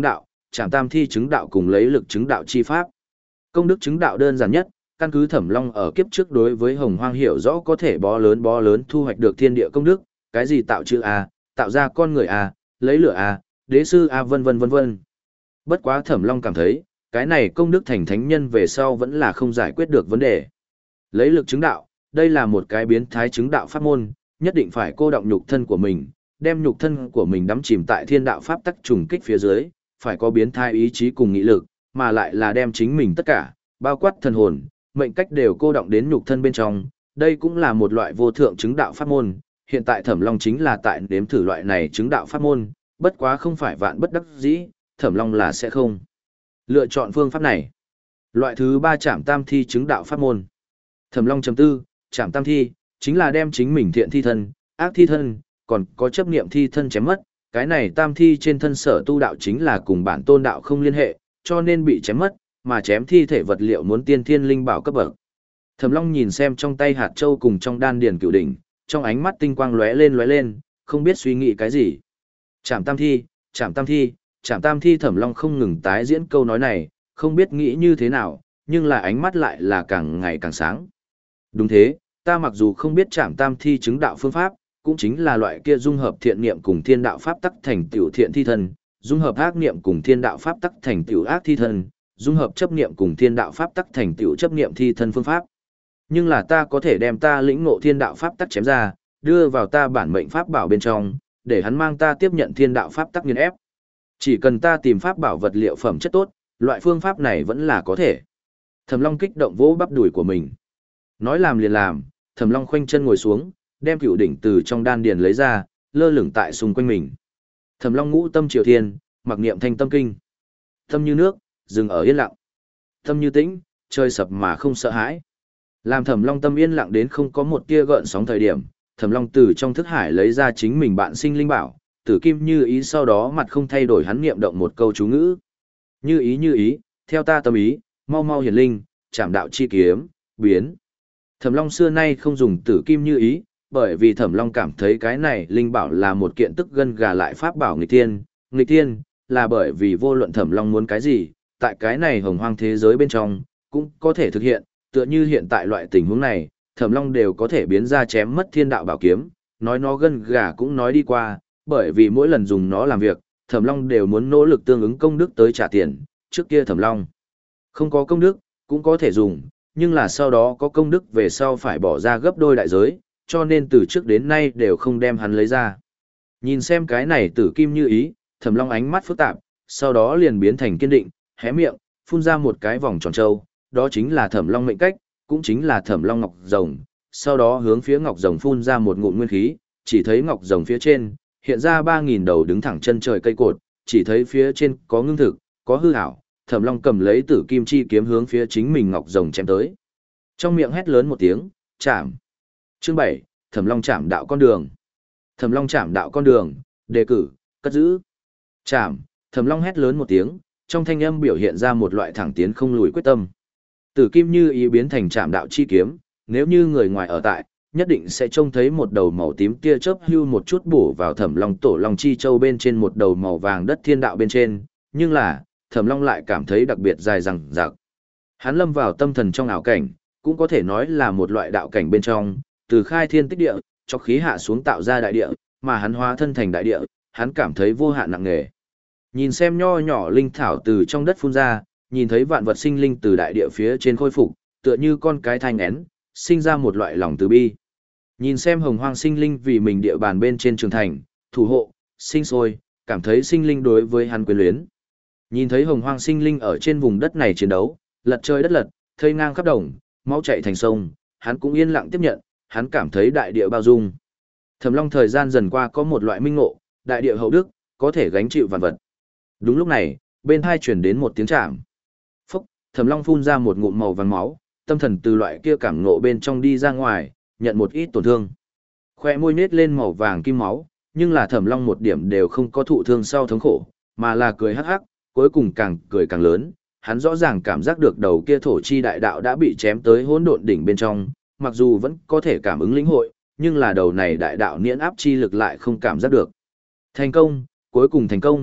Trảm tam thi chứng đạo cùng lấy lực chứng đạo chi pháp. Công đức chứng đạo đơn giản nhất, căn cứ Thẩm Long ở kiếp trước đối với Hồng Hoang hiểu rõ có thể bó lớn bó lớn thu hoạch được thiên địa công đức, cái gì tạo chữ A, tạo ra con người A, lấy lửa A, đế sư A vân vân vân vân. Bất quá Thẩm Long cảm thấy, cái này công đức thành thánh nhân về sau vẫn là không giải quyết được vấn đề. Lấy lực chứng đạo, đây là một cái biến thái chứng đạo pháp môn, nhất định phải cô động nhục thân của mình, đem nhục thân của mình đắm chìm tại thiên đạo pháp tắc trùng kích phía dưới, phải có biến thái ý chí cùng nghị lực, mà lại là đem chính mình tất cả, bao quát thần hồn, mệnh cách đều cô động đến nhục thân bên trong, đây cũng là một loại vô thượng chứng đạo pháp môn. Hiện tại Thẩm Long chính là tại nếm thử loại này chứng đạo pháp môn, bất quá không phải vạn bất đắc dĩ, Thẩm Long là sẽ không lựa chọn phương pháp này. Loại thứ ba Trảm tam thi chứng đạo pháp môn. Thẩm Long chấm tư, Trảm tam thi chính là đem chính mình thiện thi thân, ác thi thân, còn có chấp niệm thi thân chém mất, cái này tam thi trên thân sở tu đạo chính là cùng bản tôn đạo không liên hệ, cho nên bị chém mất, mà chém thi thể vật liệu muốn tiên thiên linh bảo cấp bậc. Thẩm Long nhìn xem trong tay hạt châu cùng trong đan điền cửu đỉnh, trong ánh mắt tinh quang lóe lên lóe lên, không biết suy nghĩ cái gì. Trảm tam thi, Trảm tam thi, Trảm tam thi. Thẩm Long không ngừng tái diễn câu nói này, không biết nghĩ như thế nào, nhưng là ánh mắt lại là càng ngày càng sáng. Đúng thế, ta mặc dù không biết Trảm tam thi chứng đạo phương pháp, cũng chính là loại kia dung hợp thiện niệm cùng thiên đạo pháp tắc thành tiểu thiện thi thân, dung hợp ác niệm cùng thiên đạo pháp tắc thành tiểu ác thi thân, dung hợp chấp niệm cùng thiên đạo pháp tắc thành tiểu chấp niệm thi thân phương pháp. Nhưng là ta có thể đem ta lĩnh ngộ thiên đạo pháp tắc chém ra, đưa vào ta bản mệnh pháp bảo bên trong, để hắn mang ta tiếp nhận thiên đạo pháp tắc nghiền ép. Chỉ cần ta tìm pháp bảo vật liệu phẩm chất tốt, loại phương pháp này vẫn là có thể. Thẩm Long kích động vỗ bắp đùi của mình. Nói làm liền làm, Thẩm Long khoanh chân ngồi xuống, đem cửu đỉnh từ trong đan điền lấy ra, lơ lửng tại xung quanh mình. Thẩm Long ngũ tâm triều thiên, mặc niệm thanh tâm kinh. Tâm như nước, dừng ở yên lặng. Tâm như tĩnh, trời sập mà không sợ hãi. Làm Thẩm Long tâm yên lặng đến không có một tia gợn sóng thời điểm, Thẩm Long từ trong thức hải lấy ra chính mình bạn sinh linh bảo, Tử Kim Như Ý, sau đó mặt không thay đổi hắn niệm động một câu chú ngữ. Như ý như ý, theo ta tâm ý, mau mau hiển linh, Trảm đạo chi kiếm, biến. Thẩm Long xưa nay không dùng Tử Kim Như Ý, bởi vì Thẩm Long cảm thấy cái này linh bảo là một kiện tức gân gà lại pháp bảo nghịch thiên, nghịch thiên là bởi vì vô luận Thẩm Long muốn cái gì, tại cái này hồng hoang thế giới bên trong, cũng có thể thực hiện, tựa như hiện tại loại tình huống này, Thẩm Long đều có thể biến ra chém mất thiên đạo bảo kiếm, nói nó gân gà cũng nói đi qua, bởi vì mỗi lần dùng nó làm việc, Thẩm Long đều muốn nỗ lực tương ứng công đức tới trả tiền, trước kia Thẩm Long không có công đức, cũng có thể dùng, nhưng là sau đó có công đức về sau phải bỏ ra gấp đôi đại giới, cho nên từ trước đến nay đều không đem hắn lấy ra. Nhìn xem cái này Tử Kim Như Ý, Thẩm Long ánh mắt phức tạp, sau đó liền biến thành kiên định, hé miệng, phun ra một cái vòng tròn trâu, đó chính là Thẩm Long mệnh cách, cũng chính là Thẩm Long ngọc rồng, sau đó hướng phía ngọc rồng phun ra một ngụm nguyên khí, chỉ thấy ngọc rồng phía trên hiện ra ba nghìn đầu đứng thẳng chân trời cây cột, chỉ thấy phía trên có ngưng thực, có hư ảo, Thẩm Long cầm lấy Tử Kim chi kiếm hướng phía chính mình ngọc rồng chém tới. Trong miệng hét lớn một tiếng, chạm. Chương bảy, Thẩm Long chạm đạo con đường. Thẩm Long chạm đạo con đường, đề cử, cất giữ. Chạm, Thẩm Long hét lớn một tiếng, trong thanh âm biểu hiện ra một loại thẳng tiến không lùi quyết tâm. Tử Kim Như Ý biến thành chạm đạo chi kiếm, nếu như người ngoài ở tại, nhất định sẽ trông thấy một đầu màu tím tia chớp hưu một chút bổ vào Thẩm Long tổ Long chi châu bên trên một đầu màu vàng đất thiên đạo bên trên, nhưng là, Thẩm Long lại cảm thấy đặc biệt dài dằng dặc. Hắn lâm vào tâm thần trong ảo cảnh, cũng có thể nói là một loại đạo cảnh bên trong, từ khai thiên tích địa, cho khí hạ xuống tạo ra đại địa, mà hắn hóa thân thành đại địa, hắn cảm thấy vô hạn nặng nề. Nhìn xem nho nhỏ linh thảo từ trong đất phun ra, nhìn thấy vạn vật sinh linh từ đại địa phía trên khôi phục, tựa như con cái thai nghén, sinh ra một loại lòng từ bi. Nhìn xem hồng hoang sinh linh vì mình địa bàn bên trên trường thành, thủ hộ, sinh sôi, cảm thấy sinh linh đối với hắn quyến luyến. Nhìn thấy hồng hoang sinh linh ở trên vùng đất này chiến đấu, lật trời đất lật, thây ngang khắp đồng, máu chảy thành sông, hắn cũng yên lặng tiếp nhận, hắn cảm thấy đại địa bao dung. Thẩm Long thời gian dần qua có một loại minh ngộ, đại địa hậu đức, có thể gánh chịu vạn vật. Đúng lúc này, bên hai truyền đến một tiếng chạm. Phốc, Thẩm Long phun ra một ngụm màu vàng máu, tâm thần từ loại kia cảm ngộ bên trong đi ra ngoài, nhận một ít tổn thương. Khoe môi nết lên màu vàng kim máu, nhưng là Thẩm Long một điểm đều không có thụ thương sau thống khổ, mà là cười hắc hắc, cuối cùng càng cười càng lớn. Hắn rõ ràng cảm giác được đầu kia thổ chi đại đạo đã bị chém tới hỗn độn đỉnh bên trong, mặc dù vẫn có thể cảm ứng lĩnh hội, nhưng là đầu này đại đạo niễn áp chi lực lại không cảm giác được. Thành công, cuối cùng thành công,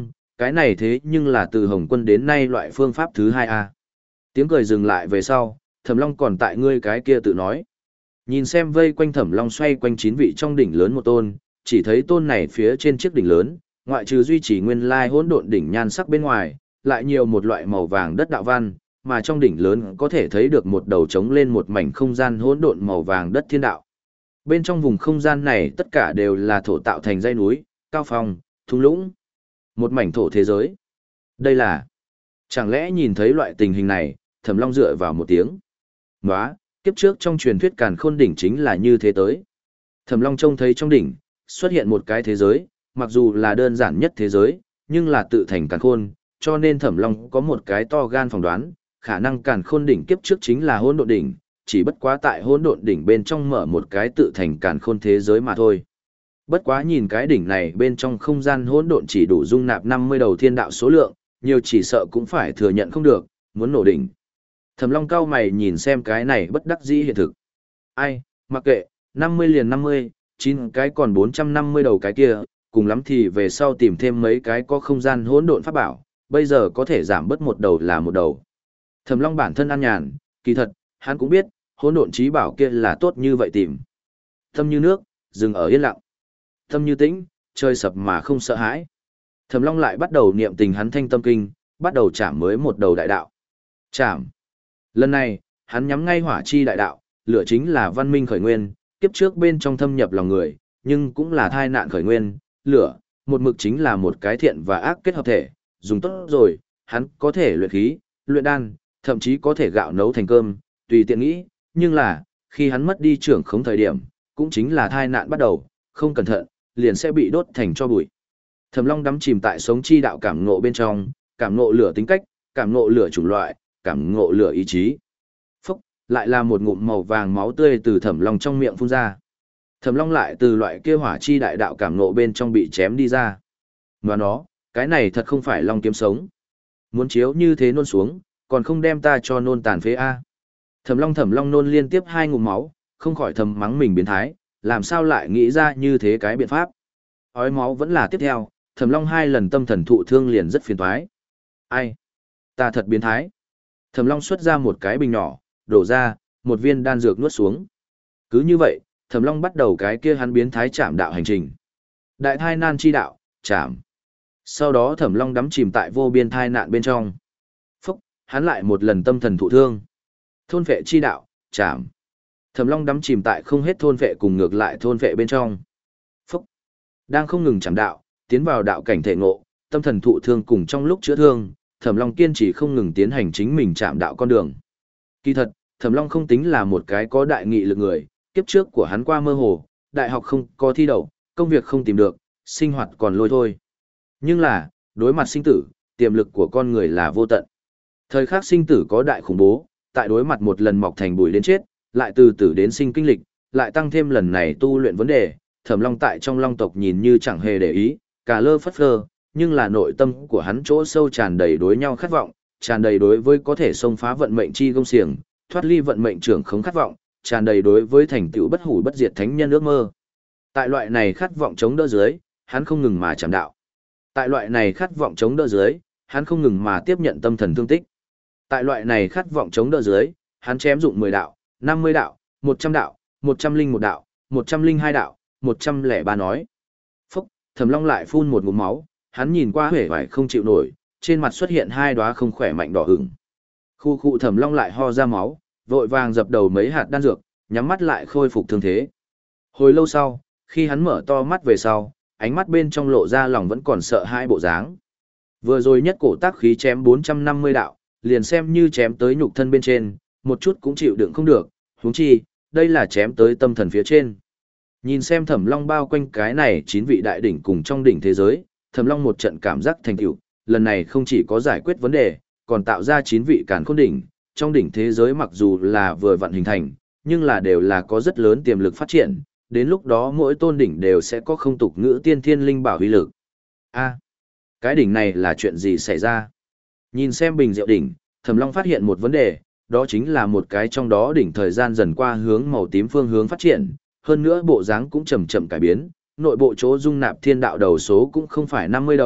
cái này thế nhưng là từ Hồng Quân đến nay loại phương pháp thứ hai a. Tiếng cười dừng lại về sau, Thẩm Long còn tại ngươi cái kia tự nói. Nhìn xem vây quanh Thẩm Long xoay quanh chín vị trong đỉnh lớn một tôn, chỉ thấy tôn này phía trên chiếc đỉnh lớn, ngoại trừ duy trì nguyên lai hỗn độn đỉnh nhan sắc bên ngoài, lại nhiều một loại màu vàng đất đạo văn, mà trong đỉnh lớn có thể thấy được một đầu trống lên một mảnh không gian hỗn độn màu vàng đất thiên đạo. Bên trong vùng không gian này tất cả đều là thổ tạo thành dãy núi, cao phong, thung lũng, một mảnh thổ thế giới. Đây là, chẳng lẽ nhìn thấy loại tình hình này, Thẩm Long dựa vào một tiếng. Nóa, kiếp trước trong truyền thuyết Càn Khôn đỉnh chính là như thế tới. Thẩm Long trông thấy trong đỉnh xuất hiện một cái thế giới, mặc dù là đơn giản nhất thế giới, nhưng là tự thành Càn Khôn, cho nên Thẩm Long có một cái to gan phỏng đoán, khả năng Càn Khôn đỉnh kiếp trước chính là hỗn độn đỉnh, chỉ bất quá tại hỗn độn đỉnh bên trong mở một cái tự thành Càn Khôn thế giới mà thôi. Bất quá nhìn cái đỉnh này bên trong không gian hỗn độn chỉ đủ dung nạp năm mươi đầu thiên đạo số lượng, nhiều chỉ sợ cũng phải thừa nhận không được, muốn nổ đỉnh. Thẩm Long cao mày nhìn xem cái này bất đắc dĩ hiện thực. Ai, mặc kệ, năm mươi liền năm mươi, chín cái còn bốn trăm năm mươi đầu cái kia, cùng lắm thì về sau tìm thêm mấy cái có không gian hỗn độn pháp bảo, bây giờ có thể giảm bớt một đầu là một đầu. Thẩm Long bản thân an nhàn, kỳ thật, hắn cũng biết, hỗn độn trí bảo kia là tốt như vậy tìm. Tâm như nước, dừng ở yên lặng. Tâm như tĩnh, chơi sập mà không sợ hãi. Thẩm Long lại bắt đầu niệm tình hắn thanh tâm kinh, bắt đầu chạm mới một đầu đại đạo. Chạm. Lần này, hắn nhắm ngay hỏa chi đại đạo, lửa chính là văn minh khởi nguyên, kiếp trước bên trong thâm nhập lòng người, nhưng cũng là thai nạn khởi nguyên, lửa, một mực chính là một cái thiện và ác kết hợp thể, dùng tốt rồi, hắn có thể luyện khí, luyện đan, thậm chí có thể gạo nấu thành cơm, tùy tiện nghĩ, nhưng là, khi hắn mất đi trưởng khống thời điểm, cũng chính là thai nạn bắt đầu, không cẩn thận, liền sẽ bị đốt thành cho bụi. Thẩm Long đắm chìm tại sống chi đạo cảm ngộ bên trong, cảm ngộ lửa tính cách, cảm ngộ lửa chủng loại, cảm ngộ lửa ý chí. Phúc, lại là một ngụm màu vàng máu tươi từ Thẩm Long trong miệng phun ra. Thẩm Long lại từ loại kia hỏa chi đại đạo cảm ngộ bên trong bị chém đi ra. Mà nó, cái này thật không phải Long kiếm sống. Muốn chiếu như thế nôn xuống, còn không đem ta cho nôn tàn phế a. Thẩm Long Thẩm Long nôn liên tiếp hai ngụm máu, không khỏi thầm mắng mình biến thái, làm sao lại nghĩ ra như thế cái biện pháp. Ói máu vẫn là tiếp theo, Thẩm Long hai lần tâm thần thụ thương liền rất phiền toái. Ai? Ta thật biến thái. Thẩm Long xuất ra một cái bình nhỏ, đổ ra, một viên đan dược nuốt xuống. Cứ như vậy, Thẩm Long bắt đầu cái kia hắn biến thái chạm đạo hành trình. Đại thai nan chi đạo, chạm. Sau đó Thẩm Long đắm chìm tại vô biên thai nạn bên trong. Phúc, hắn lại một lần tâm thần thụ thương. Thôn phệ chi đạo, chạm. Thẩm Long đắm chìm tại không hết thôn phệ cùng ngược lại thôn phệ bên trong. Phúc, đang không ngừng chạm đạo, tiến vào đạo cảnh thể ngộ, tâm thần thụ thương cùng trong lúc chữa thương, Thẩm Long kiên trì không ngừng tiến hành chính mình chạm đạo con đường. Kỳ thật, Thẩm Long không tính là một cái có đại nghị lực người, kiếp trước của hắn qua mơ hồ, đại học không có thi đậu, công việc không tìm được, sinh hoạt còn lôi thôi. Nhưng là, đối mặt sinh tử, tiềm lực của con người là vô tận. Thời khắc sinh tử có đại khủng bố, tại đối mặt một lần mọc thành bụi đến chết, lại từ tử đến sinh kinh lịch, lại tăng thêm lần này tu luyện vấn đề, Thẩm Long tại trong Long tộc nhìn như chẳng hề để ý, cả lơ phất phơ, nhưng là nội tâm của hắn chỗ sâu tràn đầy đối nhau khát vọng, tràn đầy đối với có thể xông phá vận mệnh chi gông xiềng, thoát ly vận mệnh trưởng khống khát vọng, tràn đầy đối với thành tựu bất hủ bất diệt thánh nhân ước mơ. Tại loại này khát vọng chống đỡ dưới, hắn không ngừng mà chạm đạo. Tại loại này khát vọng chống đỡ dưới, hắn không ngừng mà tiếp nhận tâm thần thương tích. Tại loại này khát vọng chống đỡ dưới, hắn chém dụng mười đạo, năm mươi đạo, một trăm đạo, một trăm linh một đạo, một trăm linh hai đạo, một trăm lẻ ba nói. Phúc, Thẩm Long lại phun một ngụm máu, hắn nhìn qua hể vải không chịu nổi, trên mặt xuất hiện hai đóa không khỏe mạnh đỏ ửng. Khu khu Thẩm Long lại ho ra máu, vội vàng dập đầu mấy hạt đan dược, nhắm mắt lại khôi phục thương thế. Hồi lâu sau, khi hắn mở to mắt về sau, ánh mắt bên trong lộ ra lòng vẫn còn sợ hãi bộ dáng. Vừa rồi nhất cổ tác khí chém bốn trăm năm mươi đạo, liền xem như chém tới nhục thân bên trên, một chút cũng chịu đựng không được, huống chi, đây là chém tới tâm thần phía trên. Nhìn xem Thẩm Long bao quanh cái này chín vị đại đỉnh cùng trong đỉnh thế giới, Thẩm Long một trận cảm giác thành tựu, lần này không chỉ có giải quyết vấn đề, còn tạo ra chín vị càn khôn đỉnh, trong đỉnh thế giới mặc dù là vừa vặn hình thành, nhưng là đều là có rất lớn tiềm lực phát triển, đến lúc đó mỗi tôn đỉnh đều sẽ có không tục ngữ tiên thiên linh bảo uy lực. A, cái đỉnh này là chuyện gì xảy ra? Nhìn xem bình diệu đỉnh, Thẩm Long phát hiện một vấn đề, đó chính là một cái trong đó đỉnh thời gian dần qua hướng màu tím phương hướng phát triển, hơn nữa bộ dáng cũng chậm chậm cải biến, nội bộ chỗ dung nạp thiên đạo đầu số cũng không phải năm mươi đầu,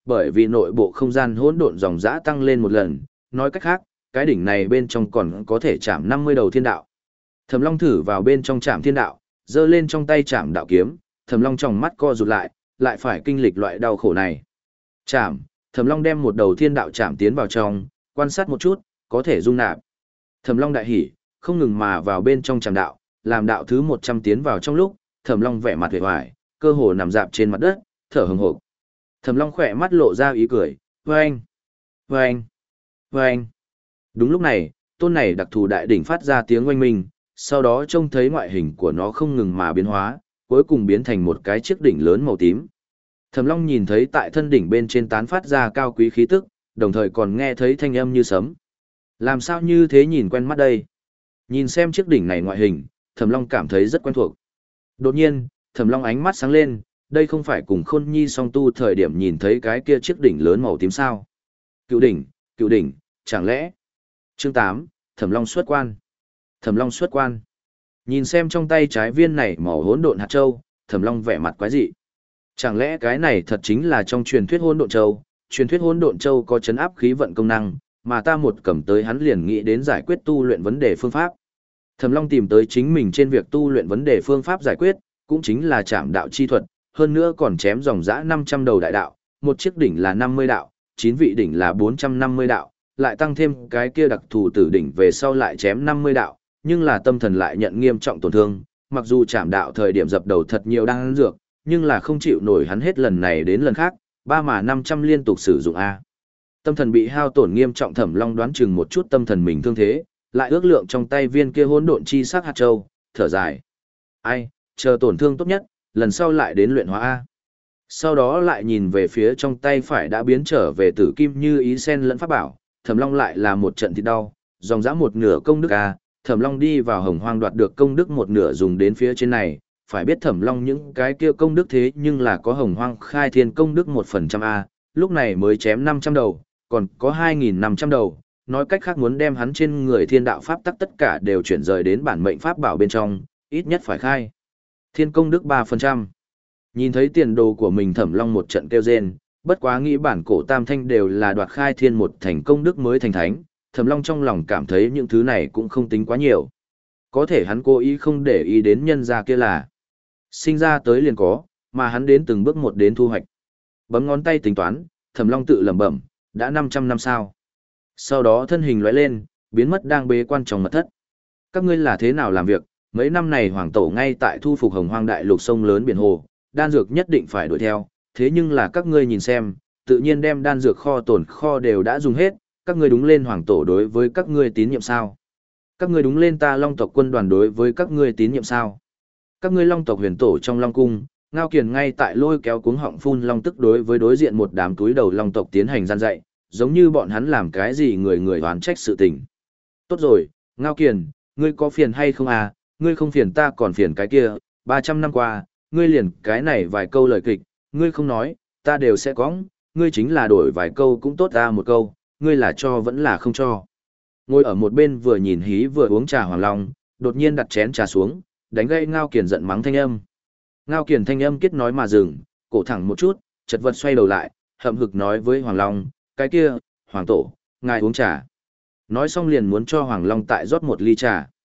bởi vì nội bộ không gian hỗn độn dòng dã tăng lên một lần, nói cách khác, cái đỉnh này bên trong còn có thể chạm năm mươi đầu thiên đạo. Thẩm Long thử vào bên trong chạm thiên đạo, giơ lên trong tay chạm đạo kiếm, Thẩm Long trong mắt co rụt lại, lại phải kinh lịch loại đau khổ này. Chạm, Thẩm Long đem một đầu thiên đạo chạm tiến vào trong, quan sát một chút, có thể dung nạp. Thẩm Long đại hỉ, không ngừng mà vào bên trong chạm đạo, làm đạo thứ một trăm tiến vào trong lúc, Thẩm Long vẻ mặt vẻ vải, cơ hồ nằm dạp trên mặt đất, thở hừng hực. Thẩm Long khỏe mắt lộ ra ý cười, "Oeng, oeng, oeng." Đúng lúc này, tôn này đặc thù đại đỉnh phát ra tiếng oanh minh, sau đó trông thấy ngoại hình của nó không ngừng mà biến hóa, cuối cùng biến thành một cái chiếc đỉnh lớn màu tím. Thẩm Long nhìn thấy tại thân đỉnh bên trên tán phát ra cao quý khí tức, đồng thời còn nghe thấy thanh âm như sấm. Làm sao như thế nhìn quen mắt đây? Nhìn xem chiếc đỉnh này ngoại hình, Thẩm Long cảm thấy rất quen thuộc. Đột nhiên, Thẩm Long ánh mắt sáng lên, đây không phải cùng Khôn Nhi song tu thời điểm nhìn thấy cái kia chiếc đỉnh lớn màu tím sao? Cựu đỉnh, cựu đỉnh, chẳng lẽ? Chương tám, Thẩm Long xuất quan. Thẩm Long xuất quan. Nhìn xem trong tay trái viên này màu hỗn độn hạt châu, Thẩm Long vẻ mặt quái dị. Chẳng lẽ cái này thật chính là trong truyền thuyết hỗn độn châu? Truyền thuyết hỗn độn châu có chấn áp khí vận công năng, mà ta một cầm tới hắn liền nghĩ đến giải quyết tu luyện vấn đề phương pháp. Thẩm Long tìm tới chính mình trên việc tu luyện vấn đề phương pháp giải quyết, cũng chính là chạm đạo chi thuật, hơn nữa còn chém dòng dã năm trăm đầu đại đạo, một chiếc đỉnh là năm mươi đạo, chín vị đỉnh là bốn trăm năm mươi đạo, lại tăng thêm cái kia đặc thù tử đỉnh về sau lại chém năm mươi đạo, nhưng là tâm thần lại nhận nghiêm trọng tổn thương, mặc dù chạm đạo thời điểm dập đầu thật nhiều đang dược, nhưng là không chịu nổi hắn hết lần này đến lần khác, ba mà năm trăm liên tục sử dụng a. Tâm thần bị hao tổn nghiêm trọng, Thẩm Long đoán chừng một chút tâm thần mình thương thế, lại ước lượng trong tay viên kia hỗn độn chi sắc hạt châu, thở dài. Ai, chờ tổn thương tốt nhất, lần sau lại đến luyện hóa a. Sau đó lại nhìn về phía trong tay phải đã biến trở về tử kim như ý sen lẫn pháp bảo, Thẩm Long lại là một trận thịt đau, dòng dã một nửa công đức a. Thẩm Long đi vào Hồng Hoang đoạt được công đức một nửa dùng đến phía trên này, phải biết Thẩm Long những cái kia công đức thế nhưng là có Hồng Hoang khai thiên công đức một phần trăm a, lúc này mới chém năm trăm đầu, còn có hai nghìn năm trăm đầu, nói cách khác muốn đem hắn trên người thiên đạo pháp tắc tất cả đều chuyển rời đến bản mệnh pháp bảo bên trong, ít nhất phải khai thiên công đức ba phần trăm. Nhìn thấy tiền đồ của mình, Thẩm Long một trận kêu rên, bất quá nghĩ bản cổ tam thanh đều là đoạt khai thiên một thành công đức mới thành thánh, Thẩm Long trong lòng cảm thấy những thứ này cũng không tính quá nhiều. Có thể hắn cố ý không để ý đến nhân gia kia là sinh ra tới liền có, mà hắn đến từng bước một đến thu hoạch. Bấm ngón tay tính toán, Thẩm Long tự lẩm bẩm, đã năm trăm năm sao. Sau đó thân hình lóe lên, biến mất đang bế quan trong mật thất. Các ngươi là thế nào làm việc, mấy năm này hoàng tổ ngay tại thu phục Hồng Hoang đại lục sông lớn biển hồ, đan dược nhất định phải đuổi theo, thế nhưng là các ngươi nhìn xem, tự nhiên đem đan dược kho tồn kho đều đã dùng hết, các ngươi đúng lên hoàng tổ đối với các ngươi tín nhiệm sao? Các ngươi đúng lên ta Long tộc quân đoàn đối với các ngươi tín nhiệm sao? Các ngươi Long tộc huyền tổ trong Long cung, Ngao Kiền ngay tại lôi kéo cuống họng phun long tức đối với đối diện một đám túi đầu Long tộc tiến hành gian dạy, giống như bọn hắn làm cái gì người người oán trách sự tình. Tốt rồi, Ngao Kiền, ngươi có phiền hay không à, ngươi không phiền ta còn phiền cái kia, ba trăm năm qua, ngươi liền cái này vài câu lời kịch, ngươi không nói, ta đều sẽ cõng, ngươi chính là đổi vài câu cũng tốt ra một câu, ngươi là cho vẫn là không cho. Ngồi ở một bên vừa nhìn hí vừa uống trà Hoàng Long, đột nhiên đặt chén trà xuống, đánh gây Ngao Kiền giận mắng thanh âm. Ngao Kiền thanh âm kết nói mà dừng, cổ thẳng một chút, chật vật xoay đầu lại, hậm hực nói với Hoàng Long, cái kia, Hoàng tổ, ngài uống trà. Nói xong liền muốn cho Hoàng Long tại rót một ly trà.